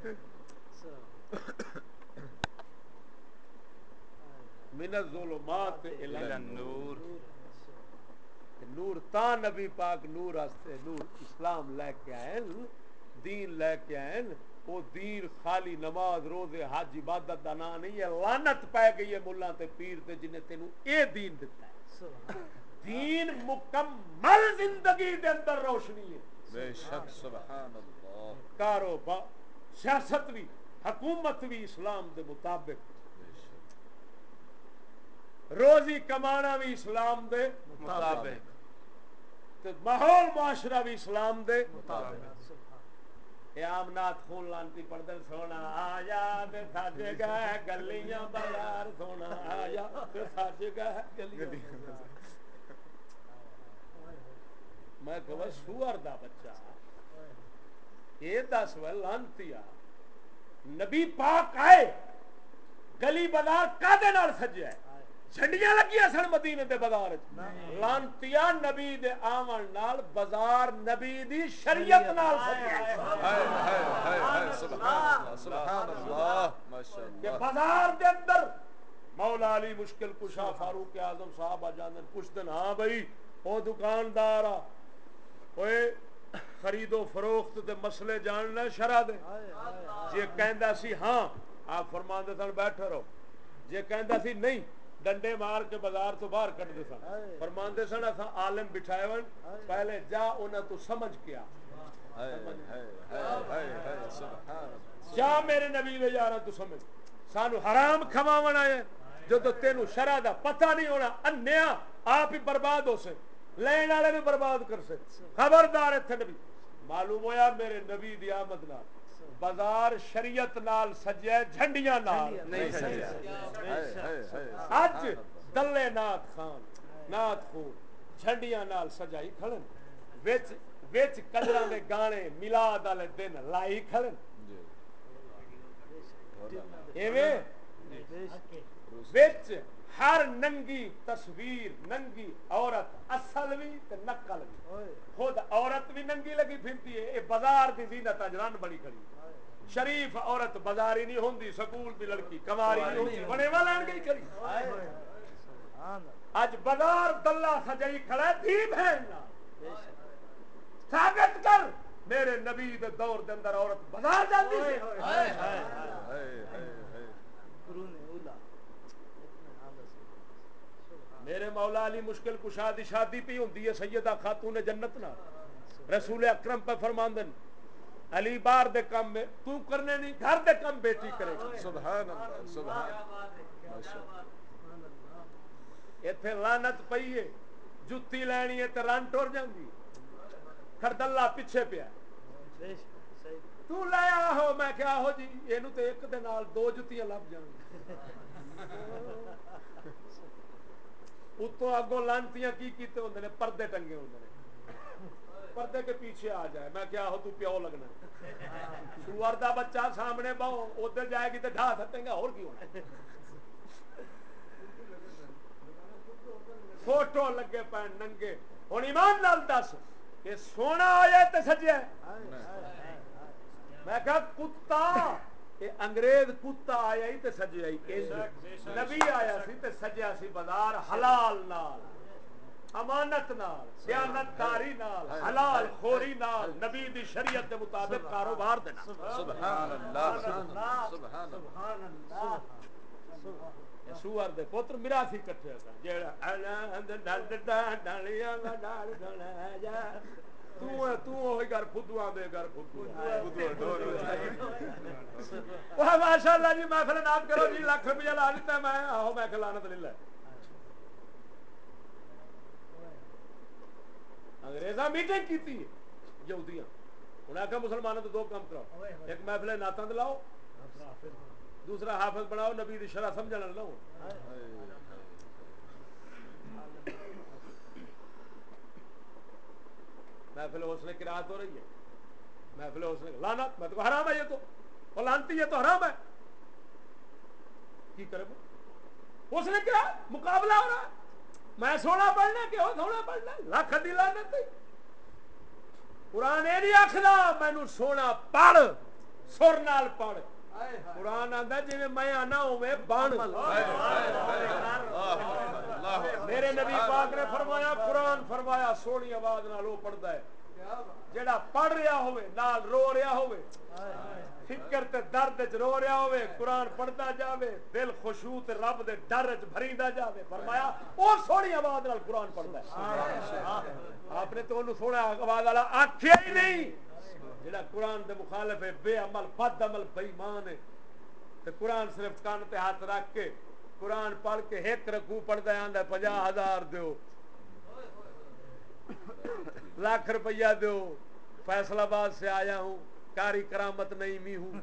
من الظلمات الی النور. نور تا نبی پاک نور واسطے نور اسلام لے کے آئے, دین لے کے آئے. وہ دین خالی نماز روزے حج عبادت دا نام نہیں ہے. لعنت پے گئی ہے ملہ تے پیر تے جنہیں تینوں اے دین دتا ہے. دین مکمل زندگی دے اندر روشنی ہے. بے شک سبحان اللہ. کاروبار سیاست بھی حکومت بھی اسلام دے مطابق, روزی کمانا بھی اسلام دے مطابق, ماحول معاشرہ بھی اسلام دے مطابق. یہ آمنات خون لانتی پڑھتے سونا آیا تے سج گئے گلیاں بازار, سونا آیا تے سج گئے گلیاں بازار. میں کہ سور دا بچہ یہ دس و لانتیا نبی پاک آئے گلی بازار کادے نال سجیا ہے؟ جھنڈیاں لگیاں سن مدینے دے بازار لانتیا نبی دے آمن نال بازار نبی دی شریعت نال سجے سبحان اللہ ماشاءاللہ کہ بازار دے اندر مولا علی مشکل کشا فاروق اعظم صاحب آ جاندے پوچھدن ہاں بھائی او دکاندار اوئے خرید و فروخت دے مسئلے جاننا شرع دے جے کہندا سی ہاں آپ فرماندے سن بیٹھے رہو جے کہندا سی نہیں ڈنڈے مار کے بازار تو باہر کٹ دے سن فرماندے سن اساں عالم بٹھائے ون پہلے جا انہاں تو سمجھ کے آ جا میرے نبی دے یاراں تو سمجھ سانو حرام کھواون آئے جو تو تینوں شرع دا پتہ نہیں ہونا انیا آپ ہی برباد ہو سے لین والے بھی برباد کر سے خبردار اتنے نبی معلوم ہویا میرے نبی دی آمد نال بازار شریعت نال سجے جھنڈیاں نال نہیں سجے اج دلے نات خان نات خون جھنڈیاں نال سجائی کھڑن وچ وچ کنجراں دے گانے میلاد والے دن لائی کھڑن ایویں وچ ہر ننگی تصویر ننگی عورت اصل بھی تے نقل بھی خود عورت بھی ننگی لگی پھرتی ہے یہ بازار دی زینت اجران بڑی کھڑی شریف عورت بازاری نہیں ہوندی سکول دی لڑکی کماری نہیں ہوندی بنے والا ان گئی کھڑی اج بازار دلہ سجائی کھڑا تھی بہن ثابت کر میرے نبی دے دور دے اندر عورت بازار جاندی سی میرے مولا علی مشکل کشا دی شادی پی ہوندی ہے سیدہ خاتون جنت نال رسول اکرم پہ فرماندن علی بار دے کم میں تو کرنے نہیں گھر دے کم بیٹی کرے گی سبحان اللہ سبحان ایتھے لعنت پئی ہے جُتی لینی ہے تے رن ٹر جاندی خردلہ پیچھے پیا تو لے آہو میں کیا ہو جی اینو تے ایک دے نال دو جُتیاں لب جان اتوں اگوں لانتیاں کی کیتے ہوندے نے پردے ٹنگے ہوندے نے پردے کے پیچھے آ جائے میں کیا ہو تو پیو لگنا سور دا بچہ سامنے باؤ ادھر جائے گی تو ڈھا سکیں گا اور کی ہونا فوٹو لگے پے ننگے ہن ایمان نال دس کہ سونا آیا تے سجیا میں کہا کتا یہ انگریز کتا آیا ہی تے سجیا ہی نبی آیا سی تے سجیا سی بازار حلال نال امانت نال دیانت داری نال حلال خوری نال نبی دی شریعت دے مطابق کاروبار دینا سبحان اللہ سبحان اللہ سوار دے پتر میراثی کٹھے سن جیڑا ڈالیاں ڈال ڈال جا تو وہی گھر فدواں دے گھر فدوا وہ ماشاءاللہ جی محفل نات کرو جی لاکھ روپیہ لا دیتا میں آہو میں لعنت للہ انگریزاں میٹنگ کیتی ہے یہودیاں انہیں آخیا مسلمانوں تو دو کام کراؤ ایک محفل ناتاں دلاؤ دوسرا حافظ بناؤ نبی دی شرع سمجھنا نہ ہو محفل حسن قرات ہو رہی ہے محفل حسن لعنت میں تو حرام ہے یہ تو لعنتی یہ تو حرام ہے کی کرے وہ حسن قرات مقابلہ ہو رہا ہے میں سونا پڑھنا کہ وہ سونا پڑھنا لاکھ دی لعنت قرآن یہ نہیں آخدا مینوں سونا پڑھ سر نال پڑھ قرآن آندا جی میں آنا ہوے بن میرے نبی پاک نے فرمایا قرآن فرمایا سونی آواز نال وہ پڑھدا ہے جیڑا پڑھ رہا ہوے نال رو رہا ہوے فکر تے درد وچ رو رہا ہوے قرآن پڑھدا جاوے دل خشوع تے رب دے ڈر وچ بھریندا جاوے فرمایا او سونی آواز نال قرآن پڑھدا ہے آپ نے تو انہوں سونا آواز والا آکھیا ہی نہیں جڑا قرآن دے مخالف ہے بے عمل بد عمل بے ایمان ہے تے قرآن صرف کان تے ہاتھ رکھ کے قرآن پڑھ کے ایک رکوع پڑھدا ہے آندا 50,000 دیو لاکھ روپیہ دیو فیصل آباد سے آیا ہوں کاری کرامت نہیں می ہوں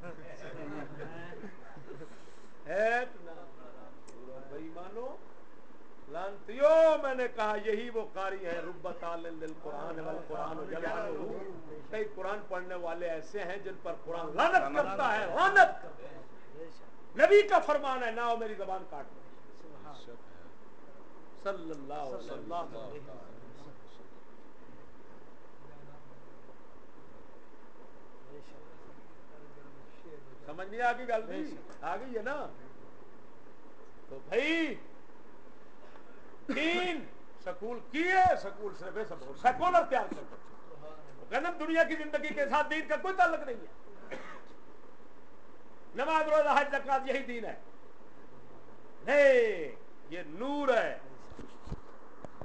بے ایمانو لانتیو میں نے کہا یہی وہ قاری ہے رب تعلل للقرآن والقرآن یلعنہ کئی قرآن پڑھنے والے ایسے ہیں جن پر قرآن لعنت کرتا ہے لعنت نبی کا فرمان ہے نہ میری زبان کاٹ دو صلی اللہ علیہ وسلم. سمجھ نہیں آگی گل بھی آ گئی ہے نا. تو بھائی دین سکول کیے, سکول صرف سیکولر تیار کر بچے کہنا دنیا کی زندگی کے ساتھ دین کا کوئی تعلق نہیں ہے. نماز روزہ حج زکات یہی دین ہے. نہیں, یہ نور ہے.